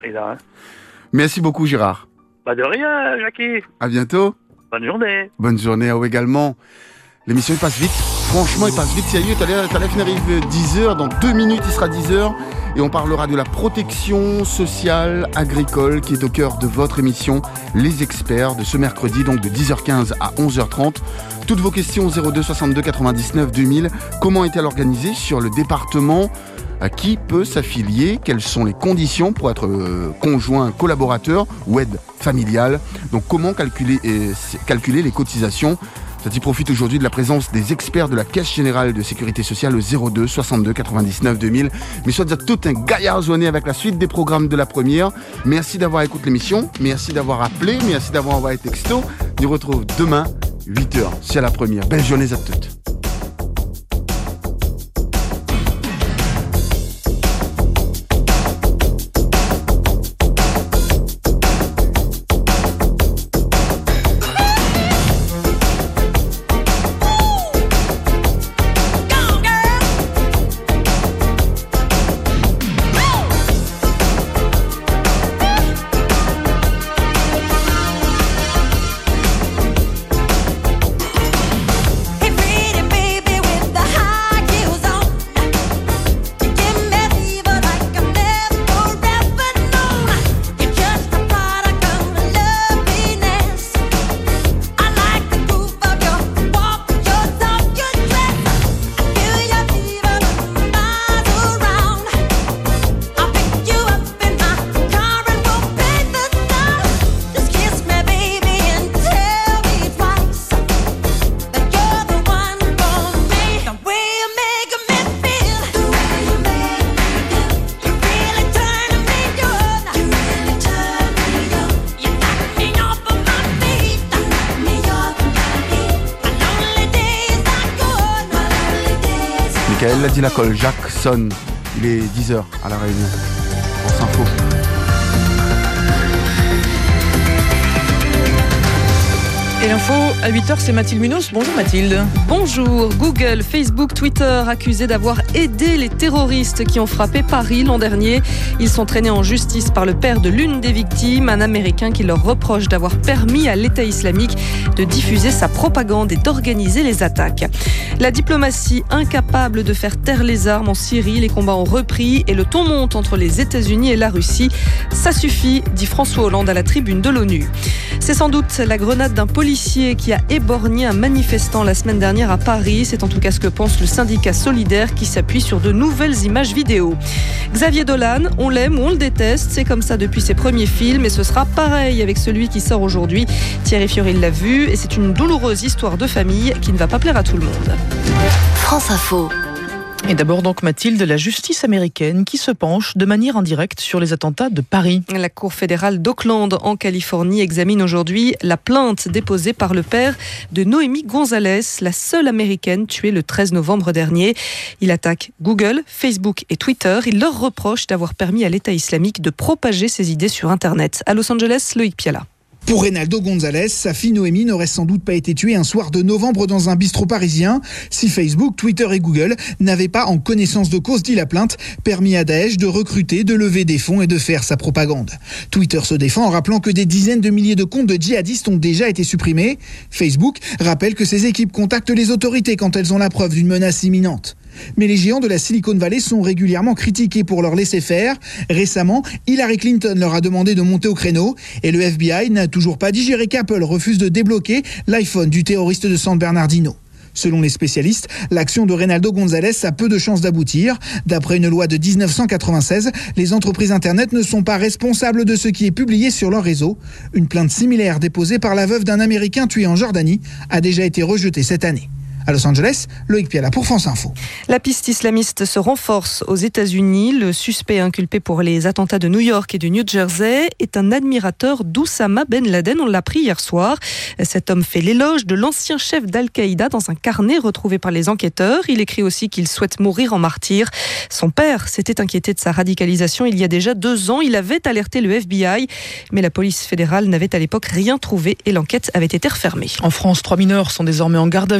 Là, hein. Merci beaucoup Gérard. Pas de rien, Jackie. À bientôt. Bonne journée. Bonne journée à vous également. L'émission passe vite. Franchement, il passe vite. Sérieux, t'as l'air arrive 10h. Dans 2 minutes, il sera 10h. Et on parlera de la protection sociale agricole qui est au cœur de votre émission Les Experts de ce mercredi, donc de 10h15 à 11h30. Toutes vos questions 02 62 99 2000. Comment est-elle organisée sur le département ? À qui peut s'affilier? Quelles sont les conditions pour être conjoint, collaborateur ou aide familiale? Donc comment calculer les cotisations? Ça t'y profite aujourd'hui de la présence des experts de la Caisse Générale de Sécurité Sociale au 02 62 99 2000. Mais soit déjà tout un gaillard joigné avec la suite des programmes de la première. Merci d'avoir écouté l'émission, merci d'avoir appelé, merci d'avoir envoyé texto. On nous retrouve demain, 8h, c'est la première. Belle journée à toutes. Elle l'a dit la colle, Jackson. Il est 10h à La Réunion. France Info. Et l'info à 8h, c'est Mathilde Munoz. Bonjour Mathilde. Bonjour. Google, Facebook, Twitter accusés d'avoir aidé les terroristes qui ont frappé Paris l'an dernier. Ils sont traînés en justice par le père de l'une des victimes, un Américain qui leur reproche d'avoir permis à l'État islamique de diffuser sa propagande et d'organiser les attaques. La diplomatie incapable de faire taire les armes en Syrie, les combats ont repris et le ton monte entre les États-Unis et la Russie. Ça suffit, dit François Hollande à la tribune de l'ONU. C'est sans doute la grenade d'un policier qui a éborgné un manifestant la semaine dernière à Paris. C'est en tout cas ce que pense le syndicat Solidaire qui s'appuie sur de nouvelles images vidéo. Xavier Dolan, on l'aime ou on le déteste, c'est comme ça depuis ses premiers films et ce sera pareil avec celui qui sort aujourd'hui. Thierry Fioril l'a vu et c'est une douloureuse histoire de famille qui ne va pas plaire à tout le monde. France Info. Et d'abord donc Mathilde, la justice américaine qui se penche de manière indirecte sur les attentats de Paris. La Cour fédérale d'Oakland en Californie examine aujourd'hui la plainte déposée par le père de Noémie Gonzalez, la seule américaine tuée le 13 novembre dernier. Il attaque Google, Facebook et Twitter. Il leur reproche d'avoir permis à l'État islamique de propager ses idées sur Internet. À Los Angeles, Loïc Piala. Pour Reynaldo Gonzalez, sa fille Noémie n'aurait sans doute pas été tuée un soir de novembre dans un bistrot parisien si Facebook, Twitter et Google n'avaient pas, en connaissance de cause, dit la plainte, permis à Daesh de recruter, de lever des fonds et de faire sa propagande. Twitter se défend en rappelant que des dizaines de milliers de comptes de djihadistes ont déjà été supprimés. Facebook rappelle que ses équipes contactent les autorités quand elles ont la preuve d'une menace imminente. Mais les géants de la Silicon Valley sont régulièrement critiqués pour leur laisser-faire. Récemment, Hillary Clinton leur a demandé de monter au créneau et le FBI n'a toujours pas digéré qu'Apple refuse de débloquer l'iPhone du terroriste de San Bernardino. Selon les spécialistes, l'action de Reynaldo Gonzalez a peu de chances d'aboutir. D'après une loi de 1996, les entreprises Internet ne sont pas responsables de ce qui est publié sur leur réseau. Une plainte similaire déposée par la veuve d'un Américain tué en Jordanie a déjà été rejetée cette année. À Los Angeles, Loïc Piala pour France Info. La piste islamiste se renforce aux États-Unis. Le suspect inculpé pour les attentats de New York et du New Jersey est un admirateur d'Oussama Ben Laden. On l'a appris hier soir. Cet homme fait l'éloge de l'ancien chef d'Al-Qaïda dans un carnet retrouvé par les enquêteurs. Il écrit aussi qu'il souhaite mourir en martyr. Son père s'était inquiété de sa radicalisation il y a déjà 2 ans. Il avait alerté le FBI, mais la police fédérale n'avait à l'époque rien trouvé et l'enquête avait été refermée. En France, 3 mineurs sont désormais en garde à vue dans l'enquête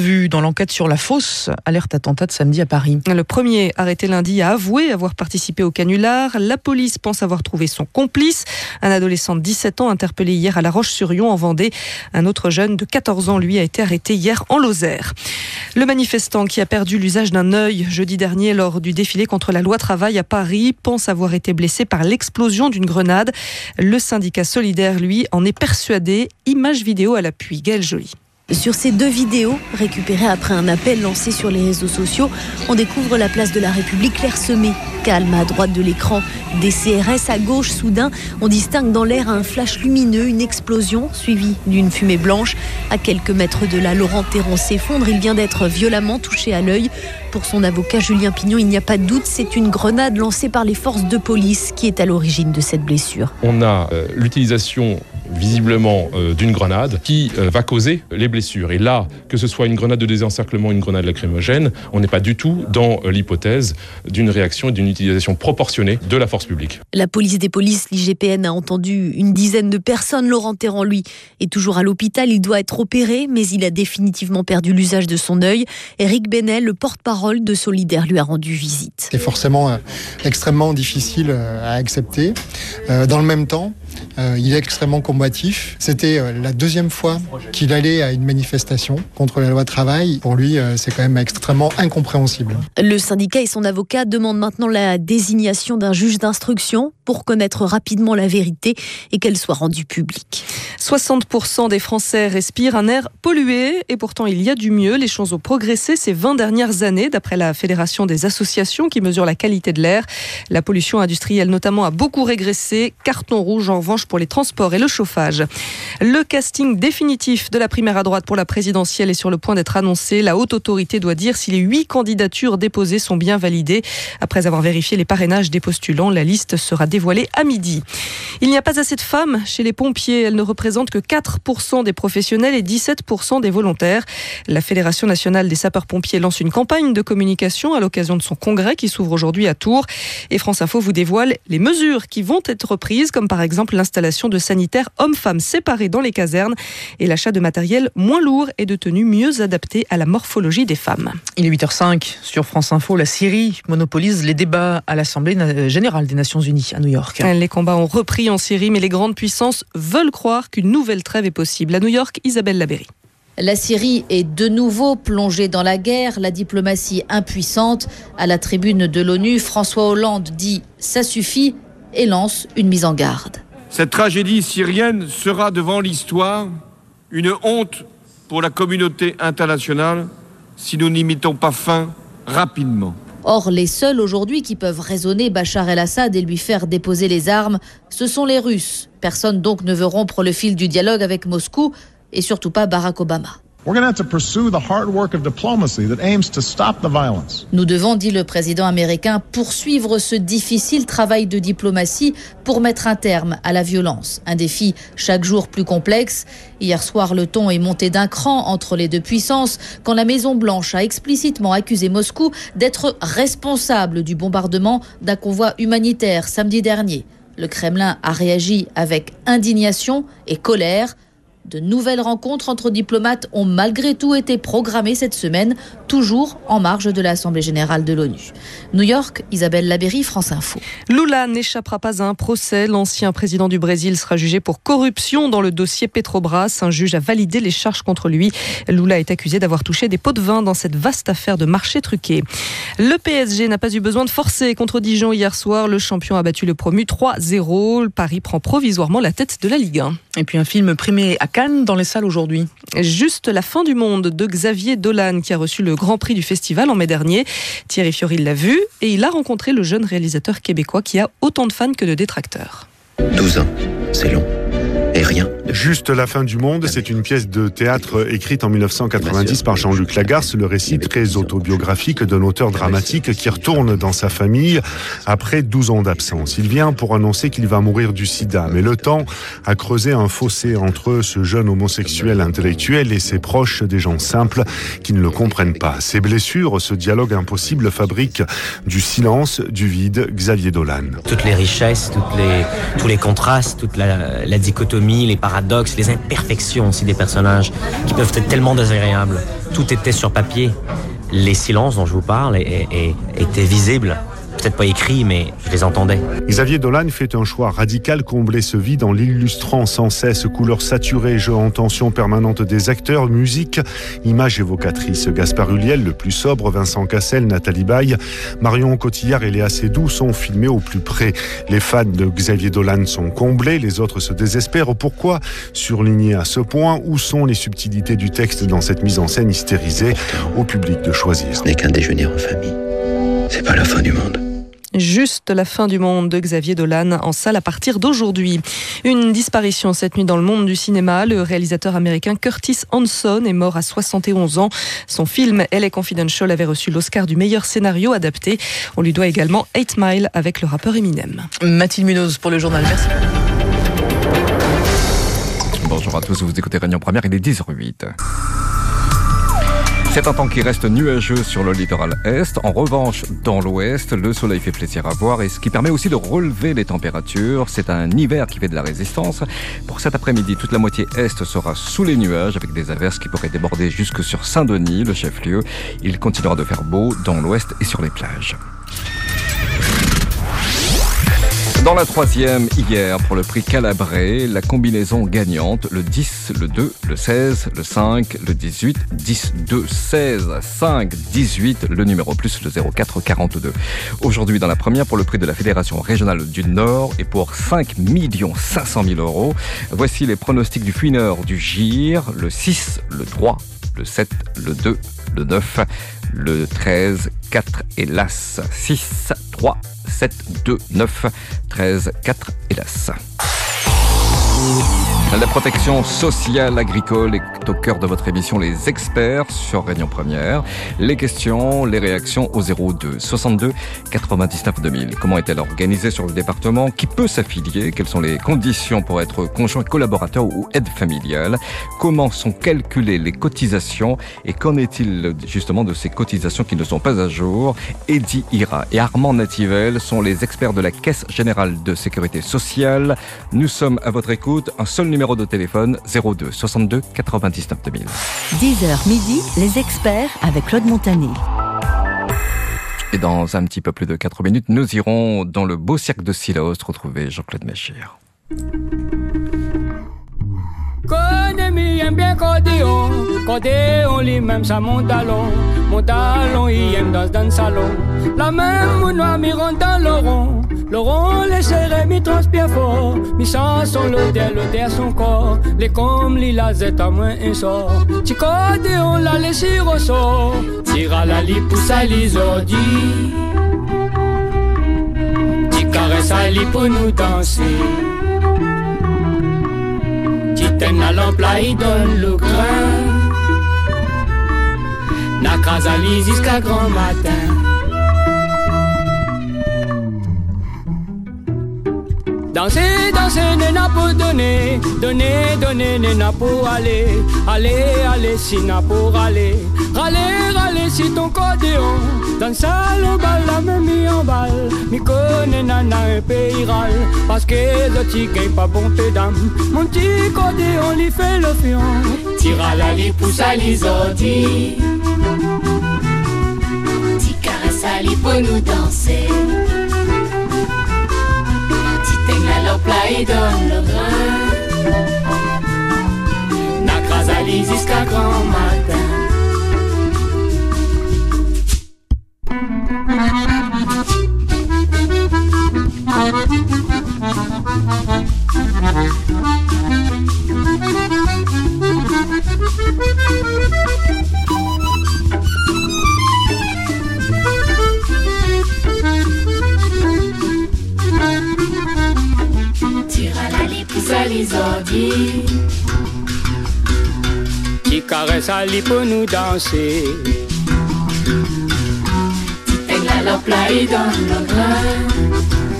l'enquête sur la fausse alerte attentat de samedi à Paris. Le premier, arrêté lundi, a avoué avoir participé au canular. La police pense avoir trouvé son complice, un adolescent de 17 ans interpellé hier à La Roche-sur-Yon en Vendée. Un autre jeune de 14 ans, lui, a été arrêté hier en Lozère. Le manifestant qui a perdu l'usage d'un œil jeudi dernier lors du défilé contre la loi travail à Paris pense avoir été blessé par l'explosion d'une grenade. Le syndicat Solidaire, lui, en est persuadé. Images vidéo à l'appui. Gaëlle Joly. Sur ces 2 vidéos, récupérées après un appel lancé sur les réseaux sociaux, on découvre la place de la République clairsemée, calme à droite de l'écran. Des CRS à gauche, soudain, on distingue dans l'air un flash lumineux, une explosion suivie d'une fumée blanche. À quelques mètres de là, Laurent Théron s'effondre. Il vient d'être violemment touché à l'œil. Pour son avocat Julien Pignon, il n'y a pas de doute, c'est une grenade lancée par les forces de police qui est à l'origine de cette blessure. On a l'utilisation visiblement d'une grenade qui va causer les blessures. Et là, que ce soit une grenade de désencerclement ou une grenade lacrymogène, on n'est pas du tout dans l'hypothèse d'une réaction et d'une utilisation proportionnée de la force publique. La police des polices, l'IGPN, a entendu une dizaine de personnes. Laurent Théron, lui, est toujours à l'hôpital. Il doit être opéré, mais il a définitivement perdu l'usage de son œil. Éric Benel, le porte-parole de Solidaire, lui a rendu visite. C'est forcément extrêmement difficile à accepter. Dans le même temps, il est extrêmement combatif. C'était la 2e fois qu'il allait à une manifestation contre la loi travail. Pour lui, c'est quand même extrêmement incompréhensible. Le syndicat et son avocat demandent maintenant la désignation d'un juge d'instruction pour connaître rapidement la vérité et qu'elle soit rendue publique. 60% des Français respirent un air pollué et pourtant il y a du mieux. Les choses ont progressé ces 20 dernières années d'après la Fédération des associations qui mesure la qualité de l'air. La pollution industrielle notamment a beaucoup régressé. Carton rouge en revanche pour les transports et le chauffage. Le casting définitif de la primaire à droite pour la présidentielle est sur le point d'être annoncé. La haute autorité doit dire si les 8 candidatures déposées sont bien validées. Après avoir vérifié les parrainages des postulants, la liste sera dévoilée à midi. Il n'y a pas assez de femmes chez les pompiers. Elles ne représentent que 4% des professionnels et 17% des volontaires. La Fédération nationale des sapeurs-pompiers lance une campagne de communication à l'occasion de son congrès qui s'ouvre aujourd'hui à Tours. Et France Info vous dévoile les mesures qui vont être prises, comme par exemple l'installation de sanitaires hommes-femmes séparés dans les casernes et l'achat de matériel moins lourd et de tenues mieux adaptées à la morphologie des femmes. Il est 8h05 sur France Info. La Syrie monopolise les débats à l'Assemblée générale des Nations Unies à New York. Les combats ont repris en Syrie, mais les grandes puissances veulent croire qu'une nouvelle trêve est possible. À New York, Isabelle Labéry. La Syrie est de nouveau plongée dans la guerre, la diplomatie impuissante. À la tribune de l'ONU, François Hollande dit « ça suffit » et lance une mise en garde. Cette tragédie syrienne sera devant l'histoire une honte pour la communauté internationale si nous n'y mettons pas fin rapidement. Or, les seuls aujourd'hui qui peuvent raisonner Bachar el-Assad et lui faire déposer les armes, ce sont les Russes. Personne donc ne veut rompre le fil du dialogue avec Moscou et surtout pas Barack Obama. Nous devons, dit le président américain, poursuivre ce difficile travail de diplomatie pour mettre un terme à la violence. Un défi chaque jour plus complexe. Hier soir, le ton est monté d'un cran entre les 2 puissances quand la Maison-Blanche a explicitement accusé Moscou d'être responsable du bombardement d'un convoi humanitaire samedi dernier. Le Kremlin a réagi avec indignation et colère. De nouvelles rencontres entre diplomates ont malgré tout été programmées cette semaine, toujours en marge de l'Assemblée générale de l'ONU. New York, Isabelle Labéry, France Info. Lula n'échappera pas à un procès. L'ancien président du Brésil sera jugé pour corruption dans le dossier Petrobras. Un juge a validé les charges contre lui. Lula est accusé d'avoir touché des pots de vin dans cette vaste affaire de marché truqué. Le PSG n'a pas eu besoin de forcer contre Dijon hier soir. Le champion a battu le promu 3-0. Paris prend provisoirement la tête de la Ligue 1. Et puis un film primé à Cannes dans les salles aujourd'hui. Juste la fin du monde de Xavier Dolan qui a reçu le Grand Prix du festival en mai dernier. Thierry Fiori l'a vu et il a rencontré le jeune réalisateur québécois qui a autant de fans que de détracteurs. 12 ans, c'est long. Et rien. Juste la fin du monde, c'est une pièce de théâtre écrite en 1990 par Jean-Luc Lagarce, le récit très autobiographique d'un auteur dramatique qui retourne dans sa famille après 12 ans d'absence. Il vient pour annoncer qu'il va mourir du sida, mais le temps a creusé un fossé entre ce jeune homosexuel intellectuel et ses proches, des gens simples qui ne le comprennent pas. Ces blessures, ce dialogue impossible fabrique du silence, du vide. Xavier Dolan. Toutes les richesses, tous les contrastes, toute la dichotomie, les paradoxes paradoxes, les imperfections aussi des personnages qui peuvent être tellement désagréables. Tout était sur papier. Les silences dont je vous parle étaient visibles. Peut-être pas écrits, mais je les entendais. Xavier Dolan fait un choix radical, combler ce vide en l'illustrant sans cesse. Couleurs saturées, jeu en tension permanente des acteurs, musique, images évocatrices. Gaspard Ulliel, le plus sobre, Vincent Cassel, Nathalie Baye, Marion Cotillard et Léa Seydoux sont filmés au plus près. Les fans de Xavier Dolan sont comblés, les autres se désespèrent. Pourquoi surligner à ce point? Où sont les subtilités du texte dans cette mise en scène hystérisée? Au public de choisir. Ce n'est qu'un déjeuner en famille. C'est pas la fin du monde. Juste la fin du monde de Xavier Dolan en salle à partir d'aujourd'hui. Une disparition cette nuit dans le monde du cinéma. Le réalisateur américain Curtis Hanson est mort à 71 ans. Son film LA Confidential avait reçu l'Oscar du meilleur scénario adapté. On lui doit également 8 Mile avec le rappeur Eminem. Mathilde Munoz pour le journal. Merci. Bonjour à tous, vous écoutez Réunion Première, il est 10h08. C'est un temps qui reste nuageux sur le littoral est. En revanche, dans l'ouest, le soleil fait plaisir à voir et ce qui permet aussi de relever les températures. C'est un hiver qui fait de la résistance. Pour cet après-midi, toute la moitié est sera sous les nuages avec des averses qui pourraient déborder jusque sur Saint-Denis, le chef-lieu. Il continuera de faire beau dans l'ouest et sur les plages. Dans la troisième, hier, pour le prix Calabré, la combinaison gagnante, le 10, le 2, le 16, le 5, le 18, 10, 2, 16, 5, 18, le numéro plus le 04 42. Aujourd'hui, dans la première, pour le prix de la Fédération Régionale du Nord et pour 5 500 000 €. Voici les pronostics du fouineur du GIR, le 6, le 3, le 7, le 2, le 9, le 13, 4 et l'As. 6, 3, 7, 2, 9, 13, 4 et l'As. La protection sociale agricole est au cœur de votre émission Les Experts sur Réunion Première. Les questions, les réactions au 02 62 99 2000. Comment est-elle organisée sur le département? Qui peut s'affilier? Quelles sont les conditions pour être conjoint collaborateur ou aide familiale? Comment sont calculées les cotisations? Et qu'en est-il justement de ces cotisations qui ne sont pas à jour? Eddie Ira et Armand Nativel sont les experts de la Caisse Générale de Sécurité Sociale. Nous sommes à votre écoute. Un seul numéro de téléphone, 02 62 99 2000. 10h midi, les experts avec Claude Montané. Et dans un petit peu plus de 4 minutes, nous irons dans le beau cirque de Silos retrouver Jean-Claude Méchir. Connais-mi aime bien Codéon lui-même ça mon talon il aime dans le salon, la même mouna mi rentre dans le rond les serrés mi transpire fort, mi sens son l'odeur son corps, les comme li la zeta moins un sort, ti Codéon la laisser au sort, tira la li pousse à l'isodi, ti caresse à li pour nous danser. Ten à l'emploi, il donne le grain. N'a crasali jusqu'à grand matin. Danser, danser, n'a pas donner. Donner, n'a pas aller, si n'a pas aller. Râler, si ton codéon. Dans le bal, la même mis en balle. Mi connais nana un pays râle. Parce que le tigre pas bon pédame. Mon petit codéon lui fait le fion. Tira la li pousse à l'isodi. Ti caresse à li pour nous danser. Ti teigne la lampe là et donne le grain. N'a crase à li jusqu'à grand matin. Tire à la li pousse à l'isodi. Qui caresse à li pour nous danser. La playa dans le grain.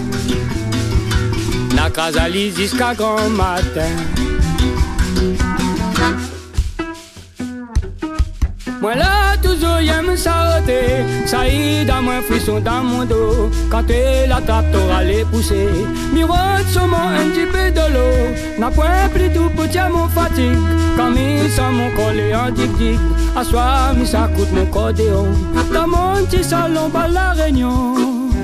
La casali jusqu'à grand matin. Moi là, toujours oiseaux aiment s'arrêter. Ça y est, dans mon frisson dans mon dos. Quand la trappe t'aura les poussés. Miroite sur mon un petit peu de l'eau. N'a point plus tout petit à mon fatigue. Quand mi sans mon collet en dic-dic. À soir, mi ça coûte mon cordéon. Dans mon petit salon, par la Réunion.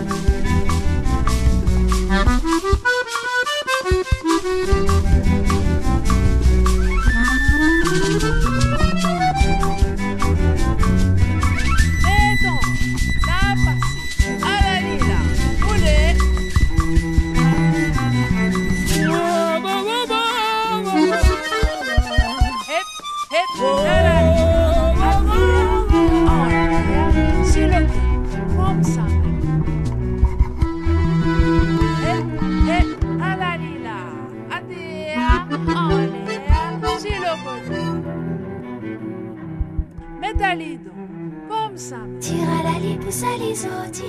Metalido, comme ça. Tira la pousse à l'isotti.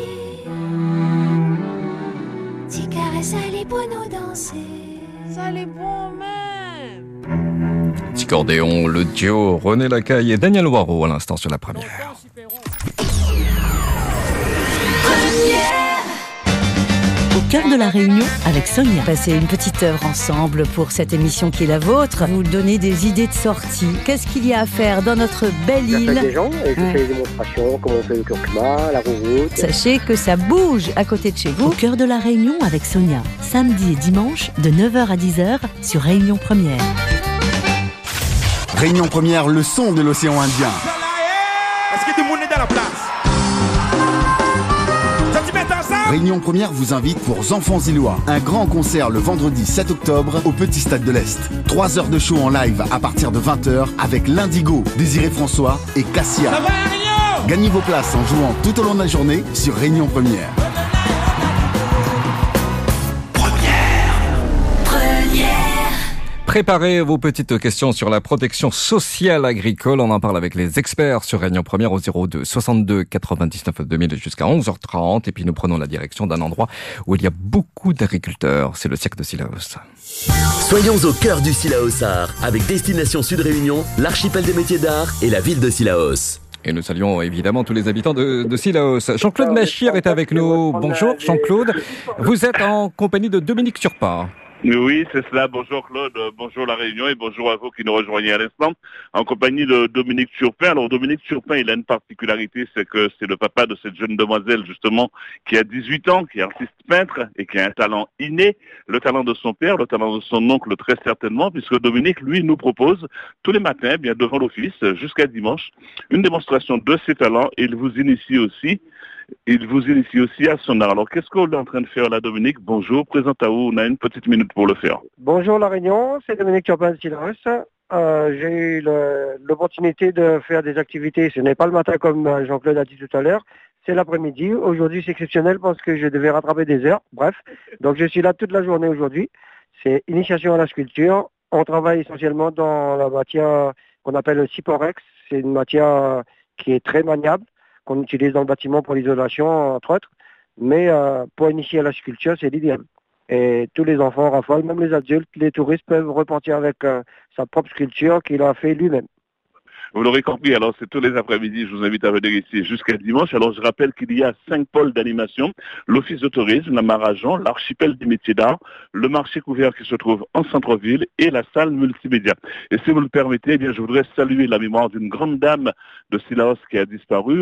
Ti caresse à les pour nous danser. Ça les bon même. Petit cordéon, le duo René Lacaille et Daniel Waro à l'instant sur la première. Au cœur de la Réunion avec Sonia. Passez une petite heure ensemble pour cette émission qui est la vôtre. Vous donnez des idées de sortie. Qu'est-ce qu'il y a à faire dans notre belle île? Des gens, et je fais des démonstrations, comment on fait le curcuma, la rouroute. Sachez que ça bouge à côté de chez vous. Au cœur de la Réunion avec Sonia. Samedi et dimanche de 9h à 10h sur Réunion Première. Réunion Première, le son de l'océan Indien. Est-ce que tout le monde est dans la place? Réunion Première vous invite pour Enfants Îlois. Un grand concert le vendredi 7 octobre au Petit Stade de l'Est. 3 heures de show en live à partir de 20h avec l'Indigo, Désiré François et Cassia. Gagnez vos places en jouant tout au long de la journée sur Réunion Première. Préparez vos petites questions sur la protection sociale agricole. On en parle avec les experts sur Réunion Première au 02 62 99 2000 jusqu'à 11h30. Et puis nous prenons la direction d'un endroit où il y a beaucoup d'agriculteurs. C'est le cirque de Sillaos. Soyons au cœur du Sillaosar avec Destination Sud Réunion, l'archipel des métiers d'art et la ville de Sillaos. Et nous saluons évidemment tous les habitants de Sillaos. Jean-Claude Machir est avec nous. Bonjour Jean-Claude. Vous êtes en compagnie de Dominique Turpin. Oui, c'est cela. Bonjour Claude, bonjour la Réunion et bonjour à vous qui nous rejoignez à l'instant en compagnie de Dominique Turpin. Alors Dominique Turpin, il a une particularité, c'est que c'est le papa de cette jeune demoiselle justement qui a 18 ans, qui est artiste peintre et qui a un talent inné, le talent de son père, le talent de son oncle très certainement, puisque Dominique, lui, nous propose tous les matins, bien devant l'office, jusqu'à dimanche, une démonstration de ses talents et il vous initie aussi à son art. Alors, qu'est-ce qu'on est en train de faire là, Dominique? Bonjour, présente à vous, on a une petite minute pour le faire. Bonjour La Réunion, c'est Dominique Turpin de Sillaos. J'ai eu l'opportunité de faire des activités, ce n'est pas le matin comme Jean-Claude a dit tout à l'heure, c'est l'après-midi. Aujourd'hui, c'est exceptionnel parce que je devais rattraper des heures, bref. Donc, je suis là toute la journée aujourd'hui. C'est initiation à la sculpture. On travaille essentiellement dans la matière qu'on appelle le Cyporex. C'est une matière qui est très maniable, qu'on utilise dans le bâtiment pour l'isolation, entre autres. Mais pour initier à la sculpture, c'est l'idéal. Et tous les enfants raffolent, même les adultes, les touristes peuvent repartir avec sa propre sculpture qu'il a fait lui-même. Vous l'aurez compris, alors c'est tous les après-midi, je vous invite à venir ici jusqu'à dimanche. Alors je rappelle qu'il y a 5 pôles d'animation, l'office de tourisme, la Marajon, l'archipel des métiers d'art, le marché couvert qui se trouve en centre-ville et la salle multimédia. Et si vous le permettez, eh bien, je voudrais saluer la mémoire d'une grande dame de Sillaos qui a disparu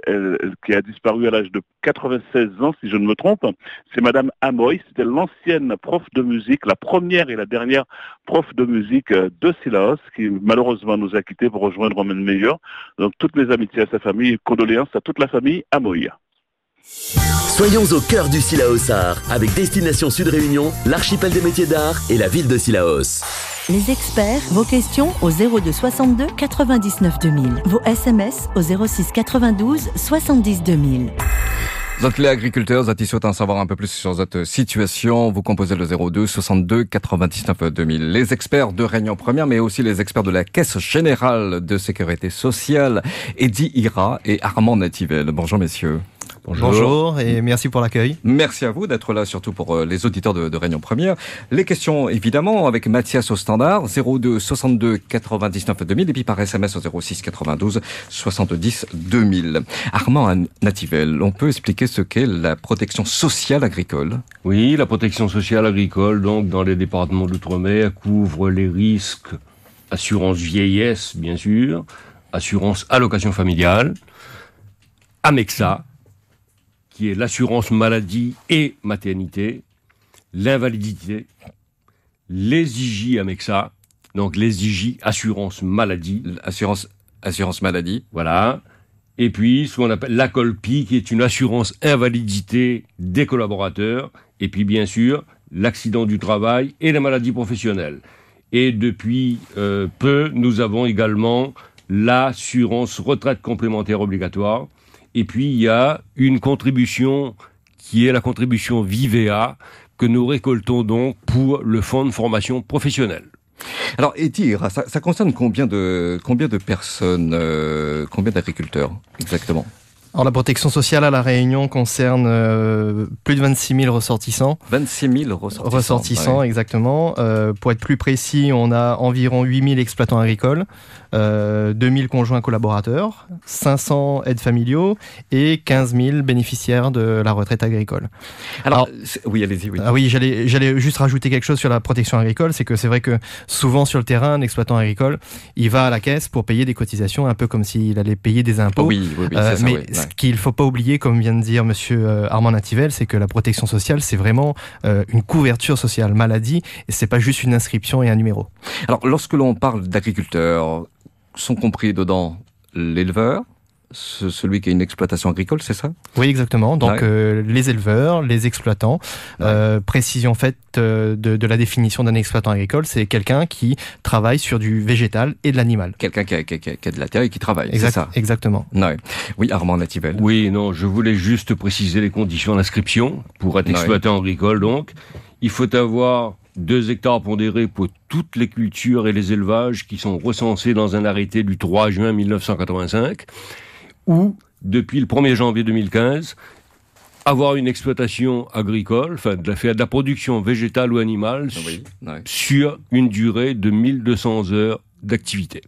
à l'âge de 96 ans, si je ne me trompe. C'est Madame Amoy, c'était l'ancienne prof de musique, la première et la dernière prof de musique de Sillaos, qui malheureusement nous a quittés pour rejoindre Romaine Meilleur. Donc toutes mes amitiés à sa famille et condoléances à toute la famille Amoy. Soyons au cœur du Sillaosar avec Destination Sud Réunion, l'archipel des métiers d'art et la ville de Sillaos. Les experts, vos questions au 02 62 99 2000. Vos SMS au 06 92 70 2000. Vous êtes les agriculteurs, vous souhaitez en savoir un peu plus sur votre situation, vous composez le 02 62 99 2000. Les experts de Réunion Première, mais aussi les experts de la Caisse Générale de Sécurité Sociale, Eddy Ira et Armand Nativel. Bonjour messieurs. Bonjour et merci pour l'accueil. Merci à vous d'être là, surtout pour les auditeurs de Réunion Première. Les questions, évidemment, avec Mathias au standard, 02 62 99 2000 et puis par SMS au 06 92 70 2000. Armand Nativel, on peut expliquer ce qu'est la protection sociale agricole? Oui, la protection sociale agricole, donc, dans les départements d'outre-mer, couvre les risques assurance vieillesse, bien sûr, assurance allocation familiale, AMEXA, qui est l'assurance maladie et maternité, l'invalidité, les IJ AMEXA, donc les IJ assurance maladie. Assurance maladie. Voilà. Et puis, ce qu'on appelle l'ACOLPI, qui est une assurance invalidité des collaborateurs. Et puis, bien sûr, l'accident du travail et la maladie professionnelle. Et depuis peu, nous avons également l'assurance retraite complémentaire obligatoire. Et puis, il y a une contribution qui est la contribution Vivea que nous récoltons donc pour le fonds de formation professionnelle. Alors, Edir, ça concerne combien de personnes, combien d'agriculteurs exactement? Alors la protection sociale à La Réunion concerne plus de 26 000 ressortissants. 26 000 ressortissants, ouais. Exactement. Pour être plus précis, on a environ 8 000 exploitants agricoles, 2 000 conjoints collaborateurs, 500 aides familiaux et 15 000 bénéficiaires de la retraite agricole. Alors oui, allez-y. Oui. Ah oui, j'allais juste rajouter quelque chose sur la protection agricole, c'est que c'est vrai que souvent sur le terrain, un exploitant agricole, il va à la caisse pour payer des cotisations, un peu comme s'il allait payer des impôts. Oui, c'est ça, mais oui. ce qu'il ne faut pas oublier, comme vient de dire monsieur Armand Nativel, c'est que la protection sociale, c'est vraiment une couverture sociale maladie, et c'est pas juste une inscription et un numéro. Alors, lorsque l'on parle d'agriculteurs, sont compris dedans l'éleveur, celui qui a une exploitation agricole, c'est ça? Oui, exactement. Donc, les éleveurs, les exploitants. Précision faite de la définition d'un exploitant agricole, c'est quelqu'un qui travaille sur du végétal et de l'animal. Quelqu'un qui a de la terre et qui travaille, c'est ça? Exactement. Ouais. Oui, Armand Nativel. Oui, non, je voulais juste préciser les conditions d'inscription pour être exploitant agricole. Donc, il faut avoir 2 hectares pondérés pour toutes les cultures et les élevages qui sont recensés dans un arrêté du 3 juin 1985. Ou, depuis le 1er janvier 2015, avoir une exploitation agricole, enfin faire de la production végétale ou animale sur une durée de 1200 heures d'activité.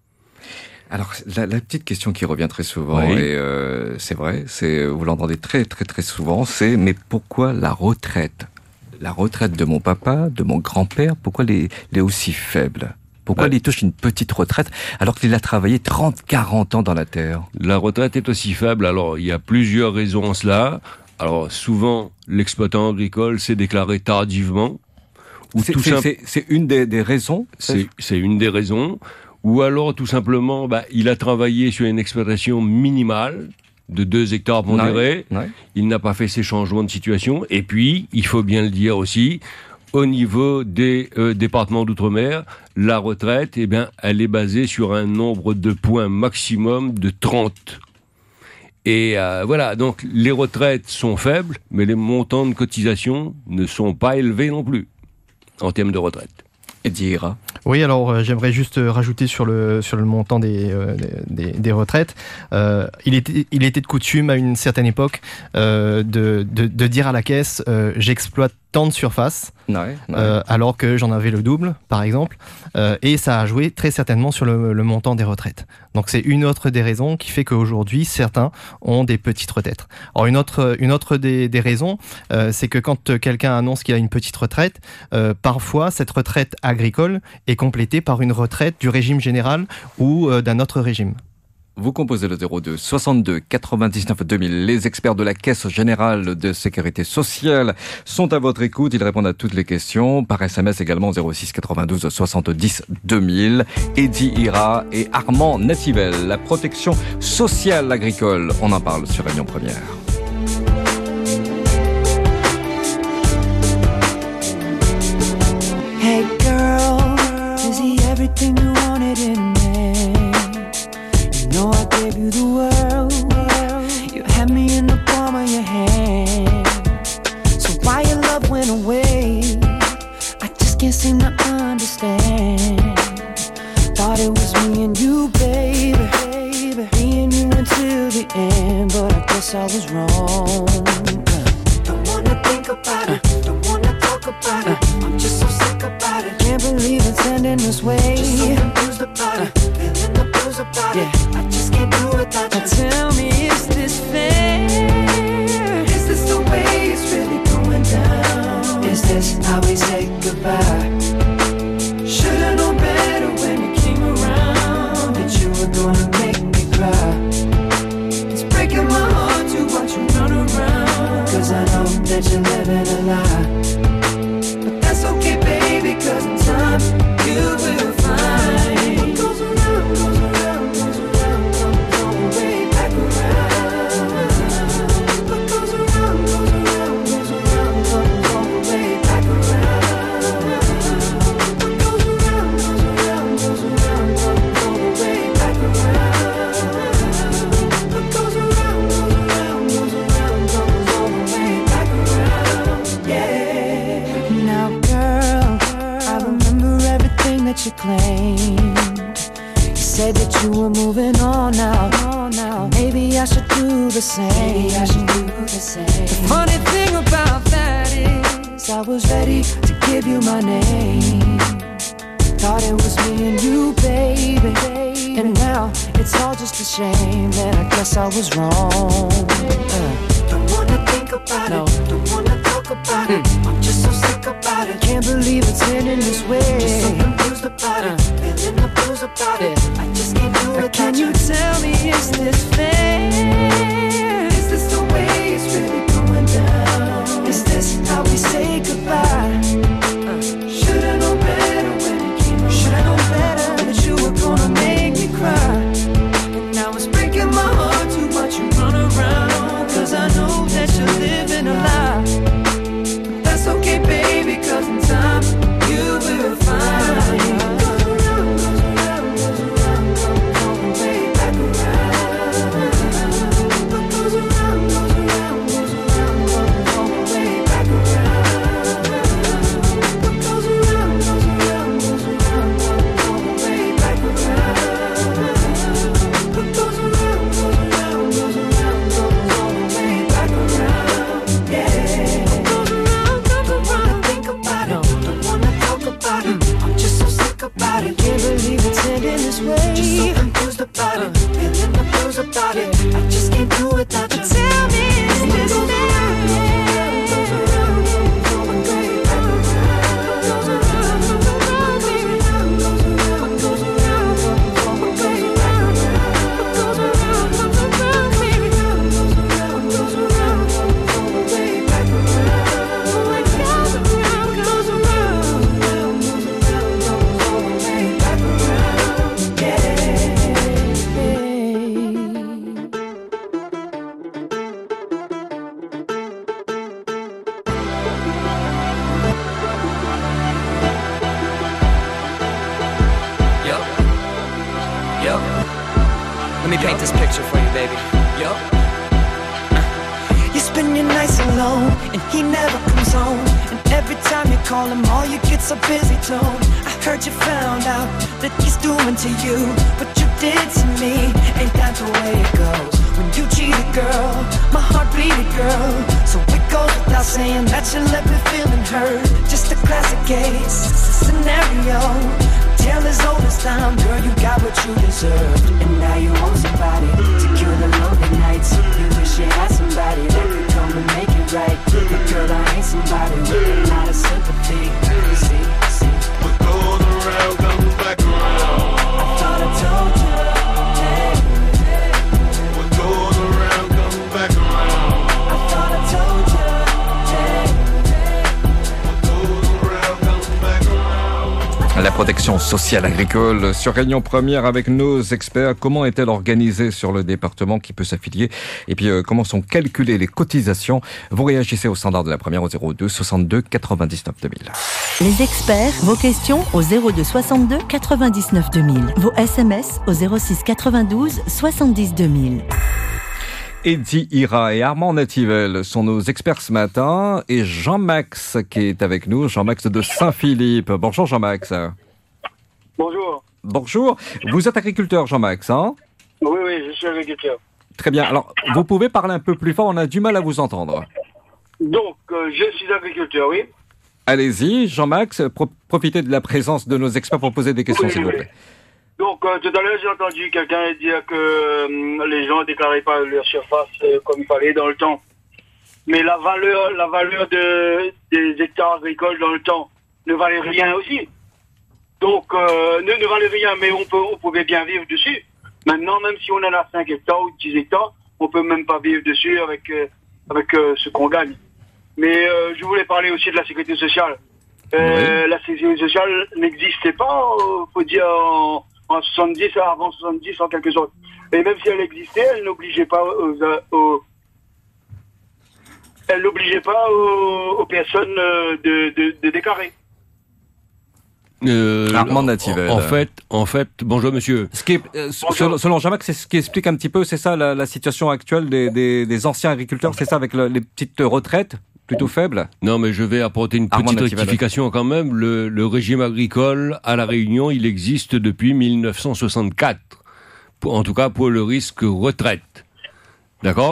Alors, la petite question qui revient très souvent, et c'est vrai, vous l'entendez très très très souvent, c'est mais pourquoi la retraite? La retraite de mon papa, de mon grand-père, pourquoi elle est aussi faible? Pourquoi il touche une petite retraite alors qu'il a travaillé 30-40 ans dans la terre? La retraite est aussi faible. Alors, il y a plusieurs raisons à cela. Alors, souvent, l'exploitant agricole s'est déclaré tardivement. C'est une des raisons? C'est une des raisons. Ou alors, tout simplement, il a travaillé sur une exploitation minimale de 2 hectares pondérés. Il n'a pas fait ces changements de situation. Et puis, il faut bien le dire aussi, au niveau des départements d'outre-mer, la retraite, elle est basée sur un nombre de points maximum de 30. Et voilà, donc les retraites sont faibles, mais les montants de cotisation ne sont pas élevés non plus, en termes de retraite. Et Dira. Oui, alors j'aimerais juste rajouter sur le montant des retraites. Il était de coutume à une certaine époque de dire à la caisse j'exploite tant de surface, alors que j'en avais le double, par exemple, et ça a joué très certainement sur le montant des retraites. Donc c'est une autre des raisons qui fait qu'aujourd'hui certains ont des petites retraites. Alors une autre des raisons, c'est que quand quelqu'un annonce qu'il a une petite retraite, parfois cette retraite agricole est complétée par une retraite du régime général ou d'un autre régime. Vous composez le 02 62 99 2000. Les experts de la Caisse Générale de Sécurité Sociale sont à votre écoute. Ils répondent à toutes les questions. Par SMS également 06 92 70 2000. Eddie Ira et Armand Nativel. La protection sociale agricole. On en parle sur Réunion Première. Hey girl, is he everything you wanted in me? No, I gave you the world. You had me in the palm of your hand. So why your love went away? I just can't seem to understand. Thought it was me and you, baby. baby. Me and you until the end, but I guess I was wrong. Don't wanna think about it, don't wanna talk about it. I'm just so sick about it. Can't believe it's ending this way. Just so confused about it, feeling the blues about it. I just can't do without you. Tell me, is this fair? Is this the way it's really going down? Is this how we say goodbye? Should've known better when you came around, that you were gonna make me cry. It's breaking my heart to watch you run around, cause I know that you're living a lie. But that's okay, baby, cause in time you will find what goes around, goes around, goes around, comes all the way back around. What goes around, goes around, goes around, comes all the way back around. What goes around, goes around, goes around, comes all the way back around. What goes around, goes around, goes around, comes all the way back around. Yeah. Now, girl, I remember everything that you claimed. You said that you were moving on now. Maybe I should do the same. The funny thing about that is I was ready to give you my name. Thought it was me and you, baby. And now it's all just a shame, and I guess I was wrong. Don't wanna think about it, don't wanna talk about it. I'm just so sick about it. Can't believe it's ending this way. Just so confused about it, feeling the blues about it. I just can't do it. Can you tell me, is this fair? Is this the way it's really going down? Is this how we say goodbye? Should've known better when it came around. Should've known better that you were gonna make me cry. And now it's breaking my heart to watch you run around, cause I know that you're living a lie. But that's okay, baby, cause in time you will find. What goes around, goes around, goes around, comes all the way back around. What goes around, goes around, goes around, comes all the way back around. What goes around, goes around, goes around, comes all the way back around. What goes around, goes around, goes around, comes all the way back around. Yeah. What goes around, comes around. Think about it, don't wanna talk about it. I'm just so sick about it. Can't believe it's ending this way. Just so confused about it, feeling the blues about it. I just can't do without you. Tell me, is this fair? Goes around, comes all the way back around. Goes around, goes around, baby. Goes around, goes around, comes all the way back around. Goes around, comes around, baby. Goes around, goes around, comes all the way back around. It goes around, goes around, goes around, comes all the way back around. Yeah. Yup. Yup. Let me paint this picture for you, baby. Yup. You spend your nights alone, and he never comes home. And every time you call him, all you get's a busy tone. I heard you found out that he's doing to you what you did to me. Ain't that the way it goes? When you cheated, girl, my heart bleeded, girl. So it goes without saying that you left me feeling hurt. Just a classic case scenario. Tale as old as time, girl, you got what you deserved. And now you want somebody to kill the lonely nights. You wish you had somebody that could come and make it right. But girl, I ain't somebody with a lot of sympathy. See, what goes around comes back around. I thought I told you. What goes around comes back around. I thought I told you. What goes around comes back around. La protection sociale agricole sur Réunion Première avec nos experts. Comment est-elle organisée sur le département qui peut s'affilier? Et puis comment sont calculées les cotisations? Vous réagissez au standard de la première au 02 62 99 2000. Les experts, vos questions au 02 62 99 2000. Vos SMS au 06 92 70 2000. Eddie Ira et Armand Nativel sont nos experts ce matin et Jean-Max qui est avec nous, Jean-Max de Saint-Philippe. Bonjour Jean-Max. Bonjour. Bonjour. Vous êtes agriculteur Jean-Max, hein? Oui, je suis agriculteur. Très bien. Alors, vous pouvez parler un peu plus fort, on a du mal à vous entendre. Donc, je suis agriculteur, oui. Allez-y, Jean-Max, profitez de la présence de nos experts pour poser des questions, Oui, s'il vous oui. plaît. Donc, tout à l'heure, j'ai entendu quelqu'un dire que les gens ne déclaraient pas leur surface comme il fallait dans le temps. Mais la valeur des hectares agricoles dans le temps ne valait rien aussi. Donc, ne valait rien, mais on pouvait bien vivre dessus. Maintenant, même si on en a 5 hectares ou 10 hectares, on peut même pas vivre dessus avec ce qu'on gagne. Mais je voulais parler aussi de la sécurité sociale. La sécurité sociale n'existait pas, faut dire, en 70, avant 70, en quelque sorte. Et même si elle existait, elle n'obligeait pas aux personnes de déclarer. Armand Nativel. En fait, bonjour monsieur. Ce qui est, selon Jean-Max, c'est ce qui explique un petit peu, c'est ça la situation actuelle des anciens agriculteurs, c'est ça avec les petites retraites plutôt faibles. Non, mais je vais apporter une petite rectification quand même. Le régime agricole à La Réunion, il existe depuis 1964. En tout cas pour le risque retraite. D'accord ?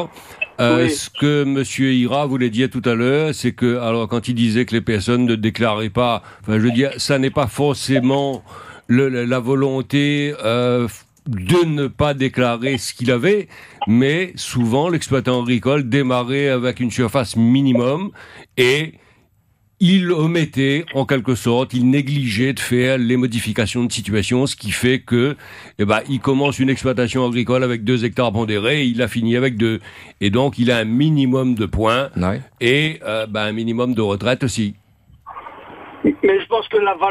Oui. Ce que monsieur Ira voulait dire tout à l'heure, c'est que, alors, quand il disait que les personnes ne déclaraient pas, enfin, je veux dire, ça n'est pas forcément la volonté de ne pas déclarer ce qu'il avait, mais souvent, l'exploitant agricole démarrait avec une surface minimum et il omettait, en quelque sorte, il négligeait de faire les modifications de situation, ce qui fait que, il commence une exploitation agricole avec 2 hectares pondérés, il a fini avec 2. Et donc, il a un minimum de points et un minimum de retraite aussi. Mais je pense que la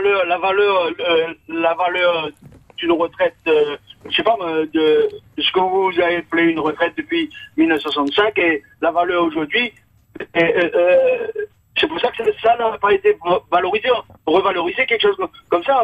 valeur d'une retraite, je sais pas, de ce que vous avez appelé une retraite depuis 1965 et la valeur aujourd'hui, c'est pour ça que ça n'a pas été valorisé, revalorisé, quelque chose comme ça.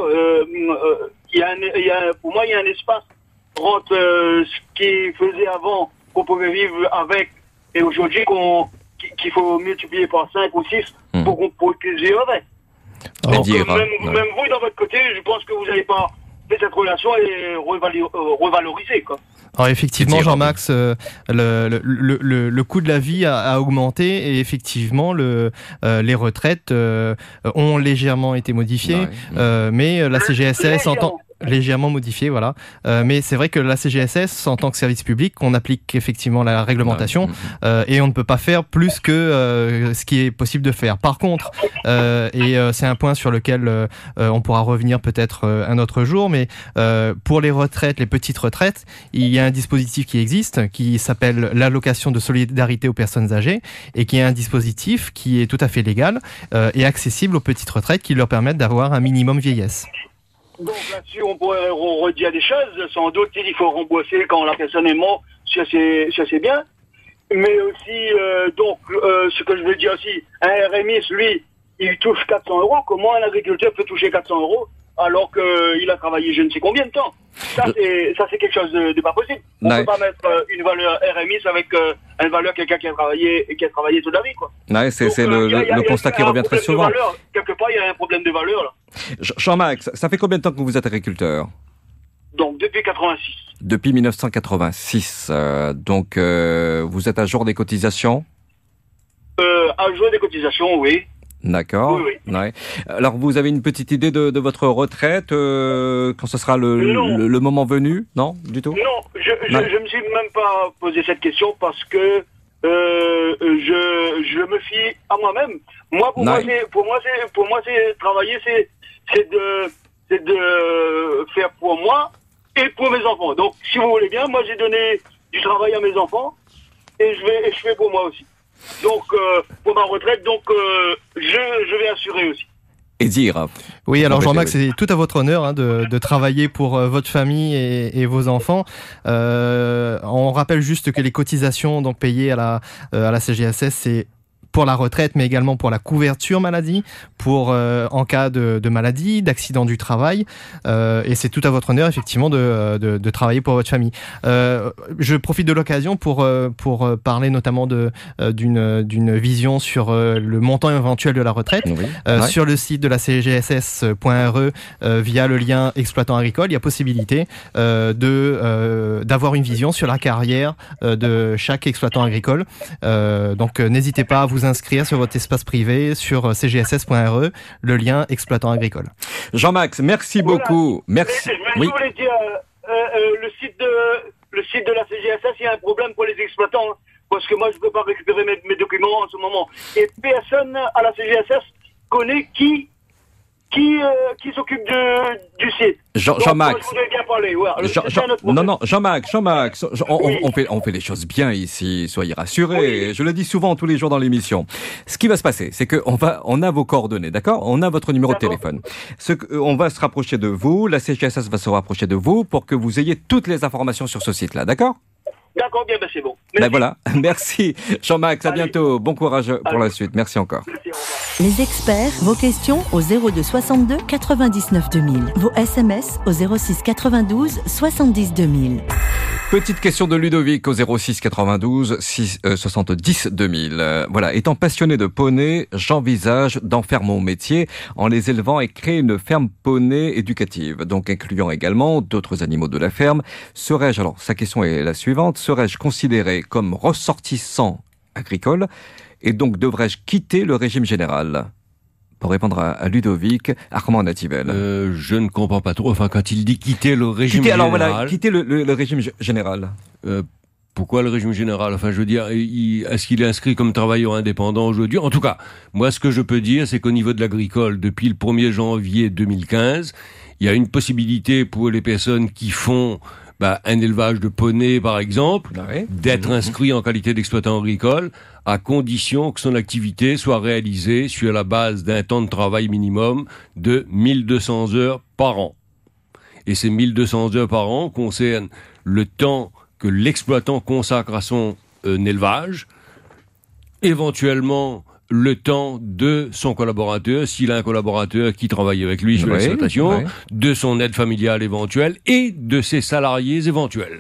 Pour moi, il y a un espace entre ce qui faisait avant, qu'on pouvait vivre avec, et aujourd'hui qu'il faut multiplier par 5 ou 6 pour utiliser avec. Donc, même vous, dans votre côté, je pense que vous n'avez pas fait cette relation et revaloriser, quoi. Alors effectivement, Jean-Max, le coût de la vie a augmenté et effectivement, les retraites ont légèrement été modifiées, mais la CGSS entend légèrement modifié, voilà. Mais c'est vrai que la CGSS, en tant que service public, on applique effectivement la réglementation et on ne peut pas faire plus que ce qui est possible de faire. Par contre, c'est un point sur lequel on pourra revenir peut-être un autre jour, mais pour les retraites, les petites retraites, il y a un dispositif qui existe, qui s'appelle l'allocation de solidarité aux personnes âgées et qui est un dispositif qui est tout à fait légal et accessible aux petites retraites qui leur permettent d'avoir un minimum vieillesse. Donc là-dessus, on pourrait redire des choses. Sans doute, il faut rembourser quand la personne est morte, ça c'est bien. Mais aussi, ce que je veux dire aussi, un RMI, lui, il touche 400 €. Comment un agriculteur peut toucher 400 € alors qu'il a travaillé je ne sais combien de temps? Ça, c'est quelque chose de pas possible. On peut pas mettre une valeur RMI avec une valeur quelqu'un qui a travaillé toute la vie, quoi. C'est le constat qui revient très souvent. Quelque part, il y a un problème de valeur, là. Jean-Max, ça fait combien de temps que vous êtes agriculteur? Donc, depuis 86. Depuis 1986. Donc, vous êtes à jour des cotisations? À jour des cotisations, oui. D'accord. Oui. Ouais. Alors, vous avez une petite idée de votre retraite quand ce sera le moment venu? Non, du tout? Non, je me suis même pas posé cette question parce que je me fie à moi-même. Pour moi, c'est travailler, c'est de faire pour moi et pour mes enfants. Donc, si vous voulez bien, moi j'ai donné du travail à mes enfants et je fais pour moi aussi. Donc, pour ma retraite, je vais assurer aussi. Et dire. Oui, alors Jean-Max, c'est tout à votre honneur de travailler pour votre famille et vos enfants. On rappelle juste que les cotisations donc payées à la CGSS, c'est pour la retraite, mais également pour la couverture maladie, pour en cas de maladie, d'accident du travail. Et c'est tout à votre honneur, effectivement, de travailler pour votre famille. Je profite de l'occasion pour parler notamment d'une vision sur le montant éventuel de la retraite. Sur le site de la CGSS.re, via le lien exploitant agricole, il y a possibilité d'avoir une vision sur la carrière de chaque exploitant agricole. Donc n'hésitez pas à vous inscrire sur votre espace privé sur cgss.re, le lien exploitant agricole. Jean-Max, merci beaucoup. Merci. Je voulais dire, le site de la CGSS, il y a un problème pour les exploitants, hein, parce que moi je ne peux pas récupérer mes documents en ce moment. Et personne à la CGSS connaît qui s'occupe du site. Jean-Max. Je voudrais bien parler. Jean-Max, on fait les choses bien ici, soyez rassurés. Oui. Je le dis souvent tous les jours dans l'émission. Ce qui va se passer, c'est qu'on a vos coordonnées, d'accord ? On a votre numéro de téléphone. On va se rapprocher de vous, la CGSS va se rapprocher de vous pour que vous ayez toutes les informations sur ce site-là, d'accord ? D'accord, bien, c'est bon. Ben voilà, merci Jean-Max, à bientôt, bon courage pour la suite, merci encore. Les experts, vos questions au 02 62 99 2000, vos SMS au 06 92 70 2000. Petite question de Ludovic au 06 92 70 2000. Voilà, étant passionné de poneys, j'envisage d'en faire mon métier en les élevant et créer une ferme poney éducative, donc incluant également d'autres animaux de la ferme. Alors sa question est la suivante, serais-je considéré comme ressortissant agricole et donc devrais-je quitter le régime général ? Pour répondre à Ludovic, Armand Nativel. Je ne comprends pas trop. Enfin, quand il dit quitter le régime général... Alors voilà, quitter le régime général. Pourquoi le régime général ? Enfin, je veux dire, est-ce qu'il est inscrit comme travailleur indépendant aujourd'hui ? En tout cas, moi, ce que je peux dire, c'est qu'au niveau de l'agricole, depuis le 1er janvier 2015, il y a une possibilité pour les personnes qui font un élevage de poneys, par exemple, d'être inscrit en qualité d'exploitant agricole, à condition que son activité soit réalisée sur la base d'un temps de travail minimum de 1200 heures par an. Et ces 1200 heures par an concernent le temps que l'exploitant consacre à son élevage, éventuellement le temps de son collaborateur, s'il a un collaborateur qui travaille avec lui sur l'exploitation, de son aide familiale éventuelle et de ses salariés éventuels.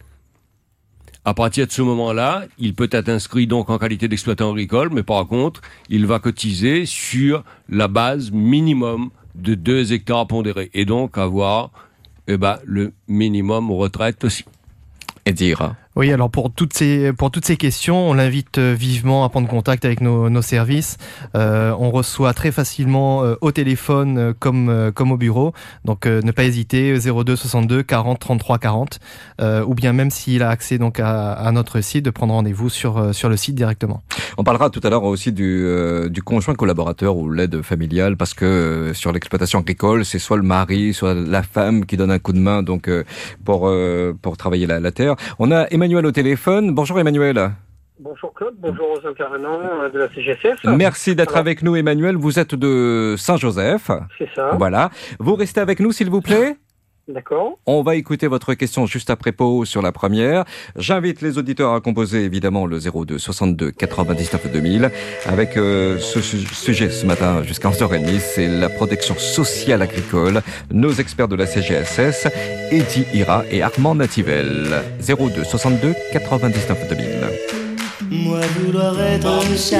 À partir de ce moment-là, il peut être inscrit donc en qualité d'exploitant agricole, mais par contre, il va cotiser sur la base minimum de 2 hectares pondérés et donc avoir le minimum retraite aussi. Et dire. Oui, alors pour toutes ces questions, on l'invite vivement à prendre contact avec nos services. On reçoit très facilement au téléphone comme au bureau. Donc ne pas hésiter, 02 62 40 33 40. Ou bien même s'il a accès donc à notre site, de prendre rendez-vous sur le site directement. On parlera tout à l'heure aussi du conjoint collaborateur ou l'aide familiale, parce que sur l'exploitation agricole, c'est soit le mari, soit la femme qui donne un coup de main donc pour travailler la terre. On a Emmanuel au téléphone. Bonjour Emmanuel. Bonjour Claude, bonjour aux incarnants de la CGSS. Merci d'être avec nous Emmanuel, vous êtes de Saint-Joseph. C'est ça. Voilà. Vous restez avec nous s'il vous plaît. D'accord. On va écouter votre question juste après pause sur la première. J'invite les auditeurs à composer évidemment le 02 62 99 2000 avec ce sujet ce matin jusqu'à 11h30, c'est la protection sociale agricole. Nos experts de la CGSS, Eddie Ira et Armand Nativel. 02 62 99 2000. Moi vouloir être chat,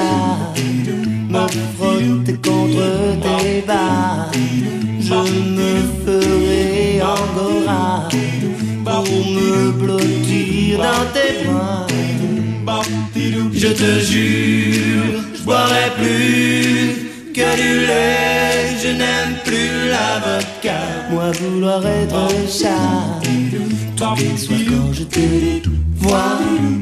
me frotter contre tes bas, je me ferai angora pour me blottir dans tes bras. Je te jure, je boirai plus que du lait, je n'aime plus la vodka. Moi vouloir être chat, tous les soirs quand je te vois.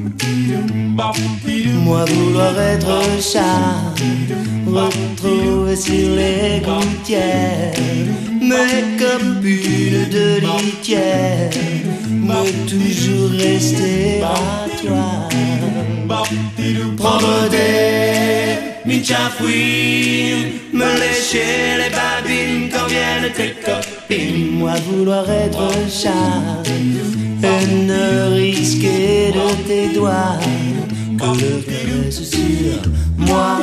Moi vouloir être chat, retrouver sur les gouttières mes copines de litière, mais toujours rester à toi. Prendre des michafouines, me lécher les babines quand viennent tes copines. Moi vouloir être chat et ne risquer de tes doigts que le caresse sur moi.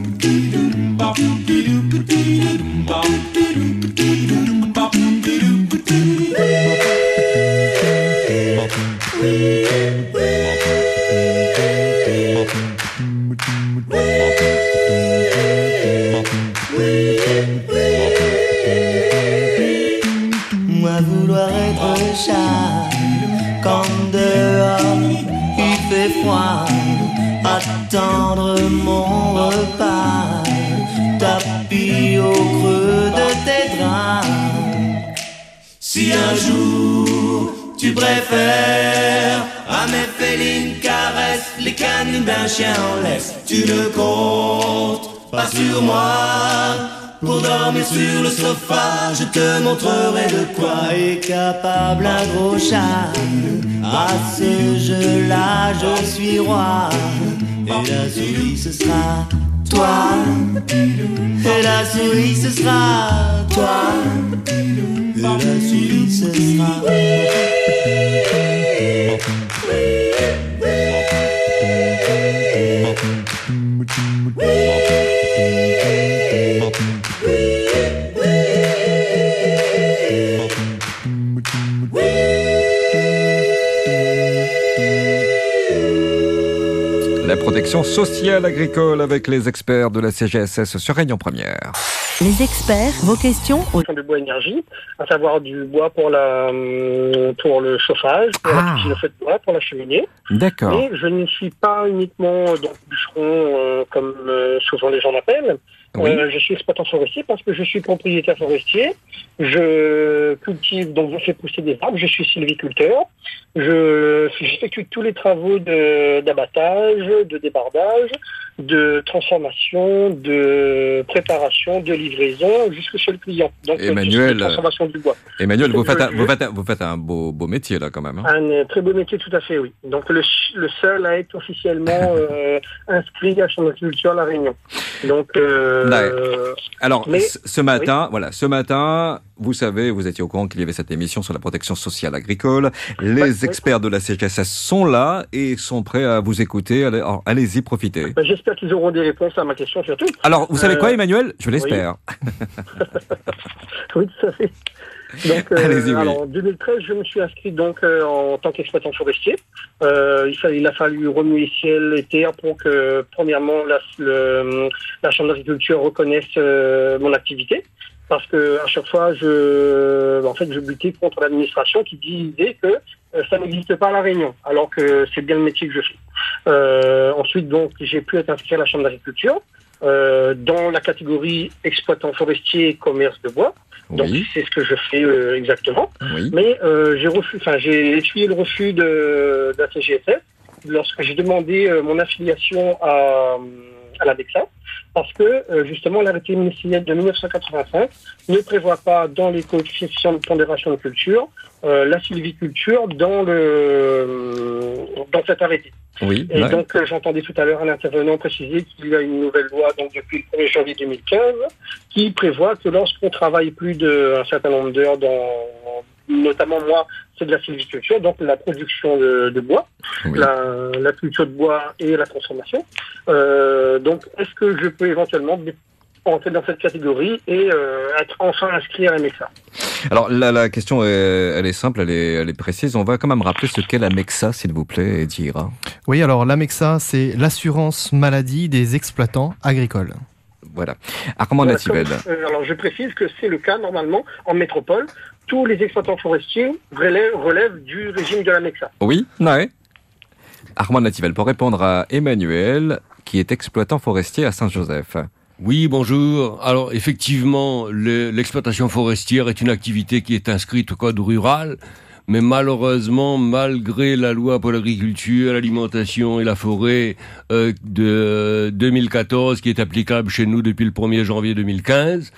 Moi vouloir être le chat, quand dehors il fait froid, attendre mon repas, tapis au creux de tes draps. Si un jour tu préfères à mes félines caresses les canines d'un chien en laisse, tu ne comptes pas sur moi. Pour dormir sur le sofa, je te montrerai de quoi est capable un gros chat. À ce jeu-là, je suis roi. Et la souris, ce sera toi. Et la souris, ce sera toi. Et la souris, ce sera La protection sociale agricole avec les experts de la CGSS sur Réunion Première. Les experts, vos questions au... de bois énergie, à savoir du bois pour le chauffage, pour la cuisine au feu de bois, pour la cheminée. D'accord. Et je ne suis pas uniquement donc bûcheron comme souvent les gens m'appellent. Oui. Je suis exploitant forestier parce que je suis propriétaire forestier. Je cultive, donc je fais pousser des arbres. Je suis sylviculteur. J'effectue tous les travaux d'abattage, de débardage, de transformation, de préparation, de livraison jusque chez le client. Donc, Emmanuel, transformation du bois. Emmanuel, vous faites un beau métier là quand même. Hein. Un très beau métier, tout à fait, oui. Donc le seul à être officiellement inscrit à Chambre d'agriculture à La Réunion. Donc. Alors ce matin, vous savez, vous étiez au courant qu'il y avait cette émission sur la protection sociale agricole. Les experts de la CGSS sont là et sont prêts à vous écouter. Alors, allez-y, profitez. J'espère qu'ils auront des réponses à ma question surtout. Alors, vous savez quoi, Emmanuel? Je l'espère. Oui, tout à fait. Donc, allez-y, alors, en 2013, je me suis inscrit donc en tant qu'exploitant forestier. Il a fallu remuer ciel et terre pour que, premièrement, la Chambre d'agriculture reconnaisse mon activité. Parce que à chaque fois, je butais contre l'administration qui disait que ça n'existe pas à La Réunion, alors que c'est bien le métier que je fais. Ensuite, donc, j'ai pu être inscrit à la Chambre d'agriculture dans la catégorie exploitant forestier commerce de bois. Donc c'est ce que je fais exactement. Oui. Mais j'ai essuyé le refus de la CGSS lorsque j'ai demandé mon affiliation à la MEXA, parce que justement l'arrêté ministériel de 1985 ne prévoit pas dans les coefficients de pondération de culture la sylviculture dans cet arrêté. Oui, et donc j'entendais tout à l'heure un intervenant préciser qu'il y a une nouvelle loi donc depuis le 1er janvier 2015 qui prévoit que lorsqu'on travaille plus d'un certain nombre d'heures notamment moi, c'est de la sylviculture, donc la production de bois, la culture de bois et la transformation. Donc, est-ce que je peux éventuellement entrer dans cette catégorie et être enfin inscrit à la MEXA? Alors, la question, elle est simple, elle est précise. On va quand même rappeler ce qu'est la MEXA, s'il vous plaît, Dira. Oui, alors la MEXA, c'est l'assurance maladie des exploitants agricoles. Voilà. Armand Nativelle. Alors, je précise que c'est le cas, normalement, en métropole. Tous les exploitants forestiers relèvent du régime de la MEXA. Oui, ouais. Armand Nativelle, pour répondre à Emmanuel, qui est exploitant forestier à Saint-Joseph. Oui, bonjour. Alors, effectivement, l'exploitation forestière est une activité qui est inscrite au code rural, mais malheureusement, malgré la loi pour l'agriculture, l'alimentation et la forêt de 2014, qui est applicable chez nous depuis le 1er janvier 2015,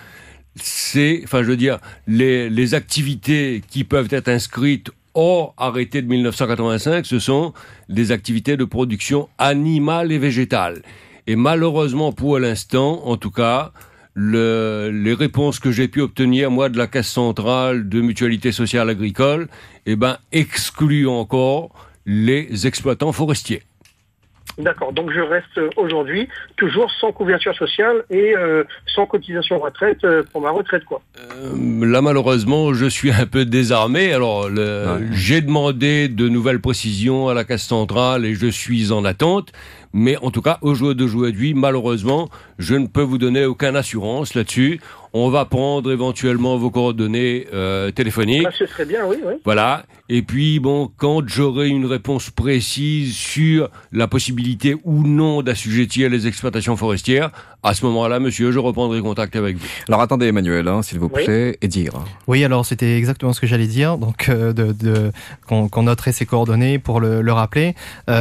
les activités qui peuvent être inscrites hors arrêté de 1985, ce sont des activités de production animale et végétale. Et malheureusement, pour l'instant, en tout cas, les réponses que j'ai pu obtenir, moi, de la Caisse centrale de mutualité sociale agricole, excluent encore les exploitants forestiers. D'accord, donc je reste aujourd'hui toujours sans couverture sociale et sans cotisation retraite pour ma retraite, quoi. Là, malheureusement, je suis un peu désarmé. Alors, j'ai demandé de nouvelles précisions à la Caisse centrale et je suis en attente. Mais en tout cas, aujourd'hui, malheureusement, je ne peux vous donner aucune assurance là-dessus. On va prendre éventuellement vos coordonnées téléphoniques. Ce serait bien, oui. Voilà. Et puis, bon, quand j'aurai une réponse précise sur la possibilité ou non d'assujettir les exploitations forestières, à ce moment-là, monsieur, je reprendrai contact avec vous. Alors attendez, Emmanuel, s'il vous plaît, et dire. Oui, alors c'était exactement ce que j'allais dire. Donc, qu'on noterait ses coordonnées pour le rappeler.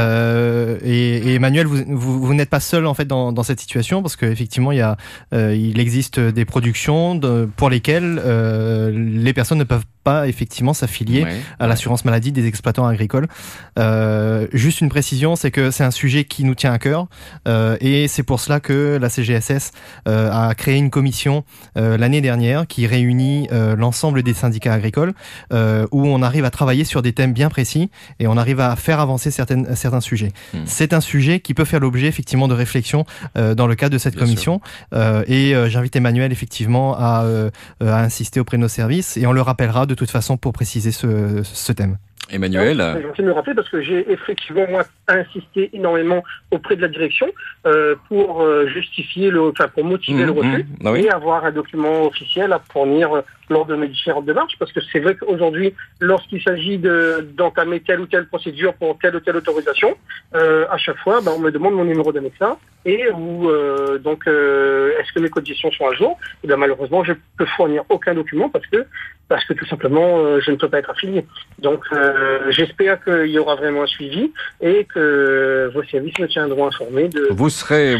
Et Emmanuel, vous n'êtes pas seul en fait dans cette situation, parce qu'effectivement, il existe des productions pour lesquelles les personnes ne peuvent pas effectivement s'affilier à l'assurance maladie des exploitants agricoles. Juste une précision, c'est que c'est un sujet qui nous tient à cœur et c'est pour cela que la CGSS a créé une commission l'année dernière qui réunit l'ensemble des syndicats agricoles où on arrive à travailler sur des thèmes bien précis et on arrive à faire avancer certains sujets. C'est un sujet qui peut faire l'objet effectivement de réflexion dans le cadre de cette commission et j'invite Emmanuel effectivement à insister auprès de nos services et on le rappellera de toute façon pour préciser ce thème. Emmanuel. C'est gentil de me rappeler parce que j'ai effectivement moi insisté énormément auprès de la direction pour justifier pour motiver le refus et avoir un document officiel à fournir lors de mes différentes démarches, parce que c'est vrai qu'aujourd'hui, lorsqu'il s'agit d'entamer telle ou telle procédure pour telle ou telle autorisation, à chaque fois, on me demande mon numéro de médecin et est-ce que mes cotisations sont à jour? Et malheureusement, je ne peux fournir aucun document parce que tout simplement, je ne peux pas être affilié. Donc, j'espère qu'il y aura vraiment un suivi et que vos services me tiendront informés de. Vous serez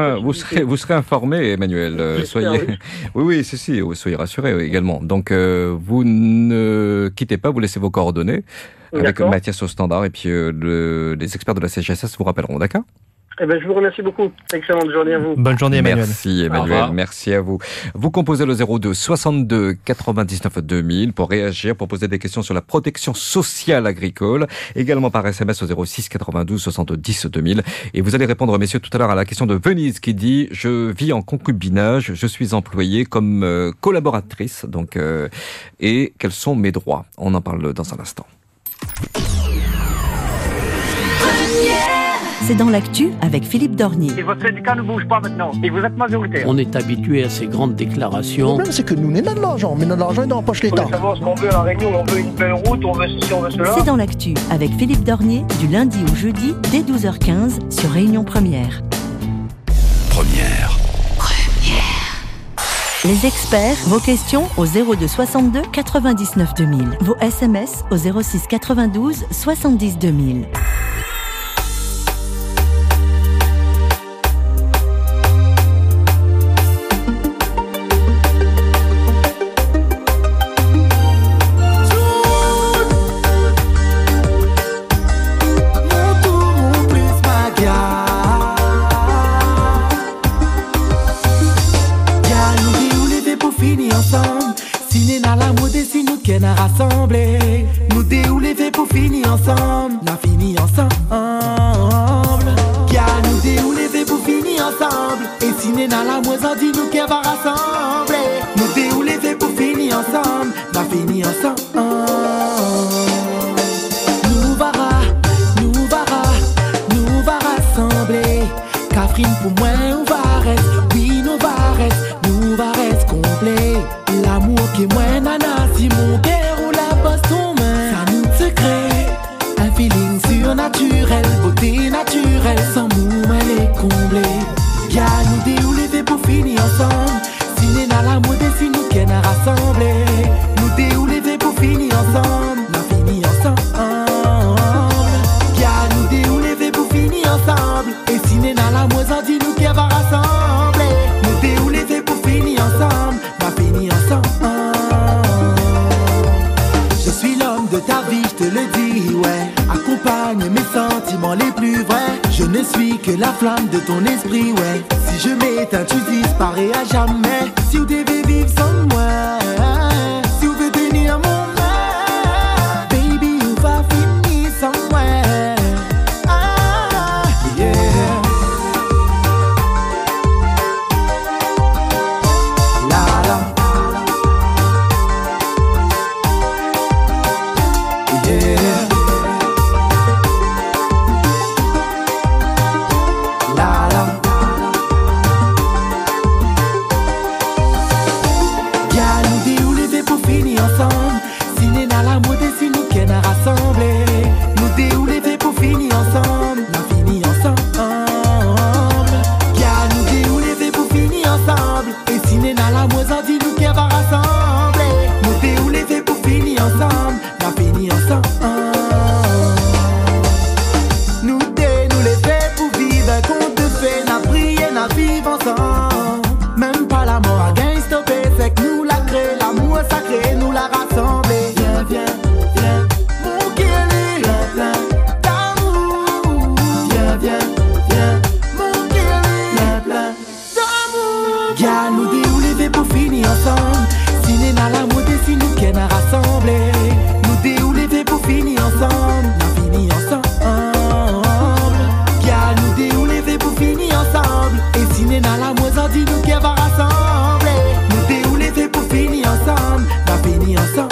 informé, Emmanuel. Soyez. Oui, soyez rassurés également. Donc, vous ne quittez pas, vous laissez vos coordonnées avec Mathias au standard et puis les experts de la CGSS vous rappelleront, d'accord? Je vous remercie beaucoup. Excellente journée à vous. Bonne journée, Emmanuel. Merci, Emmanuel. Merci à vous. Vous composez le 02 62 99 2000 pour réagir, pour poser des questions sur la protection sociale agricole. Également par SMS au 06 92 70 2000. Et vous allez répondre, messieurs, tout à l'heure à la question de Venise qui dit « Je vis en concubinage, je suis employée comme collaboratrice. Donc, et quels sont mes droits ?» On en parle dans un instant. C'est dans l'actu avec Philippe Dornier. Et votre syndicat ne bouge pas maintenant. Et vous êtes majoritaire. On est habitué à ces grandes déclarations. Le problème, c'est que nous, on a de l'argent, mais notre argent est dans la poche l'État. On veut savoir ce qu'on veut à la Réunion, on veut une belle route, on veut ceci, on veut cela. C'est dans l'actu avec Philippe Dornier, du lundi au jeudi, dès 12h15, sur Réunion Première. Les experts, vos questions au 02 62 99 2000. Vos SMS au 06 92 70 2000. Rassemblés, nous déoulés pour finir ensemble, n'a fini ensemble. Car nous déoulés pour finir ensemble, et si n'est dans la moisson, dis-nous qu'elle va rassembler. Nous déoulés pour finir ensemble, n'a fini ensemble. Nous va rassembler. Catherine pour moi, on va rester, oui, nous va rester complet. L'amour qui est moins nana, si mon cœur ou la passe ton main, ça nous secret. Un feeling surnaturel, beauté naturelle, sans mouvement elle est comblée. Y'a nous déoulés pour finir ensemble, si n'est dans l'amour des si nous qu'elle a rassemblé. Nous déoulés pour finir ensemble, n'a fini ensemble. Y'a nous déoulés pour finir ensemble, et si n'est dans l'amour dit nous qu'elle va rassembler. Nous déoulés pour finir ensemble, n'a fini ensemble. Je suis l'homme de ta vie, je te le dis, ouais. Accompagne mes sentiments les plus vrais. Je ne suis que la flamme de ton esprit, ouais. Si je m'éteins, tu disparais à jamais. Si vous devez vivre sans moi, si vous veux tenir mon main, baby, on va finir sans moi. Yeah. ensemble. Nous dérouler pour finir ensemble. La finir ensemble. Car nous dérouler pour finir ensemble. Et si n'est dans la moisson, dis-nous qu'elle va rassembler. Nous dérouler pour finir ensemble. La finir ensemble.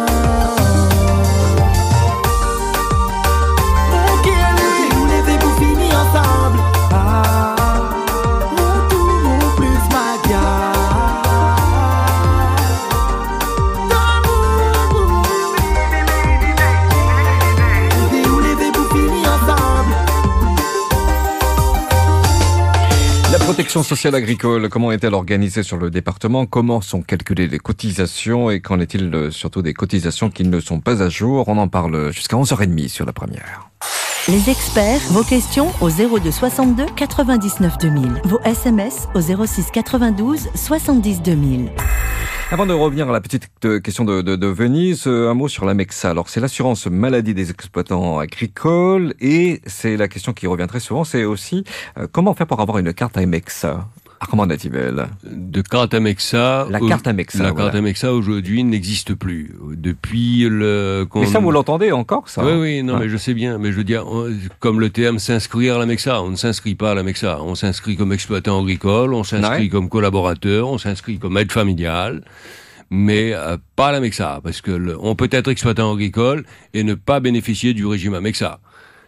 Protection sociale agricole, comment est-elle organisée sur le département? Comment sont calculées les cotisations? Et qu'en est-il surtout des cotisations qui ne sont pas à jour? On en parle jusqu'à 11h30 sur la première. Les experts, vos questions au 02 62 99 2000. Vos SMS au 06 92 70 2000. Avant de revenir à la petite question de Venise, un mot sur l'Amexa. Alors, c'est l'assurance maladie des exploitants agricoles et c'est la question qui revient très souvent, c'est aussi comment faire pour avoir une carte Amexa? Armand Nativelle. De carte Amexa. La carte Amexa. La carte Amexa aujourd'hui n'existe plus. Depuis le. Mais ça, vous l'entendez encore, ça? Oui, non, mais je sais bien. Mais je veux dire, comme le terme s'inscrire à l'Amexa, on ne s'inscrit pas à l'Amexa. On s'inscrit comme exploitant agricole, on s'inscrit comme collaborateur, on s'inscrit comme aide familiale. Mais pas à l'Amexa, parce que on peut être exploitant agricole et ne pas bénéficier du régime Amexa.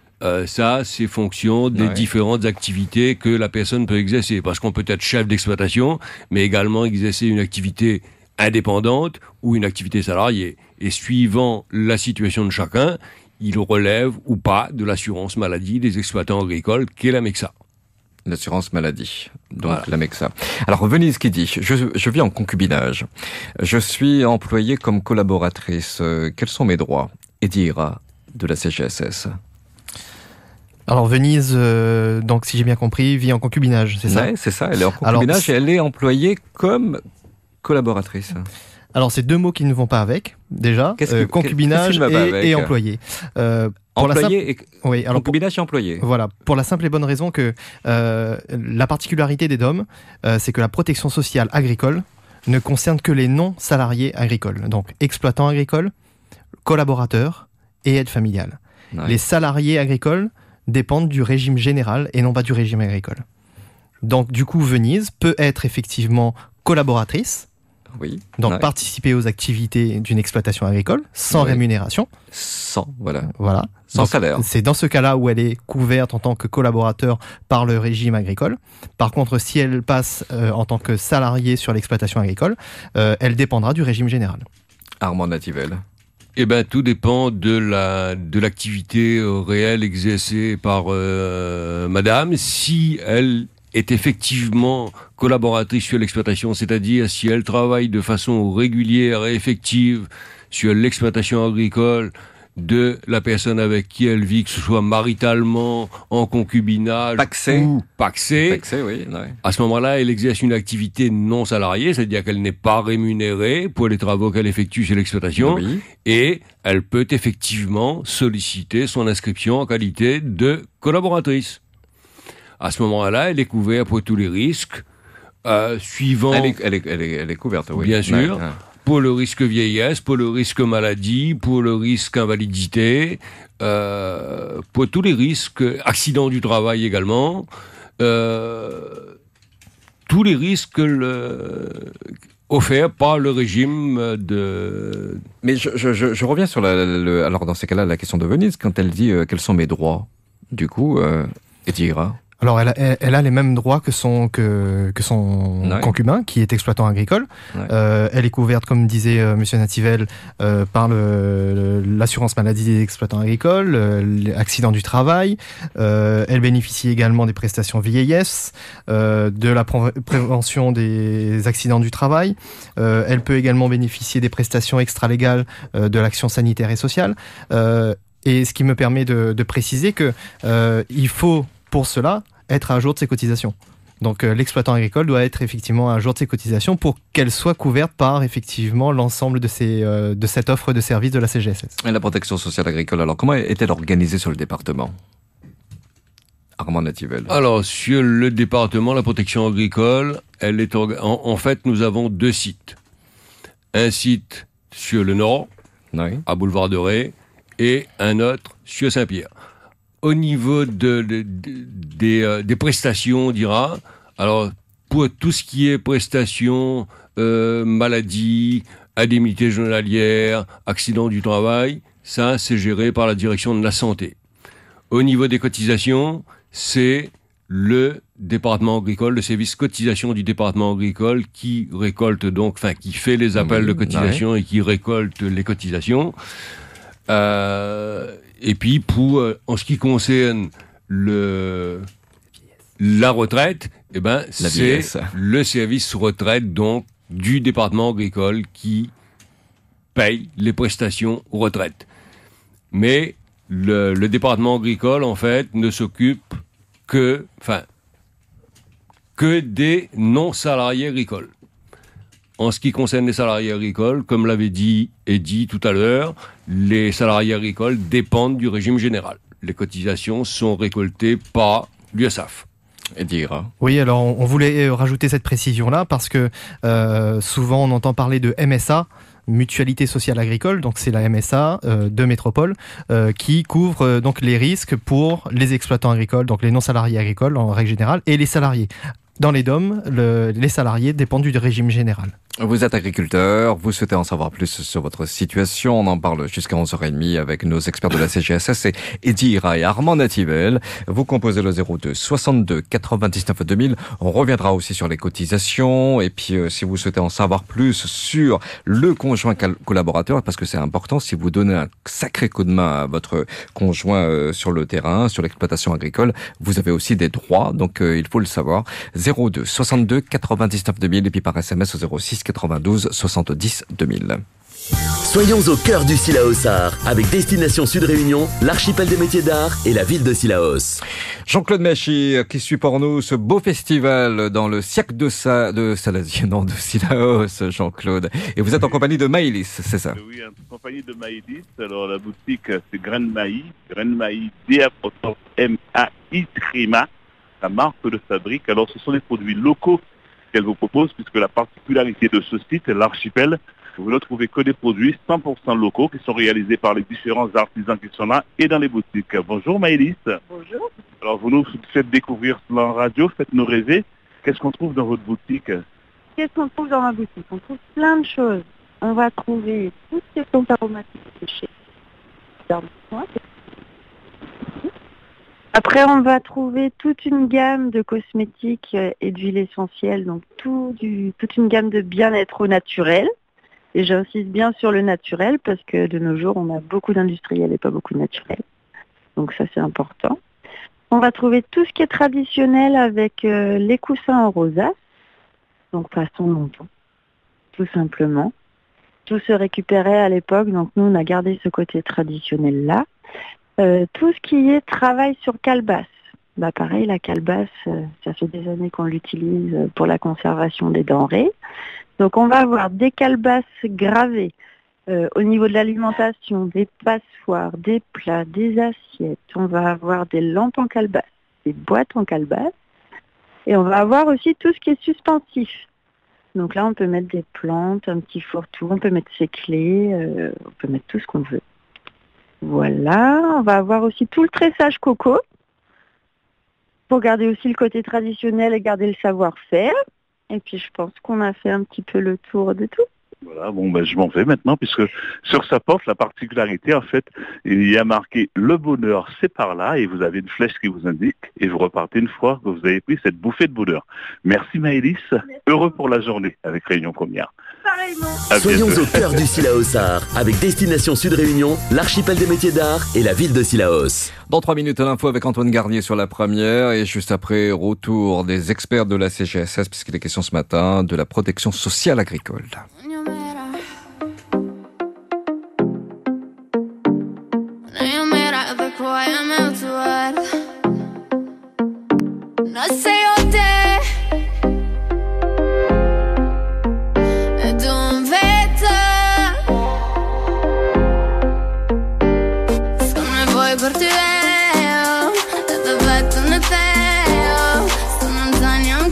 Ça, c'est fonction des différentes activités que la personne peut exercer. Parce qu'on peut être chef d'exploitation, mais également exercer une activité indépendante ou une activité salariée. Et suivant la situation de chacun, il relève ou pas de l'assurance maladie des exploitants agricoles, qu'est l'Amexa. L'assurance maladie, donc l'Amexa. Alors Venise qui dit, je vis en concubinage. Je suis employée comme collaboratrice. Quels sont mes droits? Edira de la CGSS. Alors Venise, donc si j'ai bien compris, vit en concubinage, c'est ça? Oui, c'est ça, elle est en concubinage et elle est employée comme collaboratrice. Alors c'est deux mots qui ne vont pas avec, déjà, concubinage et employé. Concubinage et employé. Voilà, pour la simple et bonne raison que la particularité des DOM, c'est que la protection sociale agricole ne concerne que les non-salariés agricoles, donc exploitants agricoles, collaborateurs et aides familiales. Ouais. Les salariés agricoles dépendent du régime général et non pas du régime agricole. Donc du coup, Venise peut être effectivement collaboratrice, donc participer aux activités d'une exploitation agricole sans rémunération. Sans donc, salaire. C'est dans ce cas-là où elle est couverte en tant que collaborateur par le régime agricole. Par contre, si elle passe en tant que salariée sur l'exploitation agricole, elle dépendra du régime général. Armand Nativelle. Eh ben, tout dépend de l'activité réelle exercée par madame. Si elle est effectivement collaboratrice sur l'exploitation, c'est-à-dire si elle travaille de façon régulière et effective sur l'exploitation agricole de la personne avec qui elle vit, que ce soit maritalement, en concubinage ou pacsé, à ce moment-là, elle exerce une activité non salariée, c'est-à-dire qu'elle n'est pas rémunérée pour les travaux qu'elle effectue sur l'exploitation, et elle peut effectivement solliciter son inscription en qualité de collaboratrice. À ce moment-là, elle est couverte pour tous les risques, suivant... Elle est couverte, oui. Bien sûr. Pour le risque vieillesse, pour le risque maladie, pour le risque invalidité, pour tous les risques, accidents du travail également, tous les risques offerts par le régime de... Mais je reviens sur alors dans ces cas-là, la question de Venise, quand elle dit quels sont mes droits, du coup, Edira. Alors, elle a les mêmes droits que son concubin, qui est exploitant agricole. Elle est couverte, comme disait Monsieur Nativelle, par l'assurance maladie des exploitants agricoles, l'accident du travail. Elle bénéficie également des prestations vieillesse, de la prévention des accidents du travail. Elle peut également bénéficier des prestations extralégales de l'action sanitaire et sociale. Et ce qui me permet de préciser que il faut pour cela être à jour de ses cotisations. Donc l'exploitant agricole doit être effectivement à jour de ses cotisations pour qu'elle soit couverte par effectivement l'ensemble de cette offre de services de la CGSS. Et la protection sociale agricole, alors comment est-elle organisée sur le département? Armand Nativelle. Alors sur le département, la protection agricole, elle est en fait nous avons deux sites. Un site sur le nord, à Boulevard de Ré, et un autre sur Saint-Pierre. Au niveau des prestations, on dira, alors pour tout ce qui est prestations, maladie, indemnité journalière, accident du travail, ça c'est géré par la direction de la santé. Au niveau des cotisations, c'est le département agricole, le service cotisation du département agricole qui récolte qui fait les appels de cotisation et qui récolte les cotisations. Et puis en ce qui concerne la retraite, c'est le service retraite donc du département agricole qui paye les prestations retraite. Mais le département agricole en fait ne s'occupe que des non-salariés agricoles. En ce qui concerne les salariés agricoles, comme l'avait dit Eddy tout à l'heure, les salariés agricoles dépendent du régime général. Les cotisations sont récoltées par l'URSSAF. Eddy. Oui, alors on voulait rajouter cette précision-là parce que souvent on entend parler de MSA, Mutualité Sociale Agricole, donc c'est la MSA de métropole qui couvre donc les risques pour les exploitants agricoles, donc les non-salariés agricoles en règle générale, et les salariés. Dans les DOM, les salariés dépendent du régime général. Vous êtes agriculteur, vous souhaitez en savoir plus sur votre situation, on en parle jusqu'à 11h30 avec nos experts de la CGSS, c'est Eddy Ira et Armand Nativel. Vous composez le 02 62 99 2000. On reviendra aussi sur les cotisations et puis si vous souhaitez en savoir plus sur le conjoint collaborateur, parce que c'est important, si vous donnez un sacré coup de main à votre conjoint sur le terrain, sur l'exploitation agricole, vous avez aussi des droits, donc il faut le savoir. 02 62 99 2000 et puis par SMS au 06 92 70 2000. Soyons au cœur du Sillaos-Art avec Destination Sud Réunion, l'archipel des métiers d'art et la ville de Sillaos. Jean-Claude Machy qui suit pour nous ce beau festival dans le siècle de Sillaos, Jean-Claude. Et vous êtes en compagnie de Maïlis, c'est ça? Oui, en compagnie de Maïlis. Alors la boutique c'est Graine Maï D-M-A-I Trima, la marque de fabrique. Alors ce sont des produits locaux qu'elle vous propose, puisque la particularité de ce site, l'archipel, vous ne trouvez que des produits 100% locaux qui sont réalisés par les différents artisans qui sont là et dans les boutiques. Bonjour Maëlys. Bonjour. Alors vous nous faites découvrir cela en radio, faites-nous rêver. Qu'est-ce qu'on trouve dans votre boutique? Qu'est-ce qu'on trouve dans ma boutique? On trouve plein de choses. On va trouver toutes ces plantes aromatiques séchées. Après, on va trouver toute une gamme de cosmétiques et d'huiles essentielles, donc toute une gamme de bien-être au naturel. Et j'insiste bien sur le naturel parce que de nos jours, on a beaucoup d'industriels et pas beaucoup de naturels. Donc ça, c'est important. On va trouver tout ce qui est traditionnel avec les coussins en rosace, donc façon montant, tout simplement. Tout se récupérait à l'époque, donc nous, on a gardé ce côté traditionnel-là. Tout ce qui est travail sur calebasse. Bah pareil, la calebasse, ça fait des années qu'on l'utilise pour la conservation des denrées. Donc on va avoir des calebasses gravées au niveau de l'alimentation, des passoires, des plats, des assiettes. On va avoir des lampes en calebasse, des boîtes en calebasse. Et on va avoir aussi tout ce qui est suspensif. Donc là, on peut mettre des plantes, un petit fourre-tout, on peut mettre ses clés, on peut mettre tout ce qu'on veut. Voilà, on va avoir aussi tout le tressage coco pour garder aussi le côté traditionnel et garder le savoir-faire. Et puis je pense qu'on a fait un petit peu le tour de tout. Voilà, bon je m'en vais maintenant puisque sur sa porte, la particularité en fait, il y a marqué le bonheur c'est par là et vous avez une flèche qui vous indique et vous repartez une fois que vous avez pris cette bouffée de bonheur. Merci Maëlys, heureux pour la journée avec Réunion Première. Soyons au cœur du Sillaos-Art avec Destination Sud Réunion, l'archipel des métiers d'art et la ville de Sillaos. Dans 3 minutes, l'info avec Antoine Garnier sur la première et juste après, retour des experts de la CGSS puisqu'il est question ce matin de la protection sociale agricole.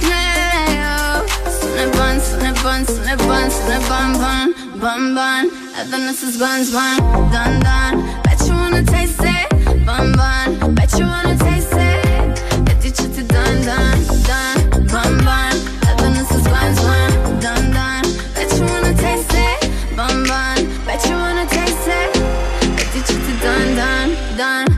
Bun, bun, bun, bun. This is buns, bun, dun, dun. Bet you wanna taste it, bun, bun. Bet you wanna taste it. Bet you chitty, dun, dun, dun, bun, bun. This is buns, bun, dun, dun. Bet you wanna taste it, bun, bun. Bet you wanna taste it. Bet you chitty, dun, dun, dun.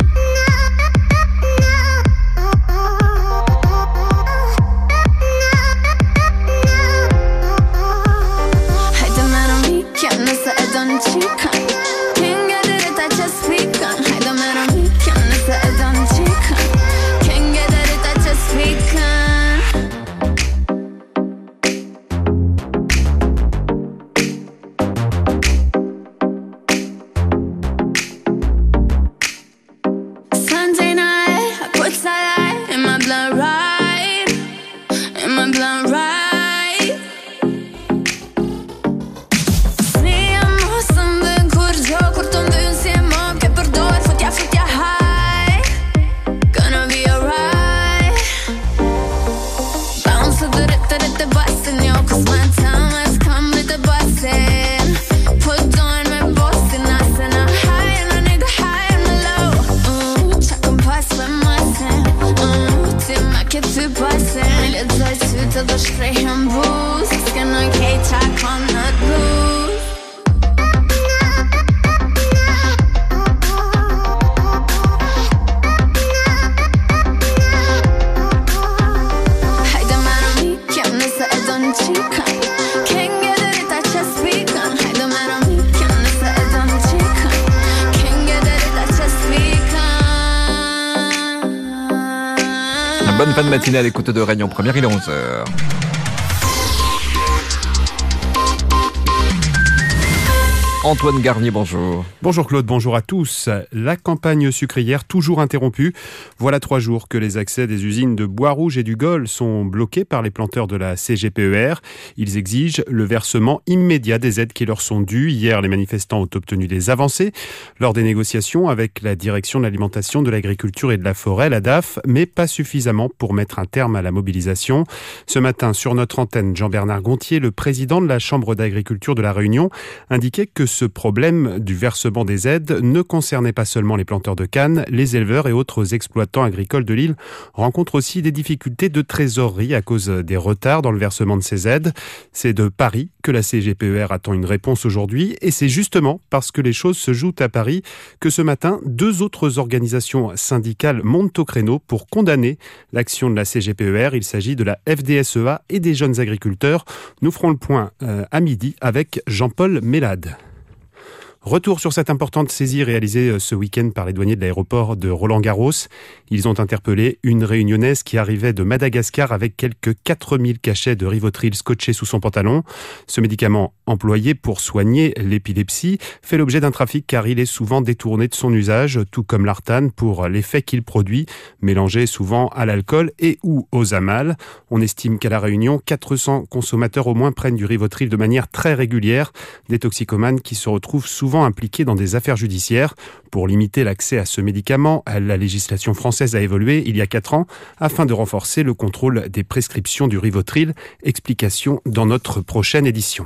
Can't get it if I just speak on. I don't matter me, can't miss it, I don't cheat on. Can't get it if I just speak on. Sunday night, I put salad in my blood right, in my blood right. Då spray en boost. Ska någon cage on the blues. I don't matter me, can't miss it, I don't cheat on. Can't get it if I just speak on. I don't matter me, can't miss it, I don't cheat on. Can't get it if I just speak on. Bonne fin de matinée à l'écoute de Réunion Première, il est 11h. Antoine Garnier, bonjour. Bonjour Claude, bonjour à tous. La campagne sucrière toujours interrompue. Voilà 3 jours que les accès des usines de Bois-Rouge et du Gol sont bloqués par les planteurs de la CGPER. Ils exigent le versement immédiat des aides qui leur sont dues. Hier, les manifestants ont obtenu des avancées lors des négociations avec la Direction de l'Alimentation, de l'Agriculture et de la Forêt, la DAF, mais pas suffisamment pour mettre un terme à la mobilisation. Ce matin, sur notre antenne, Jean-Bernard Gontier, le président de la Chambre d'agriculture de la Réunion, indiquait que ce problème du versement des aides ne concernait pas seulement les planteurs de canne, les éleveurs et autres exploitants agricoles de l'île rencontrent aussi des difficultés de trésorerie à cause des retards dans le versement de ces aides. C'est de Paris que la CGPER attend une réponse aujourd'hui et c'est justement parce que les choses se jouent à Paris que ce matin, 2 autres organisations syndicales montent au créneau pour condamner l'action de la CGPER. Il s'agit de la FDSEA et des jeunes agriculteurs. Nous ferons le point à midi avec Jean-Paul Mélade. Retour sur cette importante saisie réalisée ce week-end par les douaniers de l'aéroport de Roland-Garros. Ils ont interpellé une réunionnaise qui arrivait de Madagascar avec quelques 4000 cachets de Rivotril scotchés sous son pantalon. Ce médicament employé pour soigner l'épilepsie fait l'objet d'un trafic car il est souvent détourné de son usage, tout comme l'artane pour l'effet qu'il produit, mélangé souvent à l'alcool et ou aux amals. On estime qu'à La Réunion, 400 consommateurs au moins prennent du Rivotril de manière très régulière, des toxicomanes qui se retrouvent souvent impliqués dans des affaires judiciaires. Pour limiter l'accès à ce médicament, la législation française a évolué il y a 4 ans afin de renforcer le contrôle des prescriptions du Rivotril. Explication dans notre prochaine édition.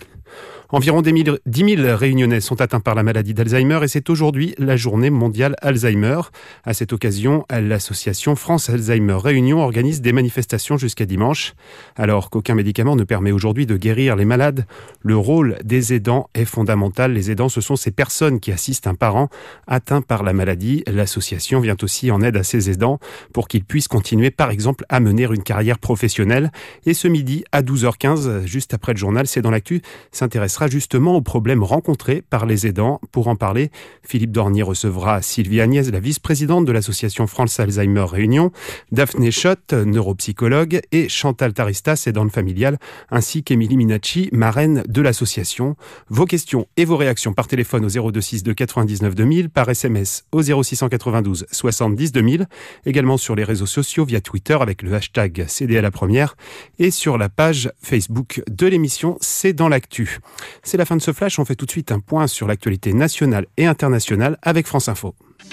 Environ 10 000 Réunionnais sont atteints par la maladie d'Alzheimer et c'est aujourd'hui la journée mondiale Alzheimer. À cette occasion, l'association France Alzheimer Réunion organise des manifestations jusqu'à dimanche. Alors qu'aucun médicament ne permet aujourd'hui de guérir les malades, le rôle des aidants est fondamental. Les aidants, ce sont ces personnes qui assistent un parent atteint par la maladie. L'association vient aussi en aide à ces aidants pour qu'ils puissent continuer, par exemple, à mener une carrière professionnelle. Et ce midi, à 12h15, juste après le journal, C'est dans l'actu, s'intéressera justement aux problèmes rencontrés par les aidants. Pour en parler, Philippe Dornier recevra Sylvie Agnès, la vice-présidente de l'association France Alzheimer Réunion, Daphné Schott, neuropsychologue, et Chantal Taristas, aidante familiale, ainsi qu'Émilie Minacci, marraine de l'association. Vos questions et vos réactions par téléphone au 0262 99 2000, par SMS au 0692 70 2000, également sur les réseaux sociaux via Twitter avec le hashtag CDLA première et sur la page Facebook de l'émission C'est dans l'actu. C'est la fin de ce flash, on fait tout de suite un point sur l'actualité nationale et internationale avec France Info.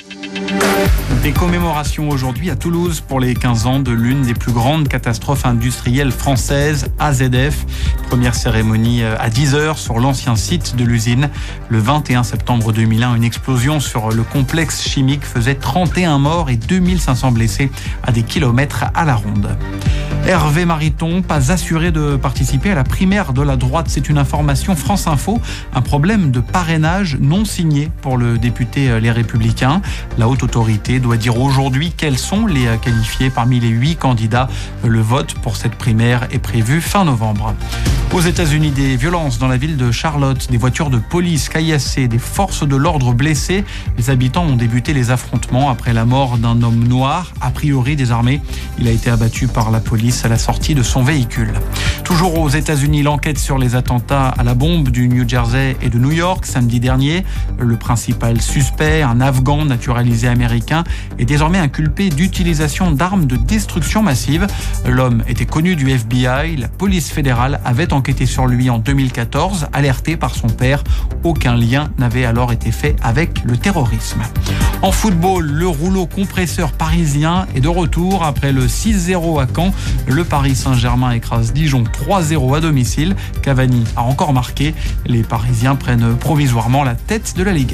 Des commémorations aujourd'hui à Toulouse pour les 15 ans de l'une des plus grandes catastrophes industrielles françaises, AZF. Première cérémonie à 10h sur l'ancien site de l'usine. Le 21 septembre 2001, une explosion sur le complexe chimique faisait 31 morts et 2500 blessés à des kilomètres à la ronde. Hervé Mariton, pas assuré de participer à la primaire de la droite. C'est une information France Info. Un problème de parrainage non signé pour le député Les Républicains. La haute autorité doit dire aujourd'hui quels sont les qualifiés parmi les 8 candidats. Le vote pour cette primaire est prévu fin novembre. Aux États-Unis, des violences dans la ville de Charlotte, des voitures de police caillassées, des forces de l'ordre blessées. Les habitants ont débuté les affrontements après la mort d'un homme noir, a priori désarmé. Il a été abattu par la police à la sortie de son véhicule. Toujours aux États-Unis, l'enquête sur les attentats à la bombe du New Jersey et de New York samedi dernier. Le principal suspect, un Afghan naturalisé américain, est désormais inculpé d'utilisation d'armes de destruction massive. L'homme était connu du FBI. La police fédérale avait enquêté sur lui en 2014, alerté par son père. Aucun lien n'avait alors été fait avec le terrorisme. En football, le rouleau compresseur parisien est de retour après le 6-0 à Caen. Le Paris Saint-Germain écrase Dijon 3-0 à domicile. Cavani a encore marqué. Les Parisiens prennent provisoirement la tête de la Ligue 1.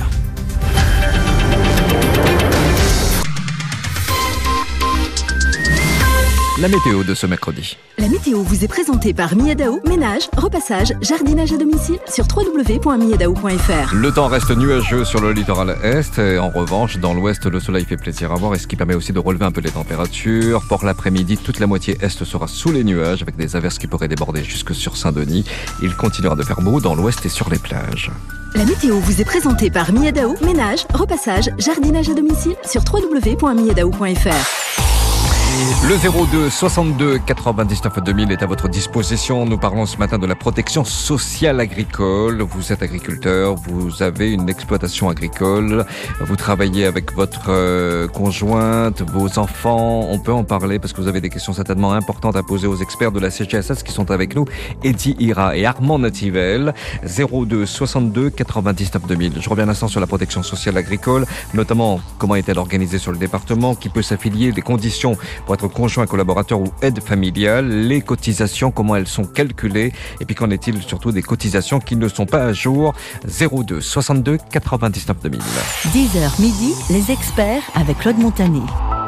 La météo de ce mercredi. La météo vous est présentée par Miadao, ménage, repassage, jardinage à domicile sur www.miadao.fr. Le temps reste nuageux sur le littoral est. Et en revanche, dans l'ouest, le soleil fait plaisir à voir et ce qui permet aussi de relever un peu les températures. Pour l'après-midi, toute la moitié est sera sous les nuages avec des averses qui pourraient déborder jusque sur Saint-Denis. Il continuera de faire beau dans l'ouest et sur les plages. La météo vous est présentée par Miadao, ménage, repassage, jardinage à domicile sur www.miadao.fr. Le 02 62 99 2000 est à votre disposition. Nous parlons ce matin de la protection sociale agricole. Vous êtes agriculteur, vous avez une exploitation agricole, vous travaillez avec votre conjointe, vos enfants. On peut en parler parce que vous avez des questions certainement importantes à poser aux experts de la CGSS qui sont avec nous. Eddie Ira et Armand Nativel. 02 62 99 2000. Je reviens un instant sur la protection sociale agricole, notamment comment est-elle organisée sur le département, qui peut s'affilier, les conditions pour être conjoint, collaborateur ou aide familiale, les cotisations, comment elles sont calculées, et puis qu'en est-il surtout des cotisations qui ne sont pas à jour. 02 62 99 2000. 10h midi, les experts avec Claude Montané.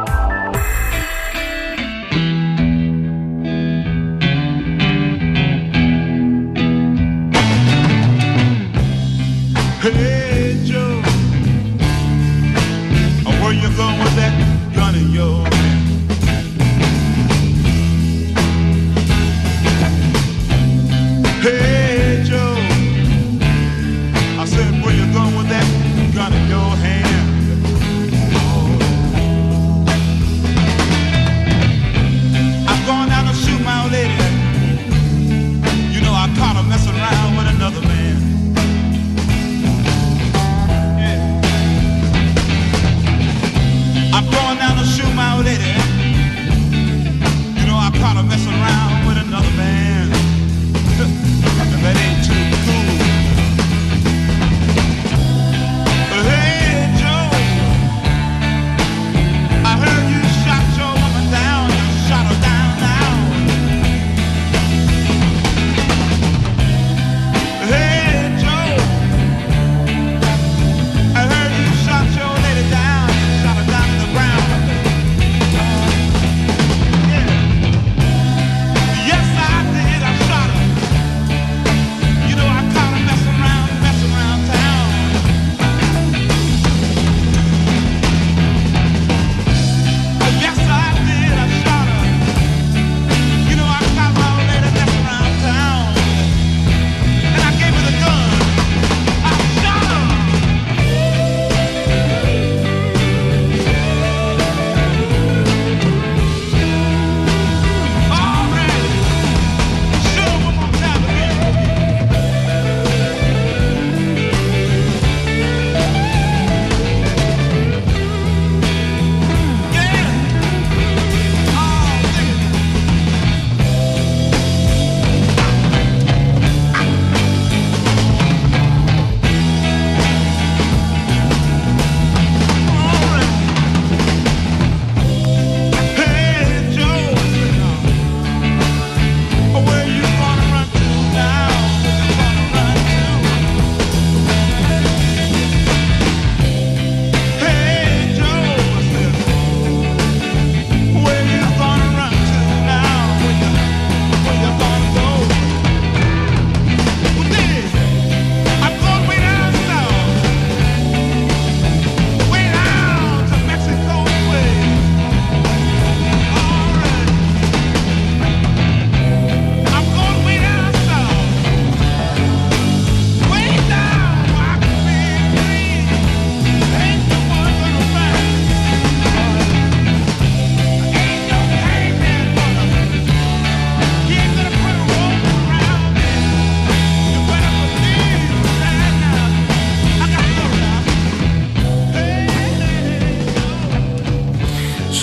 Hey Joe, where you going with that gun in your hand? Hey Joe, I said where you going with that gun in your hand? I'm going out to shoot my old lady. You know I caught her messing around with another man.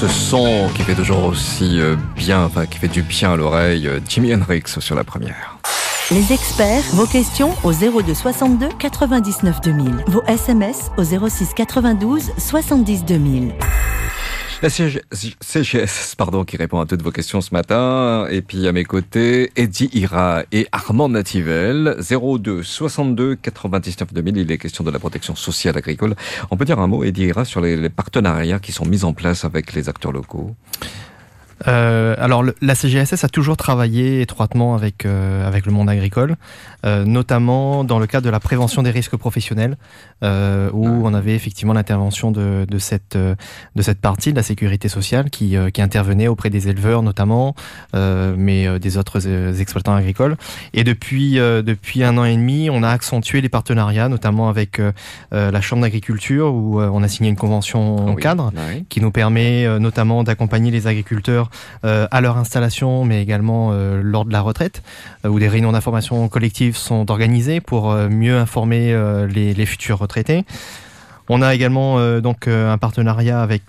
ce son qui fait toujours aussi bien, enfin qui fait du bien à l'oreille, Jimi Hendrix sur la première. Les experts, vos questions au 02 62 99 2000. Vos SMS au 06 92 70 2000. La CGS, qui répond à toutes vos questions ce matin. Et puis à mes côtés, Eddie Ira et Armand Nativel. 02 62 99 2000. Il est question de la protection sociale agricole. On peut dire un mot, Eddie Ira, sur les partenariats qui sont mis en place avec les acteurs locaux? Alors la CGSS a toujours travaillé étroitement avec le monde agricole, notamment dans le cadre de la prévention des risques professionnels, où on avait effectivement l'intervention de cette partie de la sécurité sociale qui intervenait auprès des éleveurs notamment, mais des autres exploitants agricoles. Et depuis 1 an et demi, on a accentué les partenariats, notamment avec la Chambre d'agriculture, où on a signé une convention cadre qui nous permet notamment d'accompagner les agriculteurs à leur installation, mais également lors de la retraite, où des réunions d'information collective sont organisées pour mieux informer les futurs retraités. On a également donc un partenariat avec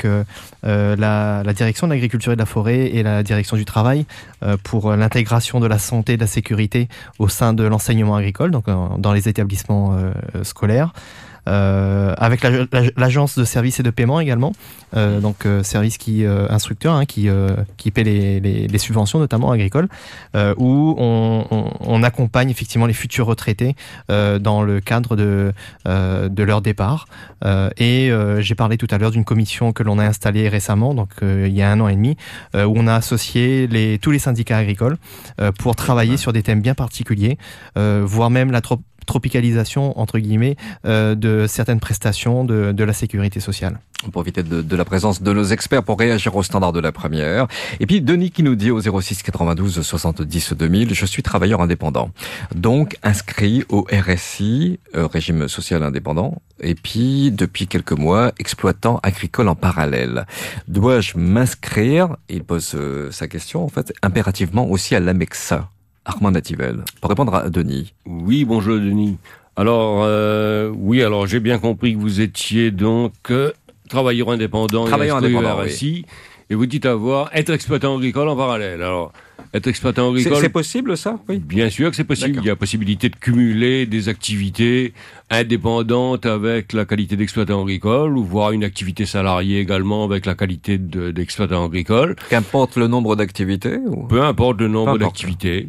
la direction de l'agriculture et de la forêt et la direction du travail pour l'intégration de la santé et de la sécurité au sein de l'enseignement agricole, donc dans les établissements scolaires. Avec l'agence de services et de paiement également, donc service instructeur qui paie les subventions notamment agricoles, où on accompagne effectivement les futurs retraités dans le cadre de leur départ. Et j'ai parlé tout à l'heure d'une commission que l'on a installée récemment, donc il y a 1 an et demi, où on a associé tous les syndicats agricoles pour travailler sur des thèmes bien particuliers, voire même la tropicalisation entre guillemets de certaines prestations de la sécurité sociale. On peut profiter de la présence de nos experts pour réagir au standard de la première. Et puis Denis qui nous dit au 06 92 70 2000, je suis travailleur indépendant, donc inscrit au RSI, régime social indépendant, et puis depuis quelques mois exploitant agricole en parallèle. Dois-je m'inscrire, il pose sa question en fait, impérativement aussi à l'AMEXA? Armand Nativel, pour répondre à Denis. Oui, bonjour Denis. Alors, j'ai bien compris que vous étiez donc travailleur indépendant RSI, et vous dites être exploitant agricole en parallèle. Alors, être exploitant agricole... C'est possible ça? Oui. Bien sûr que c'est possible. D'accord. Il y a possibilité de cumuler des activités indépendantes avec la qualité d'exploitant agricole, ou voire une activité salariée également avec la qualité d'exploitant agricole. Qu'importe le nombre d'activités Peu importe le nombre d'activités.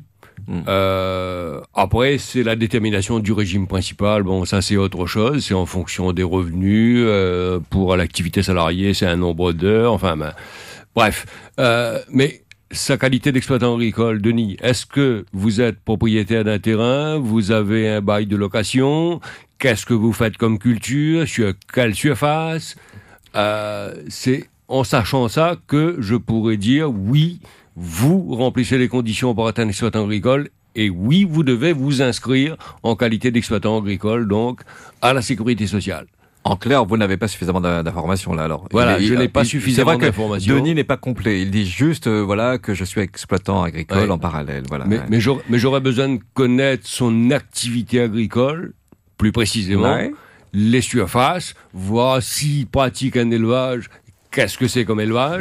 Après, c'est la détermination du régime principal. Bon, ça c'est autre chose. C'est en fonction des revenus. Pour l'activité salariée, c'est un nombre d'heures. Enfin, bref. Mais sa qualité d'exploitant agricole, Denis, est-ce que vous êtes propriétaire d'un terrain? Vous avez un bail de location? Qu'est-ce que vous faites comme culture? Sur quelle surface? C'est en sachant ça que je pourrais dire oui. Vous remplissez les conditions pour être un exploitant agricole et oui, vous devez vous inscrire en qualité d'exploitant agricole, donc à la sécurité sociale. En clair, vous n'avez pas suffisamment d'informations là alors. Voilà, je n'ai pas suffisamment d'informations. Denis n'est pas complet. Il dit juste que je suis exploitant agricole en parallèle. Voilà. Mais j'aurais besoin de connaître son activité agricole, plus précisément, les surfaces, voir s'il pratique un élevage. Qu'est-ce que c'est comme élevage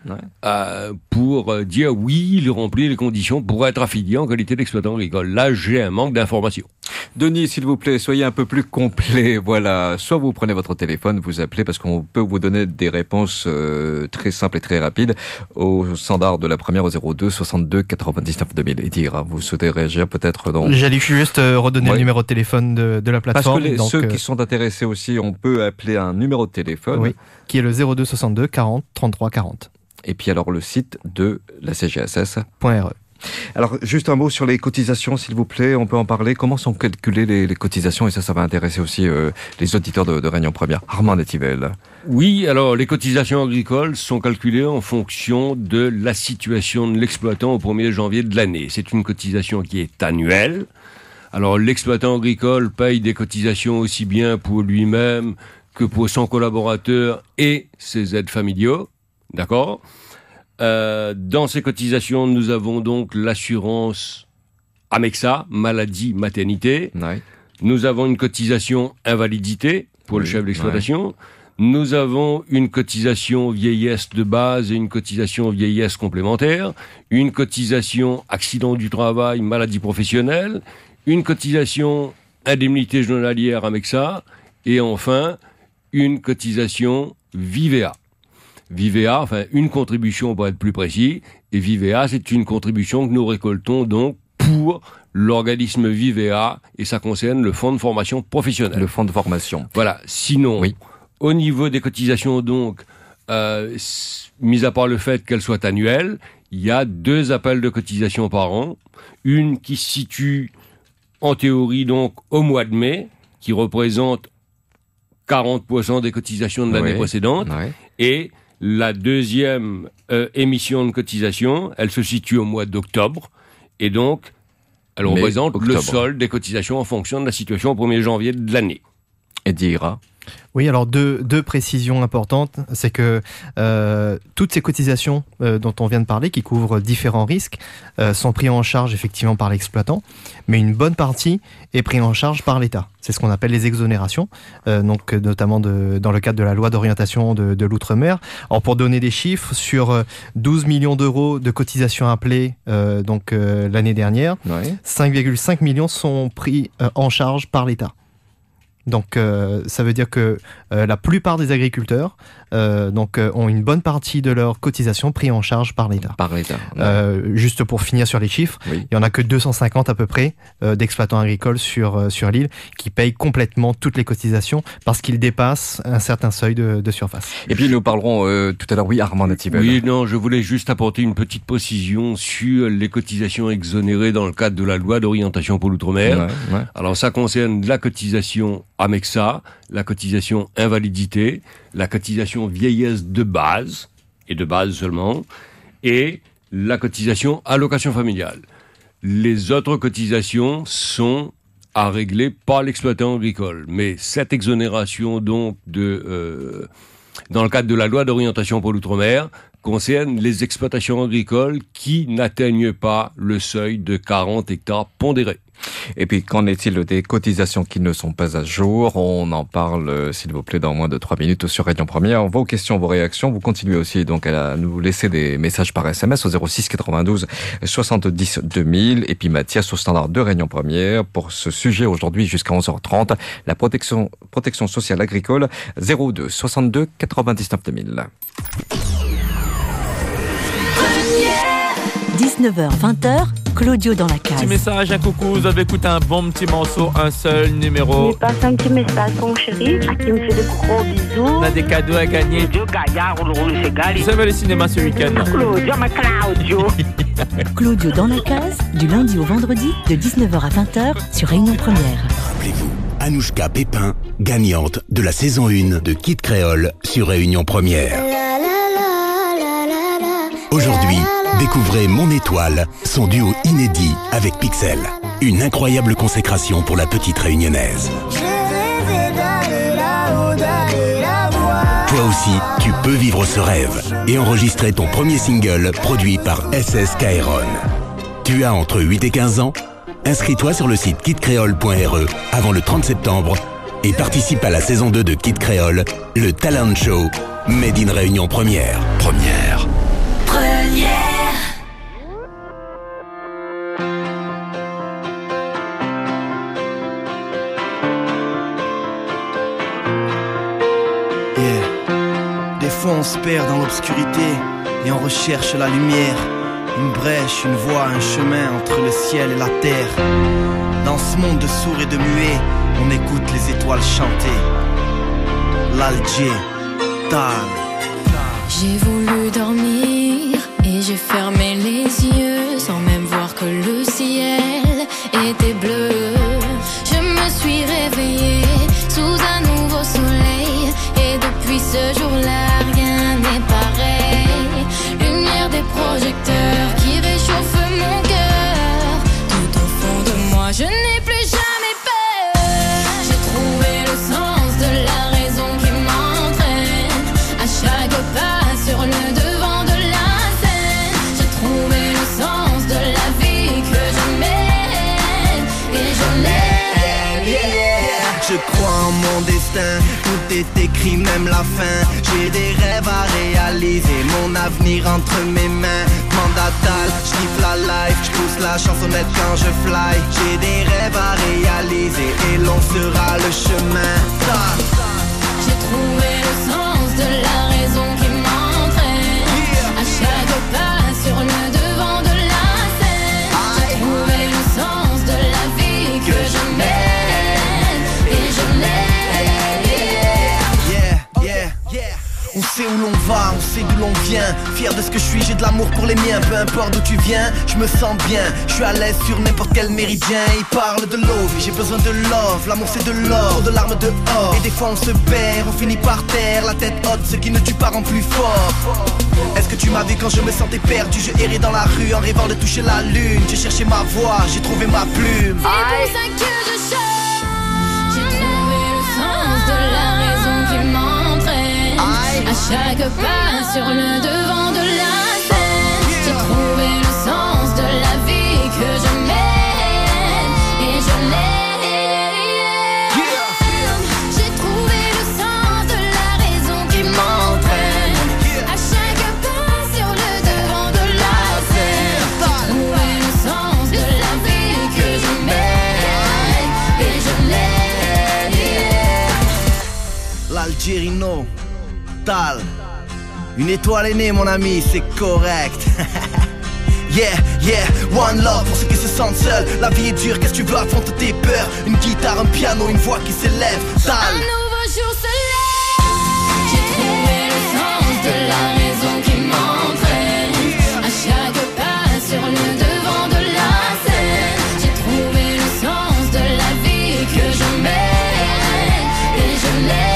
pour dire oui, il remplit les conditions pour être affilié en qualité d'exploitant agricole. Là, j'ai un manque d'informations. Denis, s'il vous plaît, soyez un peu plus complet. Voilà, soit vous prenez votre téléphone, vous appelez, parce qu'on peut vous donner des réponses très simples et très rapides au standard de la première au 02 62 99 2000. Et dire, vous souhaitez réagir peut-être dans... J'allais juste redonner le numéro de téléphone de la plateforme. Parce que ceux qui sont intéressés aussi, on peut appeler un numéro de téléphone. Oui, qui est le 02 62 40 33 40. Et puis alors le site de la CGSS.re. Alors, juste un mot sur les cotisations, s'il vous plaît. On peut en parler. Comment sont calculées les cotisations? Et ça va intéresser aussi les auditeurs de Réunion Première. Armand Nativel. Oui, alors, les cotisations agricoles sont calculées en fonction de la situation de l'exploitant au 1er janvier de l'année. C'est une cotisation qui est annuelle. Alors, l'exploitant agricole paye des cotisations aussi bien pour lui-même que pour son collaborateur et ses aides familiaux. D'accord? Dans ces cotisations, nous avons donc l'assurance AMEXA, maladie, maternité. Nous avons une cotisation invalidité pour le chef d'exploitation. nous avons une cotisation vieillesse de base et une cotisation vieillesse complémentaire, une cotisation accident du travail, maladie professionnelle, une cotisation indemnité journalière Amexa, et enfin, une cotisation Vivea. Vivea, enfin, une contribution pour être plus précis, et Vivea, c'est une contribution que nous récoltons donc pour l'organisme Vivea, et ça concerne le fonds de formation professionnelle. Le fonds de formation. Voilà. Sinon, oui. Au niveau des cotisations, donc, mis à part le fait qu'elles soient annuelles, il y a 2 appels de cotisation par an. Une qui se situe, en théorie, donc, au mois de mai, qui représente 40% des cotisations de l'année précédente. Et la deuxième émission de cotisation, elle se situe au mois d'octobre. Et donc, elle représente le solde des cotisations en fonction de la situation au 1er janvier de l'année. Et dira. Oui, alors deux précisions importantes, c'est que toutes ces cotisations dont on vient de parler, qui couvrent différents risques, sont prises en charge effectivement par l'exploitant, mais une bonne partie est prise en charge par l'État. C'est ce qu'on appelle les exonérations, donc notamment dans le cadre de la loi d'orientation de l'outre-mer. Alors pour donner des chiffres, sur 12 millions d'euros de cotisations appelées l'année dernière, 5,5 millions sont pris en charge par l'État. Donc ça veut dire que la plupart des agriculteurs ont une bonne partie de leur cotisation prise en charge par l'État. Par l'État. Juste pour finir sur les chiffres, il n'y en a que 250 à peu près d'exploitants agricoles sur l'île qui payent complètement toutes les cotisations parce qu'ils dépassent un certain seuil de surface. Et puis nous parlerons tout à l'heure, Armand Netivel. Oui, non, je voulais juste apporter une petite précision sur les cotisations exonérées dans le cadre de la loi d'orientation pour l'outre-mer. Alors ça concerne la cotisation Amexa, la cotisation invalidité, la cotisation vieillesse de base, et de base seulement, et la cotisation allocation familiale. Les autres cotisations sont à régler par l'exploitant agricole. Mais cette exonération, donc, dans le cadre de la loi d'orientation pour l'outre-mer, concerne les exploitations agricoles qui n'atteignent pas le seuil de 40 hectares pondérés. Et puis, qu'en est-il des cotisations qui ne sont pas à jour? On en parle, s'il vous plaît, dans moins de 3 minutes sur Réunion Première. Vos questions, vos réactions, vous continuez aussi donc à nous laisser des messages par SMS au 06 92 70 2000. Et puis Mathias au standard de Réunion Première pour ce sujet aujourd'hui jusqu'à 11h30, la protection sociale agricole 02 62 99 2000. 19h-20h, Claudio dans la case. Petit message, un coucou, vous avez écouté un bon petit morceau, un seul numéro. Je passe un petit message à mon chéri, à qui me fait de gros bisous. On a des cadeaux à gagner. Vous savez le cinéma ce week-end. Claudio dans la case, du lundi au vendredi, de 19h à 20h, sur Réunion Première. Rappelez-vous, Anouchka Pépin, gagnante de la saison 1 de Kid Créole sur Réunion Première. Aujourd'hui, découvrez Mon Étoile, son duo inédit avec Pixel. Une incroyable consécration pour la petite réunionnaise. Toi aussi, tu peux vivre ce rêve et enregistrer ton premier single produit par SS Kairon. Tu as entre 8 et 15 ans? Inscris-toi sur le site kidcreole.re avant le 30 septembre et participe à la saison 2 de Kid Créole, le talent show Made in Réunion Première. Première. Des fois on se perd dans l'obscurité et on recherche la lumière. Une brèche, une voie, un chemin entre le ciel et la terre. Dans ce monde de sourds et de muets, on écoute les étoiles chanter. L'Alger, Tal. J'ai voulu dormir et j'ai fermé les yeux sans même voir que le ciel était bleu. Je me suis réveillée sous un nouveau soleil et depuis ce jour-là rien n'est pareil. Lumière des projecteurs qui réchauffe mon cœur. Tout au fond de moi je n'ai plus jamais peur. J'ai trouvé le sens de la raison qui m'entraîne à chaque pas sur le devant de la scène. J'ai trouvé tout est écrit, même la fin. J'ai des rêves à réaliser, mon avenir entre mes mains. Mandatal, j'kiffe la life, j'pousse la chansonnette quand je fly. J'ai des rêves à réaliser et l'on sera le chemin. J'ai trouvé le sens de la raison qui m'entraîne. À chaque pas sur le devant de la scène. J'ai trouvé le sens de la vie que je mène. Et je l'ai. On sait où l'on va, on sait d'où l'on vient. Fier de ce que je suis, j'ai de l'amour pour les miens. Peu importe d'où tu viens, je me sens bien. Je suis à l'aise sur n'importe quel méridien. Ils parlent de love, j'ai besoin de love. L'amour c'est de l'or, de larmes dehors. Et des fois on se perd, on finit par terre. La tête haute, ce qui ne tue pas rend plus fort. Est-ce que tu m'as vu quand je me sentais perdu? Je errais dans la rue en rêvant de toucher la lune. J'ai cherché ma voix, j'ai trouvé ma plume. C'est pour ça que je chante. J'ai trouvé le sens de la raison qui m'entraîne. À chaque pas sur le devant de la scène. J'ai trouvé le sens de la vie que je mène. Et je l'ai. J'ai trouvé le sens de la raison qui m'entraîne. À chaque pas sur le devant de la scène. J'ai trouvé le sens de la vie que je mène. Et je l'ai. L'Algérino Tal. Une étoile est née mon ami, c'est correct. Yeah, one love pour ceux qui se sentent seuls. La vie est dure, qu'est-ce que tu veux, affronte tes peurs. Une guitare, un piano, une voix qui s'élève. Tal. Un nouveau jour se lève. J'ai trouvé le sens de la raison qui m'entraîne. À chaque pas sur le devant de la scène. J'ai trouvé le sens de la vie que je mène. Et je l'ai.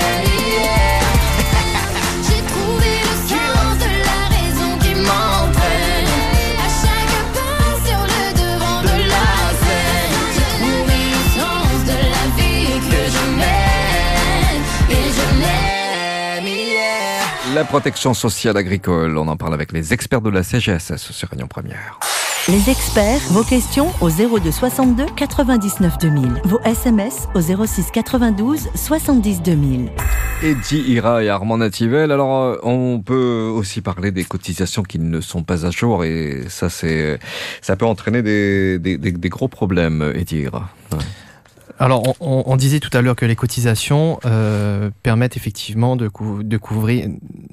La protection sociale agricole, on en parle avec les experts de la CGSS sur Réunion Première. Les experts, vos questions au 02 62 99 2000. Vos SMS au 06 92 70 2000. Eddie Ira et Armand Nativel. Alors, on peut aussi parler des cotisations qui ne sont pas à jour et ça peut entraîner des gros problèmes, Eddie Ira. Ouais. Alors, on disait tout à l'heure que les cotisations permettent effectivement de couvrir,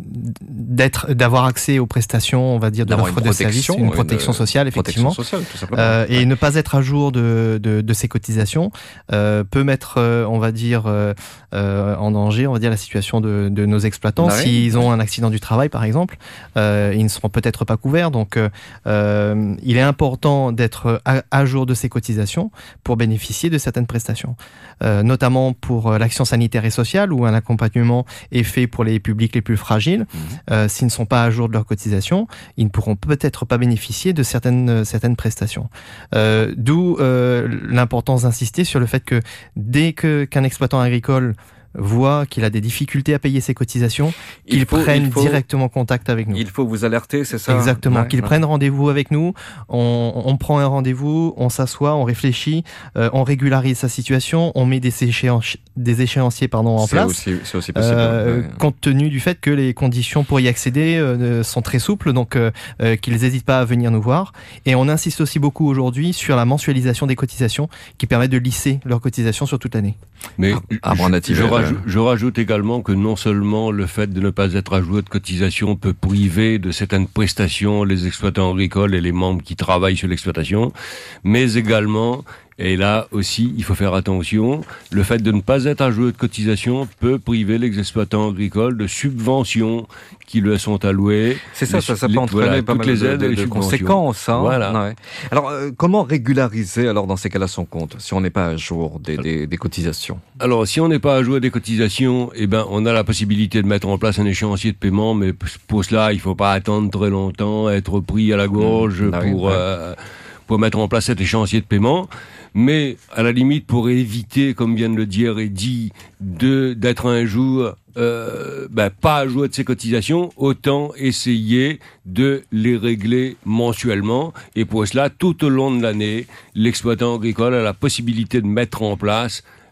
d'avoir accès aux prestations, on va dire, de l'offre de services, une protection sociale, effectivement. Protection sociale, tout simplement. Et ne pas être à jour de ces cotisations peut mettre, on va dire, en danger, on va dire, la situation de nos exploitants. S'ils ont un accident du travail, par exemple, ils ne seront peut-être pas couverts. Donc, il est important d'être à jour de ces cotisations pour bénéficier de certaines prestations. Notamment pour l'action sanitaire et sociale où un accompagnement est fait pour les publics les plus fragiles. S'ils ne sont pas à jour de leurs cotisations, ils ne pourront peut-être pas bénéficier de certaines prestations. D'où l'importance d'insister sur le fait que dès qu'un exploitant agricole voit qu'il a des difficultés à payer ses cotisations, qu'il prenne directement contact avec nous. Il faut vous alerter, c'est ça? Exactement, qu'il prenne rendez-vous avec nous, on prend un rendez-vous, on s'assoit, on réfléchit, on régularise sa situation, on met des échéanciers en place. C'est aussi possible. Compte tenu du fait que les conditions pour y accéder sont très souples, donc qu'ils n'hésitent pas à venir nous voir. Et on insiste aussi beaucoup aujourd'hui sur la mensualisation des cotisations qui permet de lisser leurs cotisations sur toute l'année. Mais je rajoute également que non seulement le fait de ne pas être à jour de cotisation peut priver de certaines prestations les exploitants agricoles et les membres qui travaillent sur l'exploitation, mais également, et là aussi il faut faire attention, le fait de ne pas être à jour de cotisation peut priver les exploitants agricoles de subventions qui leur sont allouées. C'est ça, ça peut entraîner pas mal de conséquences. Hein. Voilà. Ouais. Alors, comment régulariser alors dans ces cas-là son compte si on n'est pas à jour des cotisations? Alors, si on n'est pas à jour des cotisations, on a la possibilité de mettre en place un échéancier de paiement, mais pour cela, il ne faut pas attendre très longtemps, être pris à la gorge pour mettre en place cet échéancier de paiement. Mais, à la limite, pour éviter, comme vient de le dire Eddy, d'être un jour pas à jour de ses cotisations, autant essayer de les régler mensuellement. Et pour cela, tout au long de l'année, l'exploitant agricole a la possibilité de mettre en place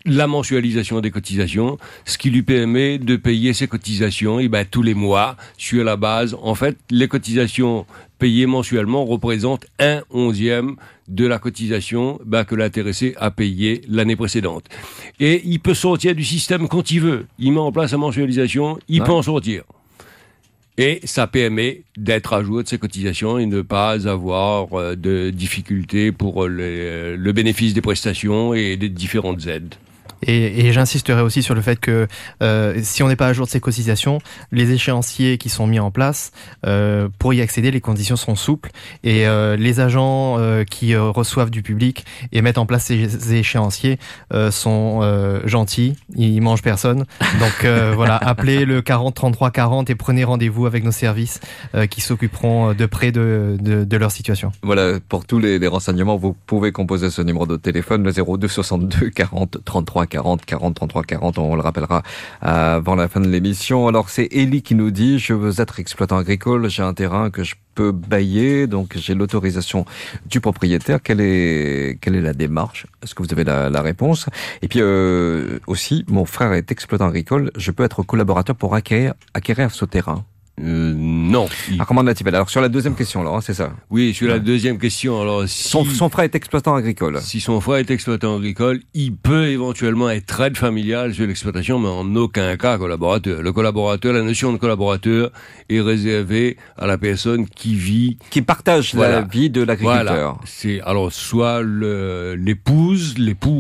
la mensualisation des cotisations, ce qui lui permet de payer ses cotisations tous les mois sur la base. En fait, les cotisations payées mensuellement représentent 1/11 de la cotisation que l'intéressé a payé l'année précédente. Et il peut sortir du système quand il veut. Il met en place la mensualisation, il peut en sortir. Et ça permet d'être à jour de ses cotisations et ne pas avoir de difficultés pour le bénéfice des prestations et des différentes aides. Et j'insisterai aussi sur le fait que si on n'est pas à jour de ces cotisations, les échéanciers qui sont mis en place, pour y accéder, les conditions sont souples et les agents qui reçoivent du public et mettent en place ces échéanciers sont gentils, ils mangent personne. Donc voilà, appelez le 40 33 40 et prenez rendez-vous avec nos services qui s'occuperont de près de leur situation. Voilà, pour tous les renseignements, vous pouvez composer ce numéro de téléphone, le 02 62 40 33 40 33 40, on le rappellera avant la fin de l'émission. Alors c'est Élie qui nous dit: je veux être exploitant agricole, j'ai un terrain que je peux bailler, donc j'ai l'autorisation du propriétaire. Quelle est la démarche? Est-ce que vous avez la réponse? Et puis aussi, mon frère est exploitant agricole, je peux être collaborateur pour acquérir ce terrain? Non. Comment on a-t-il? Alors sur la deuxième question, alors c'est ça? Oui, sur la deuxième question. Alors son frère est exploitant agricole. Si son frère est exploitant agricole, il peut éventuellement être aide familiale sur l'exploitation, mais en aucun cas collaborateur. Le collaborateur, la notion de collaborateur est réservée à la personne qui partage la vie de l'agriculteur. Voilà. C'est alors soit l'épouse,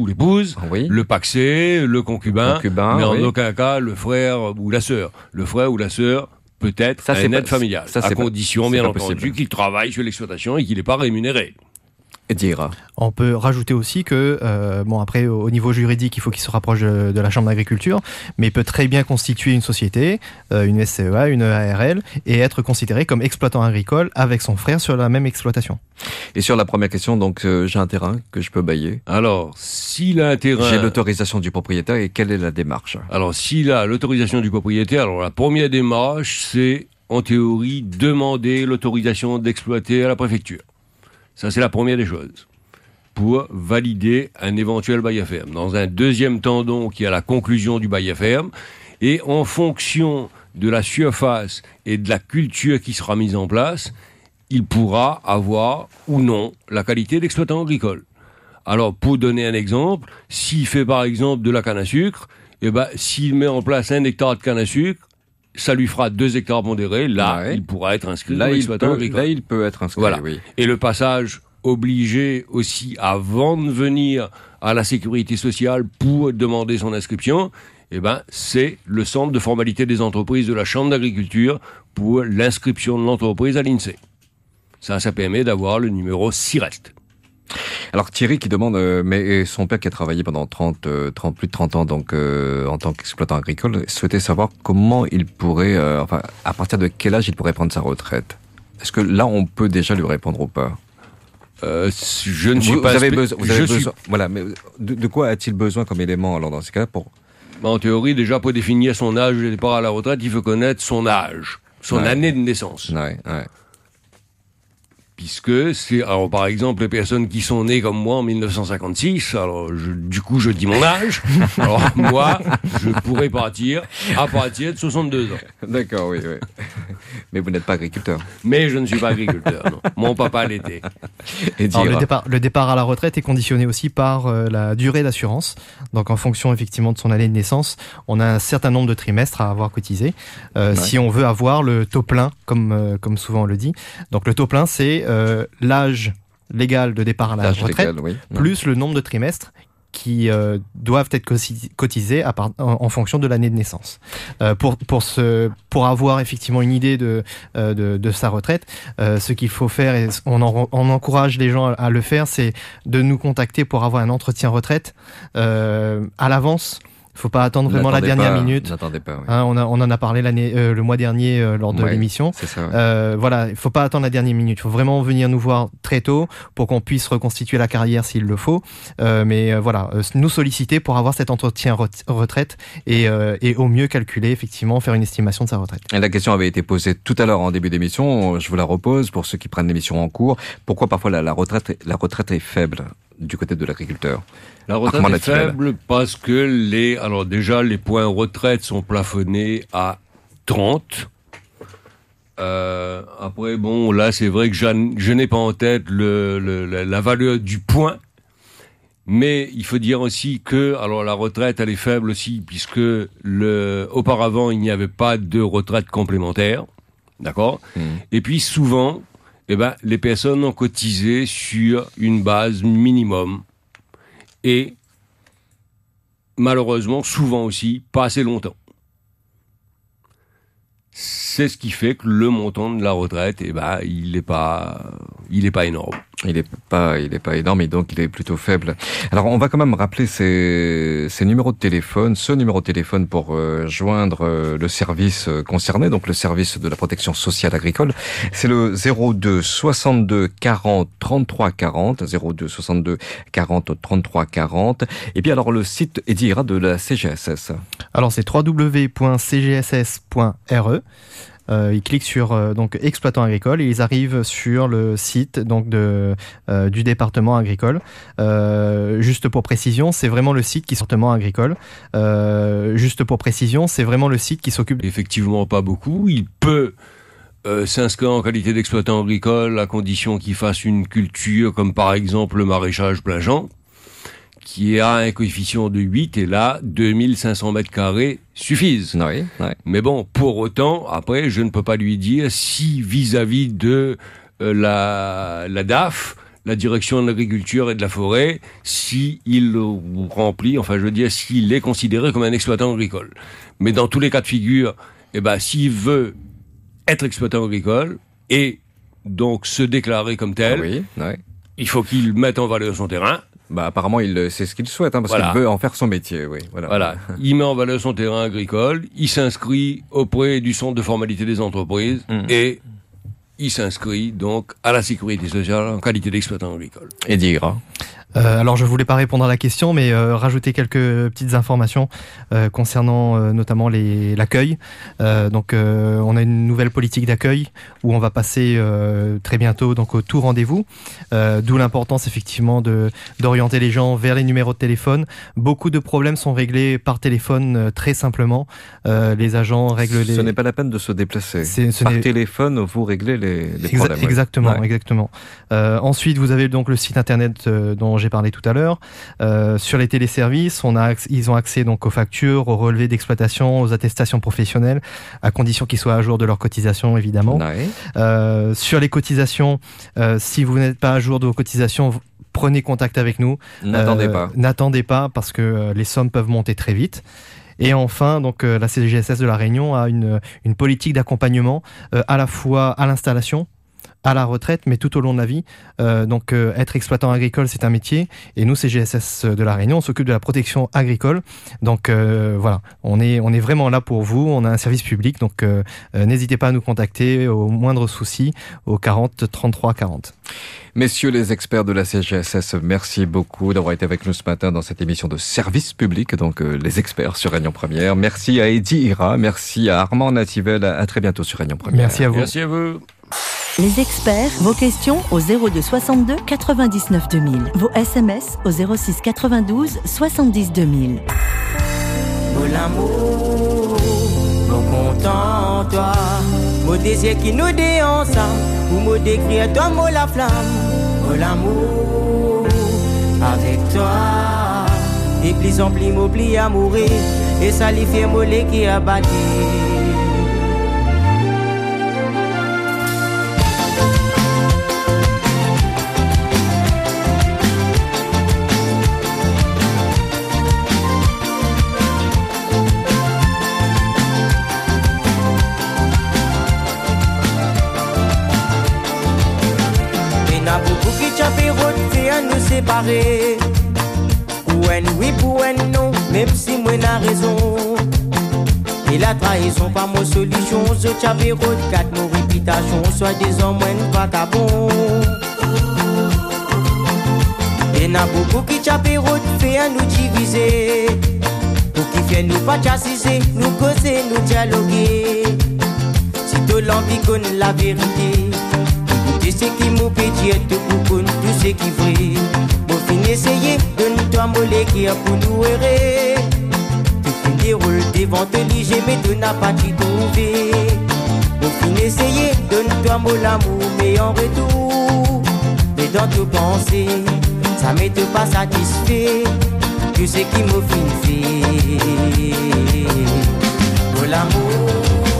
le pacsé, le concubin, mais en aucun cas le frère ou la sœur. Le frère ou la sœur peut être une aide familiale, à condition, bien entendu, qu'il travaille sur l'exploitation et qu'il n'est pas rémunéré. Et dire. On peut rajouter aussi que, après, au niveau juridique, il faut qu'il se rapproche de la Chambre d'agriculture, mais il peut très bien constituer une société, une SCEA, une ARL, et être considéré comme exploitant agricole avec son frère sur la même exploitation. Et sur la première question, donc, j'ai un terrain que je peux bailler. Alors, s'il a un terrain... J'ai l'autorisation du propriétaire, et quelle est la démarche? Alors, s'il a l'autorisation du propriétaire, alors la première démarche, c'est, en théorie, demander l'autorisation d'exploiter à la préfecture. Ça, c'est la première des choses, pour valider un éventuel bail à ferme. Dans un deuxième temps, donc, il y a la conclusion du bail à ferme, et en fonction de la surface et de la culture qui sera mise en place, il pourra avoir ou non la qualité d'exploitant agricole. Alors, pour donner un exemple, s'il fait par exemple de la canne à sucre, s'il met en place 1 hectare de canne à sucre, ça lui fera 2 hectares pondérés. Là, il pourra être inscrit comme exploitant agricole. Là, il peut être inscrit, voilà. Oui. Et le passage obligé aussi avant de venir à la sécurité sociale pour demander son inscription, c'est le centre de formalité des entreprises de la Chambre d'agriculture pour l'inscription de l'entreprise à l'INSEE. Ça permet d'avoir le numéro SIREST. Alors Thierry qui demande, mais son père qui a travaillé pendant plus de 30 ans donc en tant qu'exploitant agricole, souhaitait savoir comment il pourrait, à partir de quel âge il pourrait prendre sa retraite. Est-ce que là on peut déjà lui répondre ou pas? Je ne suis pas... Vous avez besoin. Voilà, mais de quoi a-t-il besoin comme élément alors dans ce cas pour... En théorie, déjà pour définir son âge de départ à la retraite, il faut connaître son âge, son année de naissance. Ouais. Puisque c'est, alors par exemple, les personnes qui sont nées comme moi en 1956, alors du coup je dis mon âge, alors moi je pourrais partir à partir de 62 ans. D'accord, oui. Mais vous n'êtes pas agriculteur. Mais je ne suis pas agriculteur, non. Mon papa l'était. Le départ à la retraite est conditionné aussi par la durée d'assurance. Donc en fonction effectivement de son année de naissance, on a un certain nombre de trimestres à avoir cotisé. Si on veut avoir le taux plein, comme souvent on le dit. Donc le taux plein, c'est l'âge légal de départ à la retraite, plus le nombre de trimestres qui doivent être cotisés en fonction de l'année de naissance. Pour avoir effectivement une idée de sa retraite, ce qu'il faut faire, et on encourage les gens à le faire, c'est de nous contacter pour avoir un entretien retraite à l'avance. Il ne faut pas attendre vraiment la dernière minute. N'attendez pas. Oui. On en a parlé le mois dernier lors de l'émission. C'est ça. Voilà, il ne faut pas attendre la dernière minute. Il faut vraiment venir nous voir très tôt pour qu'on puisse reconstituer la carrière s'il le faut. Mais nous solliciter pour avoir cet entretien retraite et au mieux calculer, effectivement, faire une estimation de sa retraite. Et la question avait été posée tout à l'heure en début d'émission. Je vous la repose pour ceux qui prennent l'émission en cours. Pourquoi parfois la retraite est faible? du côté de l'agriculteur? La retraite est faible parce que les points retraite sont plafonnés à 30. Après, bon, là, c'est vrai que je n'ai pas en tête la valeur du point. Mais il faut dire aussi que, la retraite, elle est faible aussi, puisque auparavant, il n'y avait pas de retraite complémentaire. D'accord? Et puis, souvent, les personnes ont cotisé sur une base minimum. Et, malheureusement, souvent aussi, pas assez longtemps. C'est ce qui fait que le montant de la retraite, il est pas énorme. Il est pas énorme et donc il est plutôt faible. Alors on va quand même rappeler ces numéros de téléphone, ce numéro de téléphone pour joindre le service concerné, donc le service de la protection sociale agricole. C'est le 02 62 40 33 40, 02 62 40 33 40. Et puis alors le site Eddy Ira de la CGSS. Alors c'est www.cgss.re. Ils cliquent sur donc exploitant agricole et ils arrivent sur le site donc du département agricole. Juste pour précision, c'est vraiment le site qui s'occupe agricole. Juste pour précision, c'est vraiment le site qui s'occupe. Effectivement, pas beaucoup. Il peut s'inscrire en qualité d'exploitant agricole à condition qu'il fasse une culture comme par exemple le maraîchage plein champ, qui a un coefficient de 8, et là, 2500 mètres carrés suffisent. Oui. Mais bon, pour autant, après, je ne peux pas lui dire si vis-à-vis de la DAF, la direction de l'agriculture et de la forêt, s'il remplit, s'il est considéré comme un exploitant agricole. Mais dans tous les cas de figure, s'il veut être exploitant agricole et donc se déclarer comme tel, il faut qu'il mette en valeur son terrain. Apparemment, c'est ce qu'il souhaite, parce qu'il veut en faire son métier, oui. Voilà. Il met en valeur son terrain agricole, il s'inscrit auprès du centre de formalité des entreprises et il s'inscrit donc à la sécurité sociale en qualité d'exploitant agricole. Eddy Ira. Alors je voulais pas répondre à la question, mais rajouter quelques petites informations concernant notamment l'accueil. Donc on a une nouvelle politique d'accueil où on va passer très bientôt donc au tout rendez-vous. D'où l'importance effectivement d'orienter les gens vers les numéros de téléphone. Beaucoup de problèmes sont réglés par téléphone très simplement. Les agents règlent les. Ce n'est pas la peine de se déplacer. Par téléphone, vous réglez les problèmes. Exactement. Ensuite, vous avez donc le site internet dont j'ai parlé tout à l'heure. Sur les téléservices, ils ont accès donc aux factures, aux relevés d'exploitation, aux attestations professionnelles, à condition qu'ils soient à jour de leur cotisation, évidemment. Sur les cotisations, si vous n'êtes pas à jour de vos cotisations, prenez contact avec nous. N'attendez pas parce que les sommes peuvent monter très vite. Et enfin, donc la CGSS de La Réunion a une politique d'accompagnement à la fois à l'installation, à la retraite, mais tout au long de la vie. Donc être exploitant agricole, c'est un métier. Et nous, CGSS de La Réunion, on s'occupe de la protection agricole. Donc voilà, on est vraiment là pour vous. On a un service public, donc n'hésitez pas à nous contacter au moindre souci au 40 33 40. Messieurs les experts de la CGSS, merci beaucoup d'avoir été avec nous ce matin dans cette émission de service public, donc les experts sur Réunion Première. Merci à Eddy Ira, merci à Armand Nativel, à très bientôt sur Réunion Première. Merci à vous. Merci à vous. Les experts, vos questions au 02 62 99 2000. Vos SMS au 06 92 70 2000. Mon amour, mon content, toi. Mon désir qui nous dit ensemble. Pour me décrire toi, mon la flamme. Mon amour, avec toi. Et plus en plus, m'oublie à mourir. Et ça lui fait mollet qui a battu. Nous séparer. Pour un oui, pour un non, même si moi n'a raison. Et la trahison pas mon solution. Je t'avais route 4 nos réputations. Soit des hommes, moi pas bon. Et n'a beaucoup qui t'avait route fait à nous diviser. Pour qui fait nous pas chassiser, nous causer, nous dialoguer. Si tout l'envie connaît la vérité. Tout ce qui m'ont pédié, tout ce qui vrai. fin essayer de nous tomber qui a pour nous errer. Tu fin déroule devant te liger mais tu n'as pas t'y trouvé. Au fin essayer de nous tomber l'amour mais en retour. Mais dans tes pensées, ça m'est pas satisfait. Tu sais qui me fait. Pour l'amour,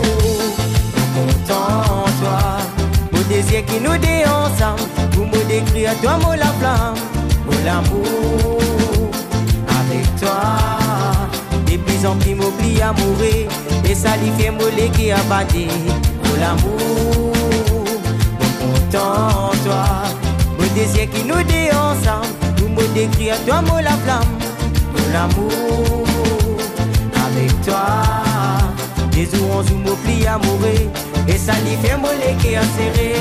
content toi. Mon désir qui nous dé ensemble. Pour me décrire à toi, moi la flamme. Pour l'amour, avec toi. Et puis en plus m'oublie à mourir. Et ça lui fait mollet qui a battu. Pour l'amour, content toi. Mon désir qui nous dé ensemble. Pour me décrire à toi, moi la flamme. Pour l'amour, avec toi. Des jours on se m'oublie à mourir. Et ça lui fait mollet qui a serré.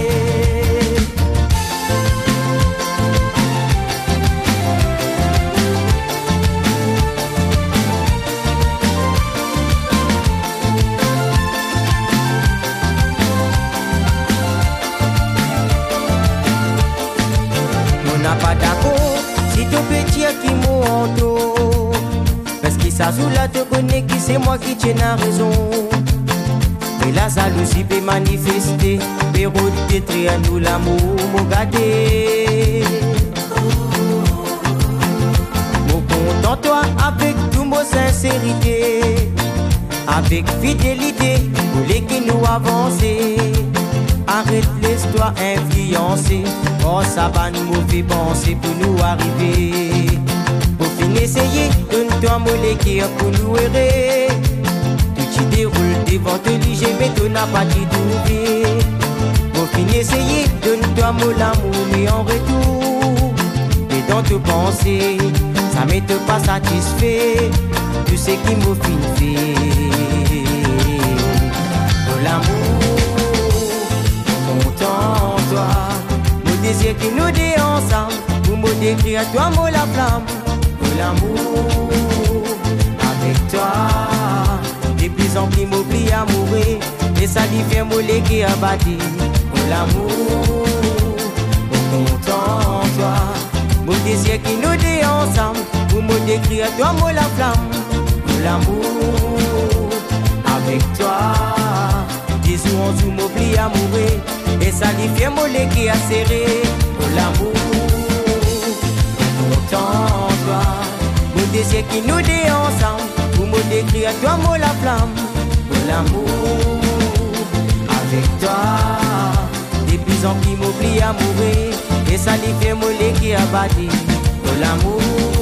Pas d'accord, si tu peux dire qui m'entend. Parce que ça sous la te connaît qui c'est moi qui tiens la raison. Et la jalousie peut manifester, mais redétruire à nous l'amour, mon gâté. Mon content toi avec toute mon sincérité, avec fidélité, pour les qui nous avancer. Arrête, laisse-toi influencer. Oh, ça va nous mauvais penser pour nous arriver. Pour finir, essayer de nous tomber qui a pour nous errer. Tout qui déroule devant te liger, mais tu n'as pas dit trouver. Pour finir, essayer de nous tomber l'amour, mais en retour. Et dans tes pensées, ça m'est pas satisfait. Tu sais qui m'a fait. Pour l'amour. Content toi, mon désir qui nous dit ensemble. Pour me décrire à toi, moi la flamme. Pour l'amour, avec toi. De plus en plus m'oublie à mourir. Et ça lui fait mollet qui a battu. Pour l'amour, content toi, mon désir qui nous dit ensemble. Pour me décrire à toi, moi la flamme. Pour l'amour, avec toi. Des jours on se m'oublie à mourir. Et ça lui fait mollet qui a serré. Pour l'amour, content toi. Mon désir qui nous dit ensemble. Pour me décrire à toi, moi la flamme. Pour l'amour, avec toi. Des plus en plus m'oublie à mourir. Et ça lui fait mollet qui a battu. Pour l'amour,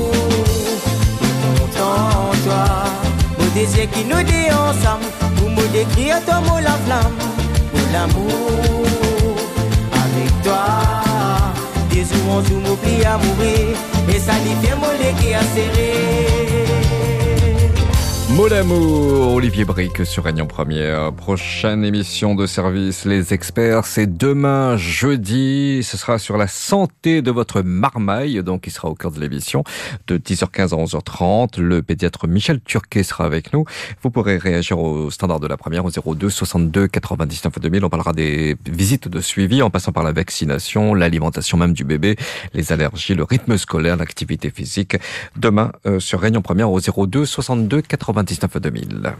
content toi. Mon désir qui nous dit ensemble. Pour me décrire à toi, moi la flamme. Pour l'amour, avec toi. Des jours on se m'oublie à mourir. Et ça lui fait mollet qui a serré. Mot d'amour, Olivier Brick sur Réunion Première. Prochaine émission de service, les experts, c'est demain jeudi. Ce sera sur la santé de votre marmaille, donc il sera au cœur de l'émission de 10h15 à 11h30. Le pédiatre Michel Turquet sera avec nous. Vous pourrez réagir au standard de la première au 02 62 99 2000. On parlera des visites de suivi en passant par la vaccination, l'alimentation même du bébé, les allergies, le rythme scolaire, l'activité physique. Demain sur Réunion Première au 02 62 99 2000.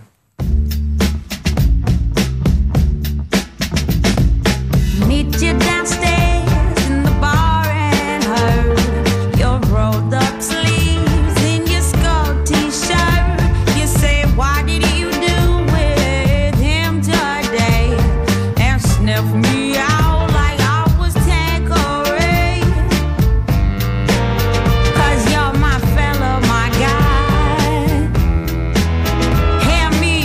Meet you downstairs in the bar and heard your rolled up sleeves in your skull t-shirt. You say, what did you do with him today? And sniff me out like I was Tanqueray. 'Cause you're my fella, my guy. Hand me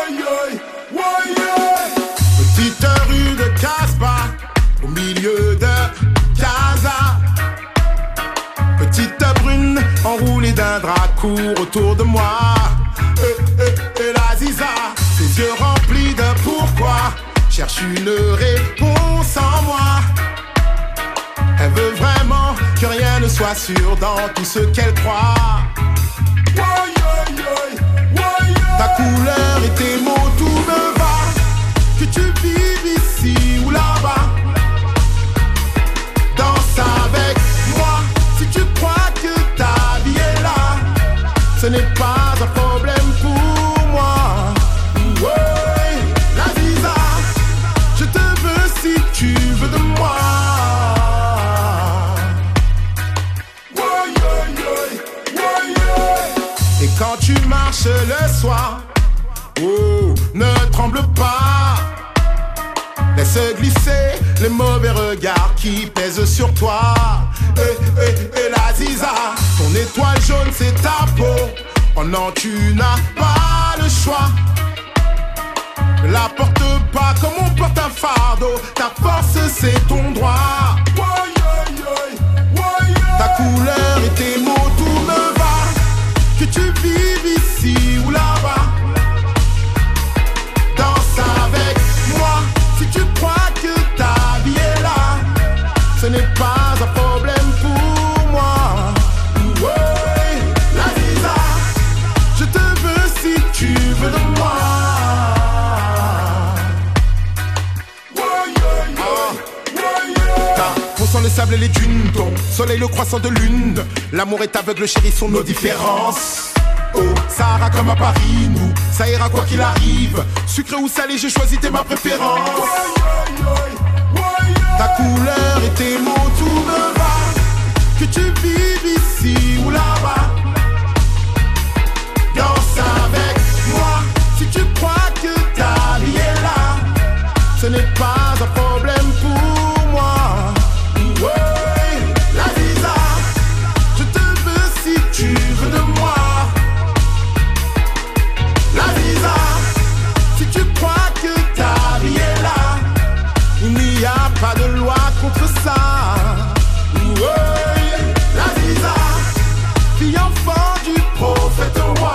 Petite rue de Casbah, au milieu de Casa. Petite brune enroulée d'un drap court autour de moi. Et la Ziza, ses yeux remplis de pourquoi, cherche une réponse en moi. Elle veut vraiment que rien ne soit sûr dans tout ce qu'elle croit. Ta couleur et tes mots, tout me va. Que tu vives ici ou là-bas, danse avec moi. Si tu crois que ta vie est là, ce n'est pas un problème pour moi. Ouais, la Ziza, je te veux si tu veux de moi. Et quand tu marches le soir, oh, ne tremble pas. Laisse glisser les mauvais regards qui pèsent sur toi. Et la Ziza, ton étoile jaune c'est ta peau. Oh non, tu n'as pas le choix. Ne la porte pas comme on porte un fardeau. Ta force c'est ton droit. Ta couleur et tes mots, tout me va. Que tu vives ici ou là-bas, danse avec moi. Si tu crois que ta vie est là, ce n'est pas un problème pour moi. Ouais, la Ziza, je te veux si tu veux de moi. Mon sang, le sable et les dunes, ton soleil, le croissant de lune. L'amour est aveugle, chérissons nos différences. Oh, Sahara comme à Paris, nous, ça ira quoi qu'il arrive. Sucré ou salé, j'ai choisi, t'es ma préférence. Ta couleur et tes mots, tout me va. Que tu vives ici ou là-bas, danse avec moi. Si tu crois que ta vie est là, ce n'est pas un problème pour moi. Ouais, la Ziza, je te veux si tu veux de moi. La Ziza, si tu crois que ta vie est là, il n'y a pas de loi contre ça. Ouais, la Ziza, fille enfant du prophète roi.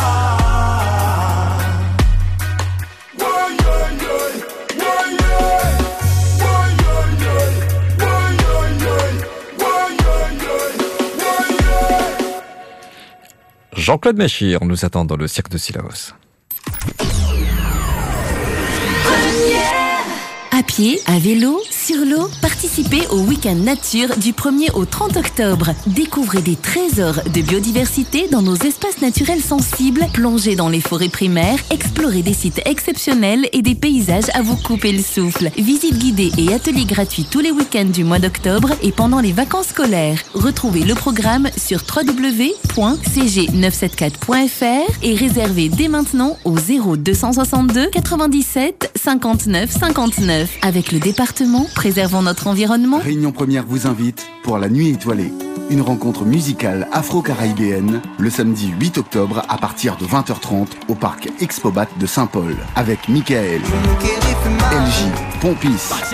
Jean-Claude Mechir nous attend dans le cirque de Sillaos. À pied, à vélo, sur l'eau, participez au week-end nature du 1er au 30 octobre. Découvrez des trésors de biodiversité dans nos espaces naturels sensibles, plongez dans les forêts primaires, explorez des sites exceptionnels et des paysages à vous couper le souffle. Visites guidées et ateliers gratuits tous les week-ends du mois d'octobre et pendant les vacances scolaires. Retrouvez le programme sur www.cg974.fr et réservez dès maintenant au 0262 97 59 59. Avec le département, préservons notre environnement. Réunion Première vous invite pour la Nuit étoilée. Une rencontre musicale afro-caribéenne le samedi 8 octobre à partir de 20h30 au parc Expobat de Saint-Paul. Avec Michael, LJ, Pompis,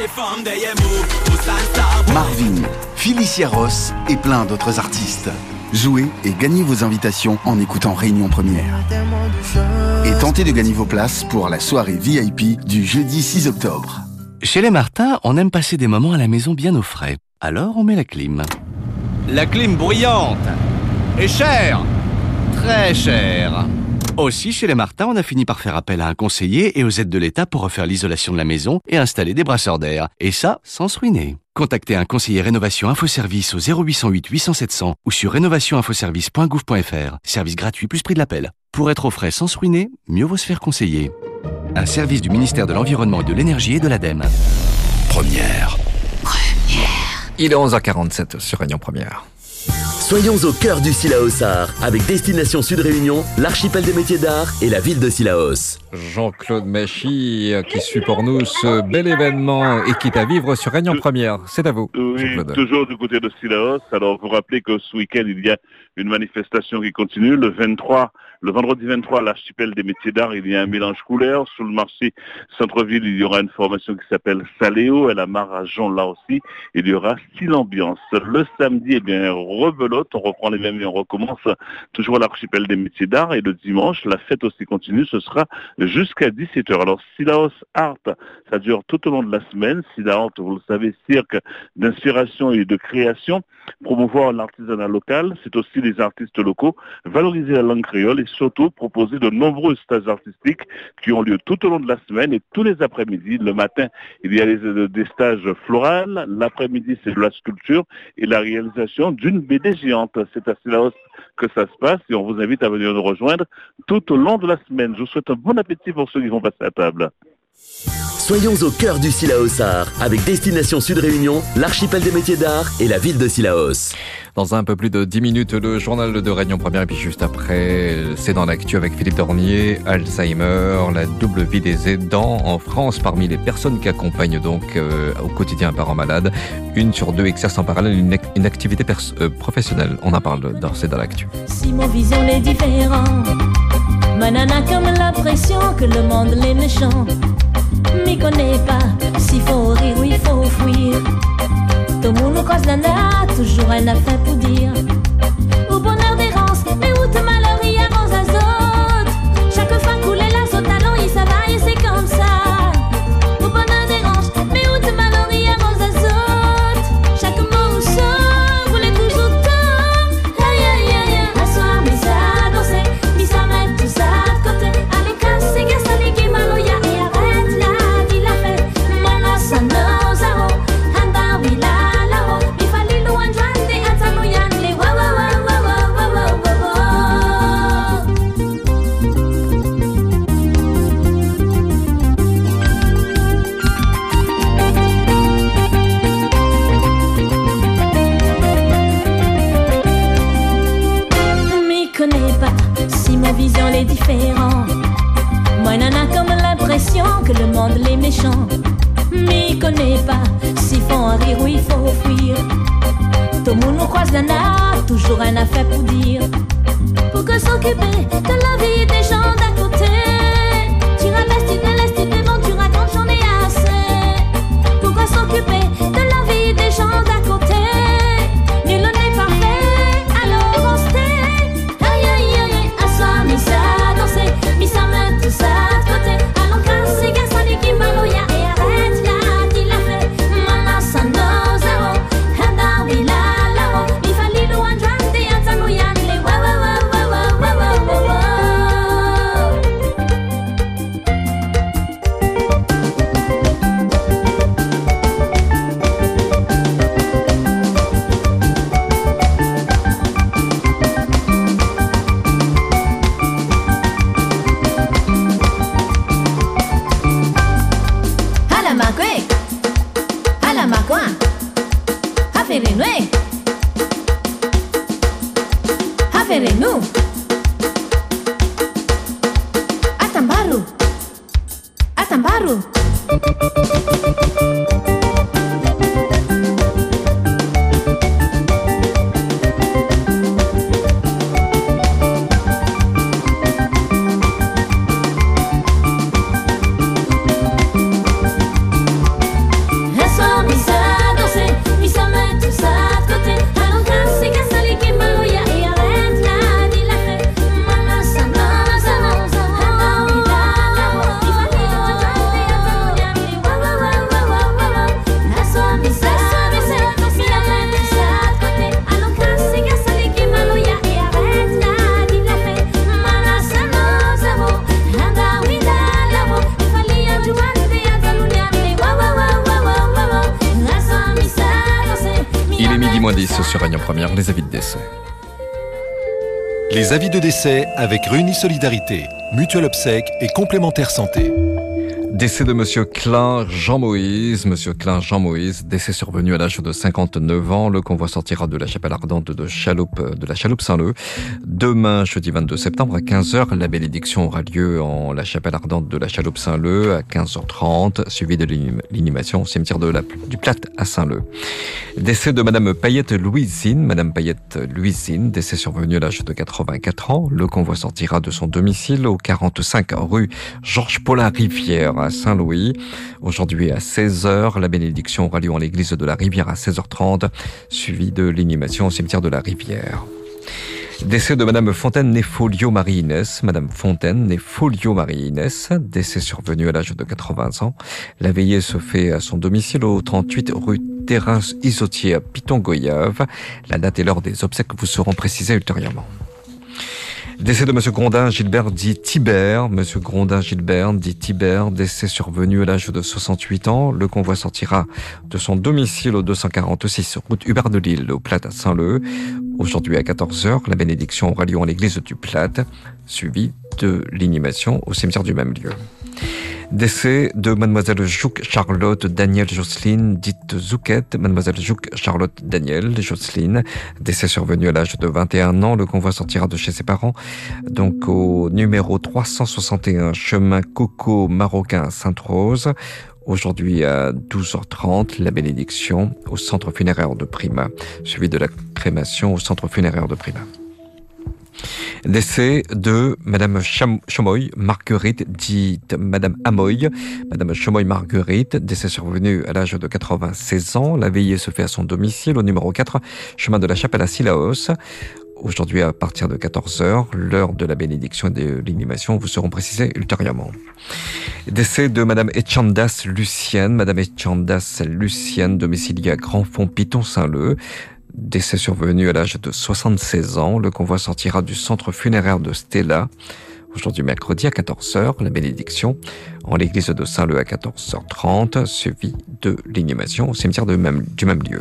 Marvin, Felicia Ross et plein d'autres artistes. Jouez et gagnez vos invitations en écoutant Réunion Première. Et tentez de gagner vos places pour la soirée VIP du jeudi 6 octobre. Chez les Martins, on aime passer des moments à la maison bien au frais. Alors on met la clim. La clim bruyante et chère, très chère. Aussi, chez les Martins, on a fini par faire appel à un conseiller et aux aides de l'État pour refaire l'isolation de la maison et installer des brasseurs d'air. Et ça, sans se ruiner. Contactez un conseiller Rénovation Infoservice au 0808 800 700 ou sur rénovationinfoservice.gouv.fr. Service gratuit plus prix de l'appel. Pour être au frais sans se ruiner, mieux vaut se faire conseiller. Un service du ministère de l'Environnement et de l'Énergie et de l'ADEME. Première. Il est 11h47 sur Réunion Première. Soyons au cœur du Sillaosar avec Destination Sud Réunion, l'archipel des métiers d'art et la ville de Sillaos. Jean-Claude Mechir qui suit pour nous ce bel événement et qui est à vivre sur Réunion Première. C'est à vous. Oui, toujours du côté de Sillaos. Alors, vous rappelez que ce week-end, il y a une manifestation qui continue le 23, Le vendredi 23, à l'archipel des métiers d'art, il y a un mélange couleur. Sur le marché centre-ville, il y aura une formation qui s'appelle Saléo. Et la Marajon, là aussi, il y aura Style Ambiance. Le samedi, rebelote, on reprend les mêmes et on recommence toujours à l'archipel des métiers d'art. Et le dimanche, la fête aussi continue, ce sera jusqu'à 17h. Alors, Silaos Art, ça dure tout au long de la semaine. Silaos, vous le savez, cirque d'inspiration et de création, promouvoir l'artisanat local, c'est aussi les artistes locaux, valoriser la langue créole et surtout proposer de nombreux stages artistiques qui ont lieu tout au long de la semaine et tous les après-midi. Le matin, il y a des stages florales, l'après-midi, c'est de la sculpture et la réalisation d'une BD géante. C'est à Silaos que ça se passe et on vous invite à venir nous rejoindre tout au long de la semaine. Je vous souhaite un bon appétit pour ceux qui vont passer à table. Soyons au cœur du Silaos Art avec Destination Sud Réunion, l'archipel des métiers d'art et la ville de Silaos. Dans un peu plus de 10 minutes, le journal de Réunion Première et puis juste après, c'est dans l'actu avec Philippe Dornier, Alzheimer, la double vie des aidants en France parmi les personnes qui accompagnent donc au quotidien un parent malade. 1 sur 2 exerce en parallèle une activité professionnelle. On en parle c'est dans l'actu. Si mon vision est différente, manana comme l'impression que le monde l'est méchant. M'y connais pas, s'il faut rire ou il faut fuir. Tout le monde cause la nat, toujours un affaire pour dire. Au bonheur d'errance, mais où te malheur y avance à zot. Chaque fois couler la saute talon, il ça va et c'est comme ça. Au bonheur d'errance, mais où te malheur y avance à zot. Chaque mot ou son, voulait toujours tant. Aïe aïe aïe, à soi, mais ça danser, mais ça met tout ça de côté. Allez, casse, c'est gasse, allez, qui maloya et arrête là. Vision les différents. Moi nana comme l'impression que le monde l'est méchant. M'y connais pas, s'il faut un rire ou il faut fuir. Tout le monde nous croise la nappe, toujours un affaire pour dire. Pour que s'occuper de la vie des gens d'à côté. Tu rabaisses, tu délaisses, tu démontes, tu racontes, j'en ai assez. Pourquoi s'occuper de la vie des gens d'à côté? Nul n'est parfait, alors on se tait. Mi ça danser, mi ça met tout ça de côté. Allons casser, gasser, qui maloya et arrête là, qui l'a fait. Maman, ça nos zéro, handa, oui, là, il fallait le one drop, des antamoyan, les wa wa wa wa wa wa wa wa wa. Haferenu Atambaru Atambaru Sur Réunion Première, les avis de décès. Les avis de décès avec Réunis Solidarité, Mutuelle Obsèque et Complémentaire Santé. Décès de Monsieur Klein Jean-Moïse. Monsieur Klein Jean-Moïse, décès survenu à l'âge de 59 ans. Le convoi sortira de la chapelle ardente de la Chaloupe Saint-Leu. Demain, jeudi 22 septembre, à 15h, la bénédiction aura lieu en la chapelle ardente de la Chaloupe Saint-Leu à 15h30, suivi de l'inhumation au cimetière du Plat à Saint-Leu. Décès de Madame Payette Louisine. Madame Payette Louisine, décès survenu à l'âge de 84 ans. Le convoi sortira de son domicile au 45 rue Georges Paulin Rivière à Saint-Louis. Aujourd'hui à 16h, la bénédiction aura lieu en l'église de la Rivière à 16h30, suivi de l'inhumation au cimetière de la Rivière. Décès de Madame Fontaine-Néfolio Marie-Inès. Madame Fontaine-Néfolio Marie-Inès, décès survenu à l'âge de 80 ans. La veillée se fait à son domicile au 38 rue Terrasse Isotier à Piton-Goyave. La date et l'heure des obsèques vous seront précisées ultérieurement. Décès de Monsieur Grondin Gilbert dit Thibert. Monsieur Grondin Gilbert dit Thibert, décès survenu à l'âge de 68 ans. Le convoi sortira de son domicile au 246 route Hubert de Lille au Plat à Saint-Leu. Aujourd'hui à 14h, la bénédiction aura lieu en l'église du Plat, suivi de l'inhumation au cimetière du même lieu. Décès de Mademoiselle Jouque Charlotte Danielle Jocelyne, dite Zouquette. Mademoiselle Jouque Charlotte Danielle Jocelyne, décès survenu à l'âge de 21 ans. Le convoi sortira de chez ses parents, donc au numéro 361 chemin Coco Marocain à Sainte-Rose. Aujourd'hui à 12h30, la bénédiction au centre funéraire de Prima, suivi de la crémation au centre funéraire de Prima. Décès de Madame Chomoy Marguerite, dite Madame Amoy. Madame Chomoy Marguerite, décès survenu à l'âge de 96 ans. La veillée se fait à son domicile au numéro 4, chemin de la Chapelle à Sillaos. Aujourd'hui à partir de 14h, l'heure de la bénédiction et de l'inhumation vous seront précisées ultérieurement. Décès de Madame Etchandas Lucienne. Madame Etchandas Lucienne, domiciliée à Grand-Fond Piton Saint-Leu. Décès survenu à l'âge de 76 ans. Le convoi sortira du centre funéraire de Stella. Aujourd'hui mercredi à 14h, la bénédiction en l'église de Saint-Leu à 14h30, suivi de l'inhumation au cimetière du même lieu.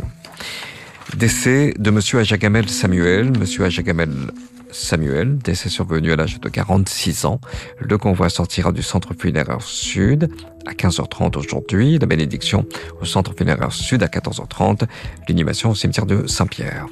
Décès de Monsieur Ajagamel Samuel. Monsieur Ajagamel Samuel, décès survenu à l'âge de 46 ans. Le convoi sortira du centre funéraire sud à 15h30 aujourd'hui. La bénédiction au centre funéraire sud à 14h30. L'inhumation au cimetière de Saint-Pierre.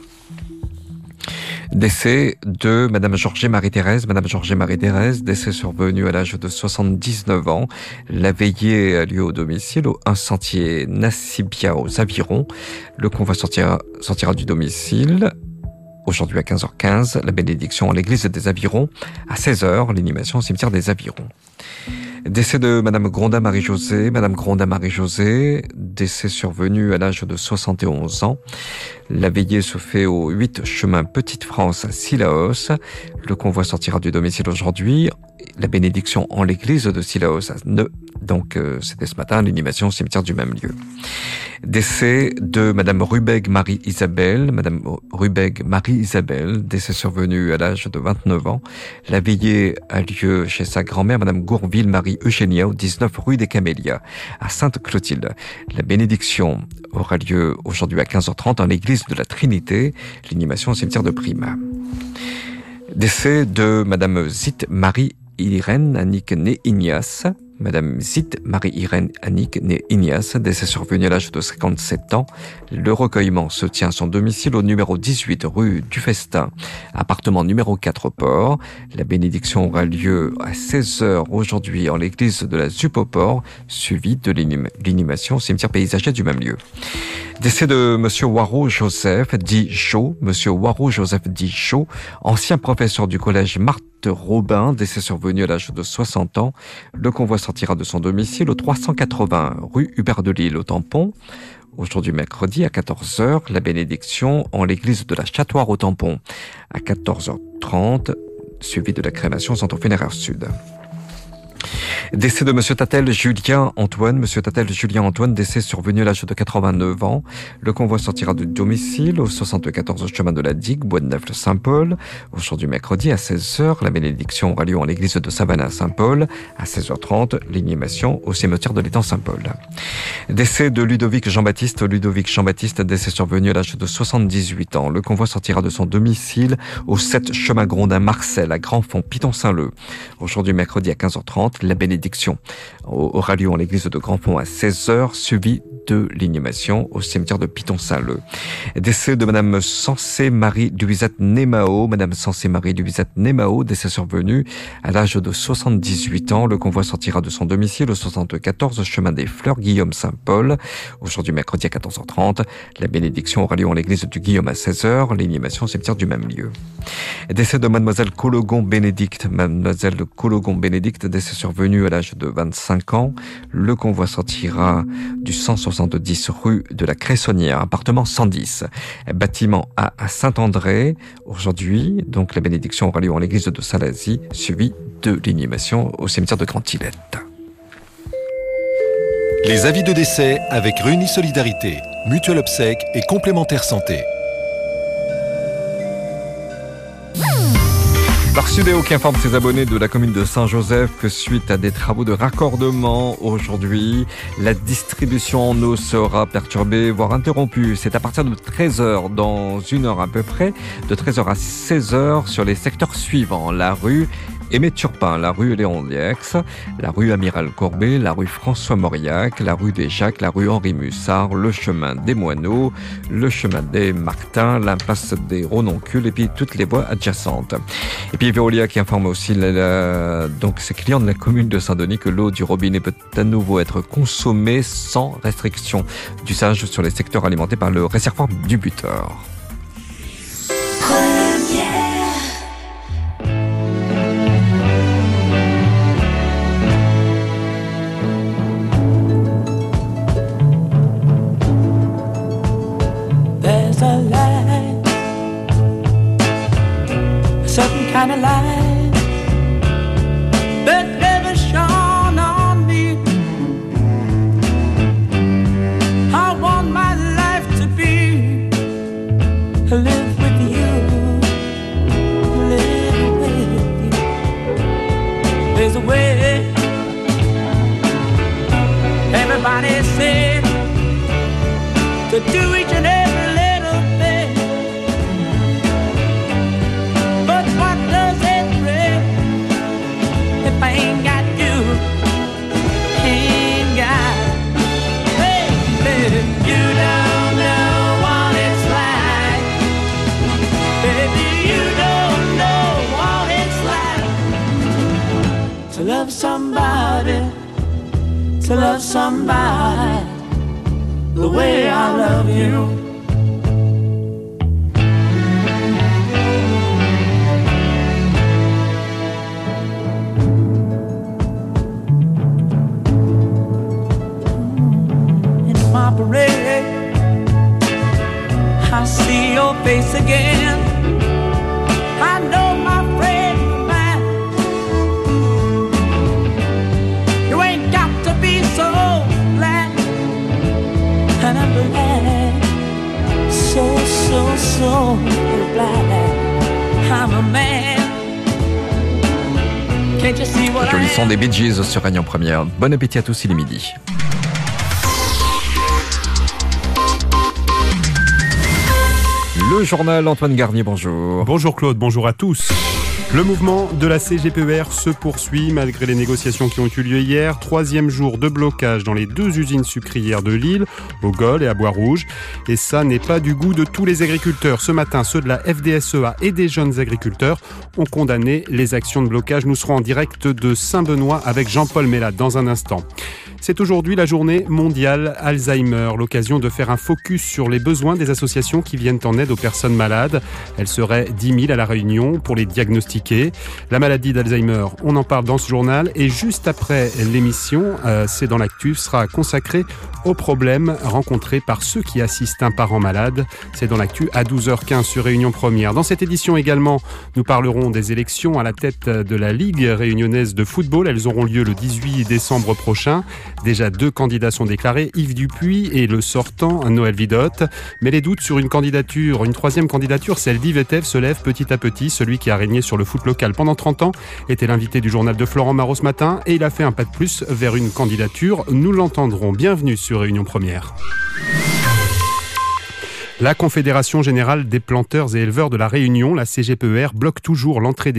Décès de Madame Georges Marie-Thérèse. Madame Georges Marie-Thérèse, décès survenu à l'âge de 79 ans. La veillée a lieu au domicile au 1 sentier Nassibia aux Avirons. Le convoi sortira du domicile aujourd'hui à 15h15, la bénédiction à l'église des Avirons. À 16h, l'inhumation au cimetière des Avirons. Décès de Madame Grondin Marie-Josée. Madame Grondin Marie-Josée, décès survenu à l'âge de 71 ans. La veillée se fait au 8 chemin Petite-France à Sillaos. Le convoi sortira du domicile aujourd'hui. La bénédiction en l'église de Sillaos à donc c'était ce matin, l'inhumation au cimetière du même lieu. Décès de Madame Rubeg Marie-Isabelle. Madame Rubeg Marie-Isabelle, décès survenu à l'âge de 29 ans. La veillée a lieu chez sa grand-mère, Madame Gourville Marie-Eugénia, au 19 rue des Camélias, à Sainte-Clotilde. La bénédiction aura lieu aujourd'hui à 15h30 en l'église de la Trinité. L'inhumation au cimetière de Prima. Décès de Madame Zit Marie-Irène Annick née Ignace. Madame Zit Marie-Irène Annick née Ignace, décès survenu à l'âge de 57 ans. Le recueillement se tient à son domicile au numéro 18 rue du Festin, appartement numéro 4 Port. La bénédiction aura lieu à 16h aujourd'hui en l'église de la Zup au Port, suivie de l'inhumation au cimetière paysager du même lieu. Décès de Monsieur Waro Joseph, dit Chaud. Monsieur Waro Joseph, dit Chaud, ancien professeur du collège Marthe Robin, décès survenu à l'âge de 60 ans. Le convoi sortira de son domicile au 380 rue Hubert de Lille au Tampon. Aujourd'hui mercredi à 14h, la bénédiction en l'église de la Châtoire au Tampon. À 14h30, suivi de la crémation au centre funéraire sud. Décès de Monsieur Tatel Julien Antoine. Monsieur Tatel Julien Antoine, décès survenu à l'âge de 89 ans. Le convoi sortira du domicile au 74 chemin de la Digue, Bois de Neuf Saint-Paul. Aujourd'hui mercredi à 16h, la bénédiction aura lieu en l'église de Savannah à Saint-Paul. À 16h30, l'inhumation au cimetière de l'étang Saint-Paul. Décès de Ludovic Jean-Baptiste. Ludovic Jean-Baptiste, décès survenu à l'âge de 78 ans. Le convoi sortira de son domicile au 7 chemin Grondin Marcel à Grand-Fond Piton Saint-Leu. Aujourd'hui mercredi à 15h30, la bénédiction bénédiction aura lieu en l'église de Grandpont à 16h, suivi de l'inhumation au cimetière de Piton-Saint-Leu. Décès de Madame Sensé-Marie Duvisat-Nemao. Madame Sensé-Marie Duvisat-Nemao, décès survenu à l'âge de 78 ans. Le convoi sortira de son domicile au 74 chemin des Fleurs, Guillaume-Saint-Paul. Aujourd'hui, mercredi à 14h30. La bénédiction aura lieu en l'église du Guillaume à 16h. L'inhumation au cimetière du même lieu. Décès de Mademoiselle Cologon-Bénédicte. Mademoiselle Cologon-Bénédicte, décès survenu à l'âge de 25 ans. Le convoi sortira du 170 rue de la Cressonnière, appartement 110, bâtiment A à Saint-André. Aujourd'hui, donc la bénédiction aura lieu en l'église de Salazie, suivi de l'inhumation au cimetière de Grand-Tillette. Les avis de décès avec Réunis Solidarité, Mutuelle Obsèques et Complémentaire Santé. Barsudéo qui informe ses abonnés de la commune de Saint-Joseph que suite à des travaux de raccordement aujourd'hui, la distribution en eau sera perturbée, voire interrompue. C'est à partir de 13h, dans une heure à peu près, de 13h à 16h sur les secteurs suivants. La rue Aimé Turpin, la rue Léon Lieix, la rue Amiral Courbet, la rue François Mauriac, la rue des Jacques, la rue Henri Mussard, le chemin des Moineaux, le chemin des Martins, l'impasse des Renoncules et puis toutes les voies adjacentes. Et puis Veolia qui informe aussi donc ses clients de la commune de Saint-Denis que l'eau du robinet peut à nouveau être consommée sans restriction d'usage sur les secteurs alimentés par le réservoir du Buteur. Kind of light that never shone on me. I want my life to be live with you, live with you. There's a way. Everybody said to do each and every little thing. But what does it bring if I ain't got you? Ain't got, baby, you don't know what it's like. Baby, you don't know what it's like to love somebody, to love somebody the way I love you. I see your face again. I know my friend of mine. You ain't got to be so glad. And I'm glad, so glad I'm a man. Can't you see what Joli son des Bee Gees sur Réunion Première. Bon appétit à tous, il est midi. Le journal Antoine Garnier, bonjour. Bonjour Claude, bonjour à tous. Le mouvement de la CGPER se poursuit malgré les négociations qui ont eu lieu hier. 3e jour de blocage dans les 2 usines sucrières de Lille, au Gol et à Bois-Rouge. Et ça n'est pas du goût de tous les agriculteurs. Ce matin, ceux de la FDSEA et des jeunes agriculteurs ont condamné les actions de blocage. Nous serons en direct de Saint-Benoît avec Jean-Paul Mélade dans un instant. C'est aujourd'hui la journée mondiale Alzheimer, l'occasion de faire un focus sur les besoins des associations qui viennent en aide aux personnes malades. Elles seraient 10 000 à La Réunion pour les diagnostiquer. La maladie d'Alzheimer, on en parle dans ce journal. Et juste après l'émission, C'est dans l'actu, sera consacré aux problèmes rencontrés par ceux qui assistent un parent malade. C'est dans l'actu à 12h15 sur Réunion Première. Dans cette édition également, nous parlerons des élections à la tête de la Ligue réunionnaise de football. Elles auront lieu le 18 décembre prochain. Déjà 2 candidats sont déclarés, Yves Dupuis et le sortant Noël Vidotte. Mais les doutes sur une 3e candidature, celle d'Yves Etève, se lèvent petit à petit. Celui qui a régné sur le foot local pendant 30 ans était l'invité du journal de Florent Marot ce matin et il a fait un pas de plus vers une candidature. Nous l'entendrons. Bienvenue sur Réunion Première. La Confédération Générale des Planteurs et Éleveurs de la Réunion, la CGPER, bloque toujours l'entrée des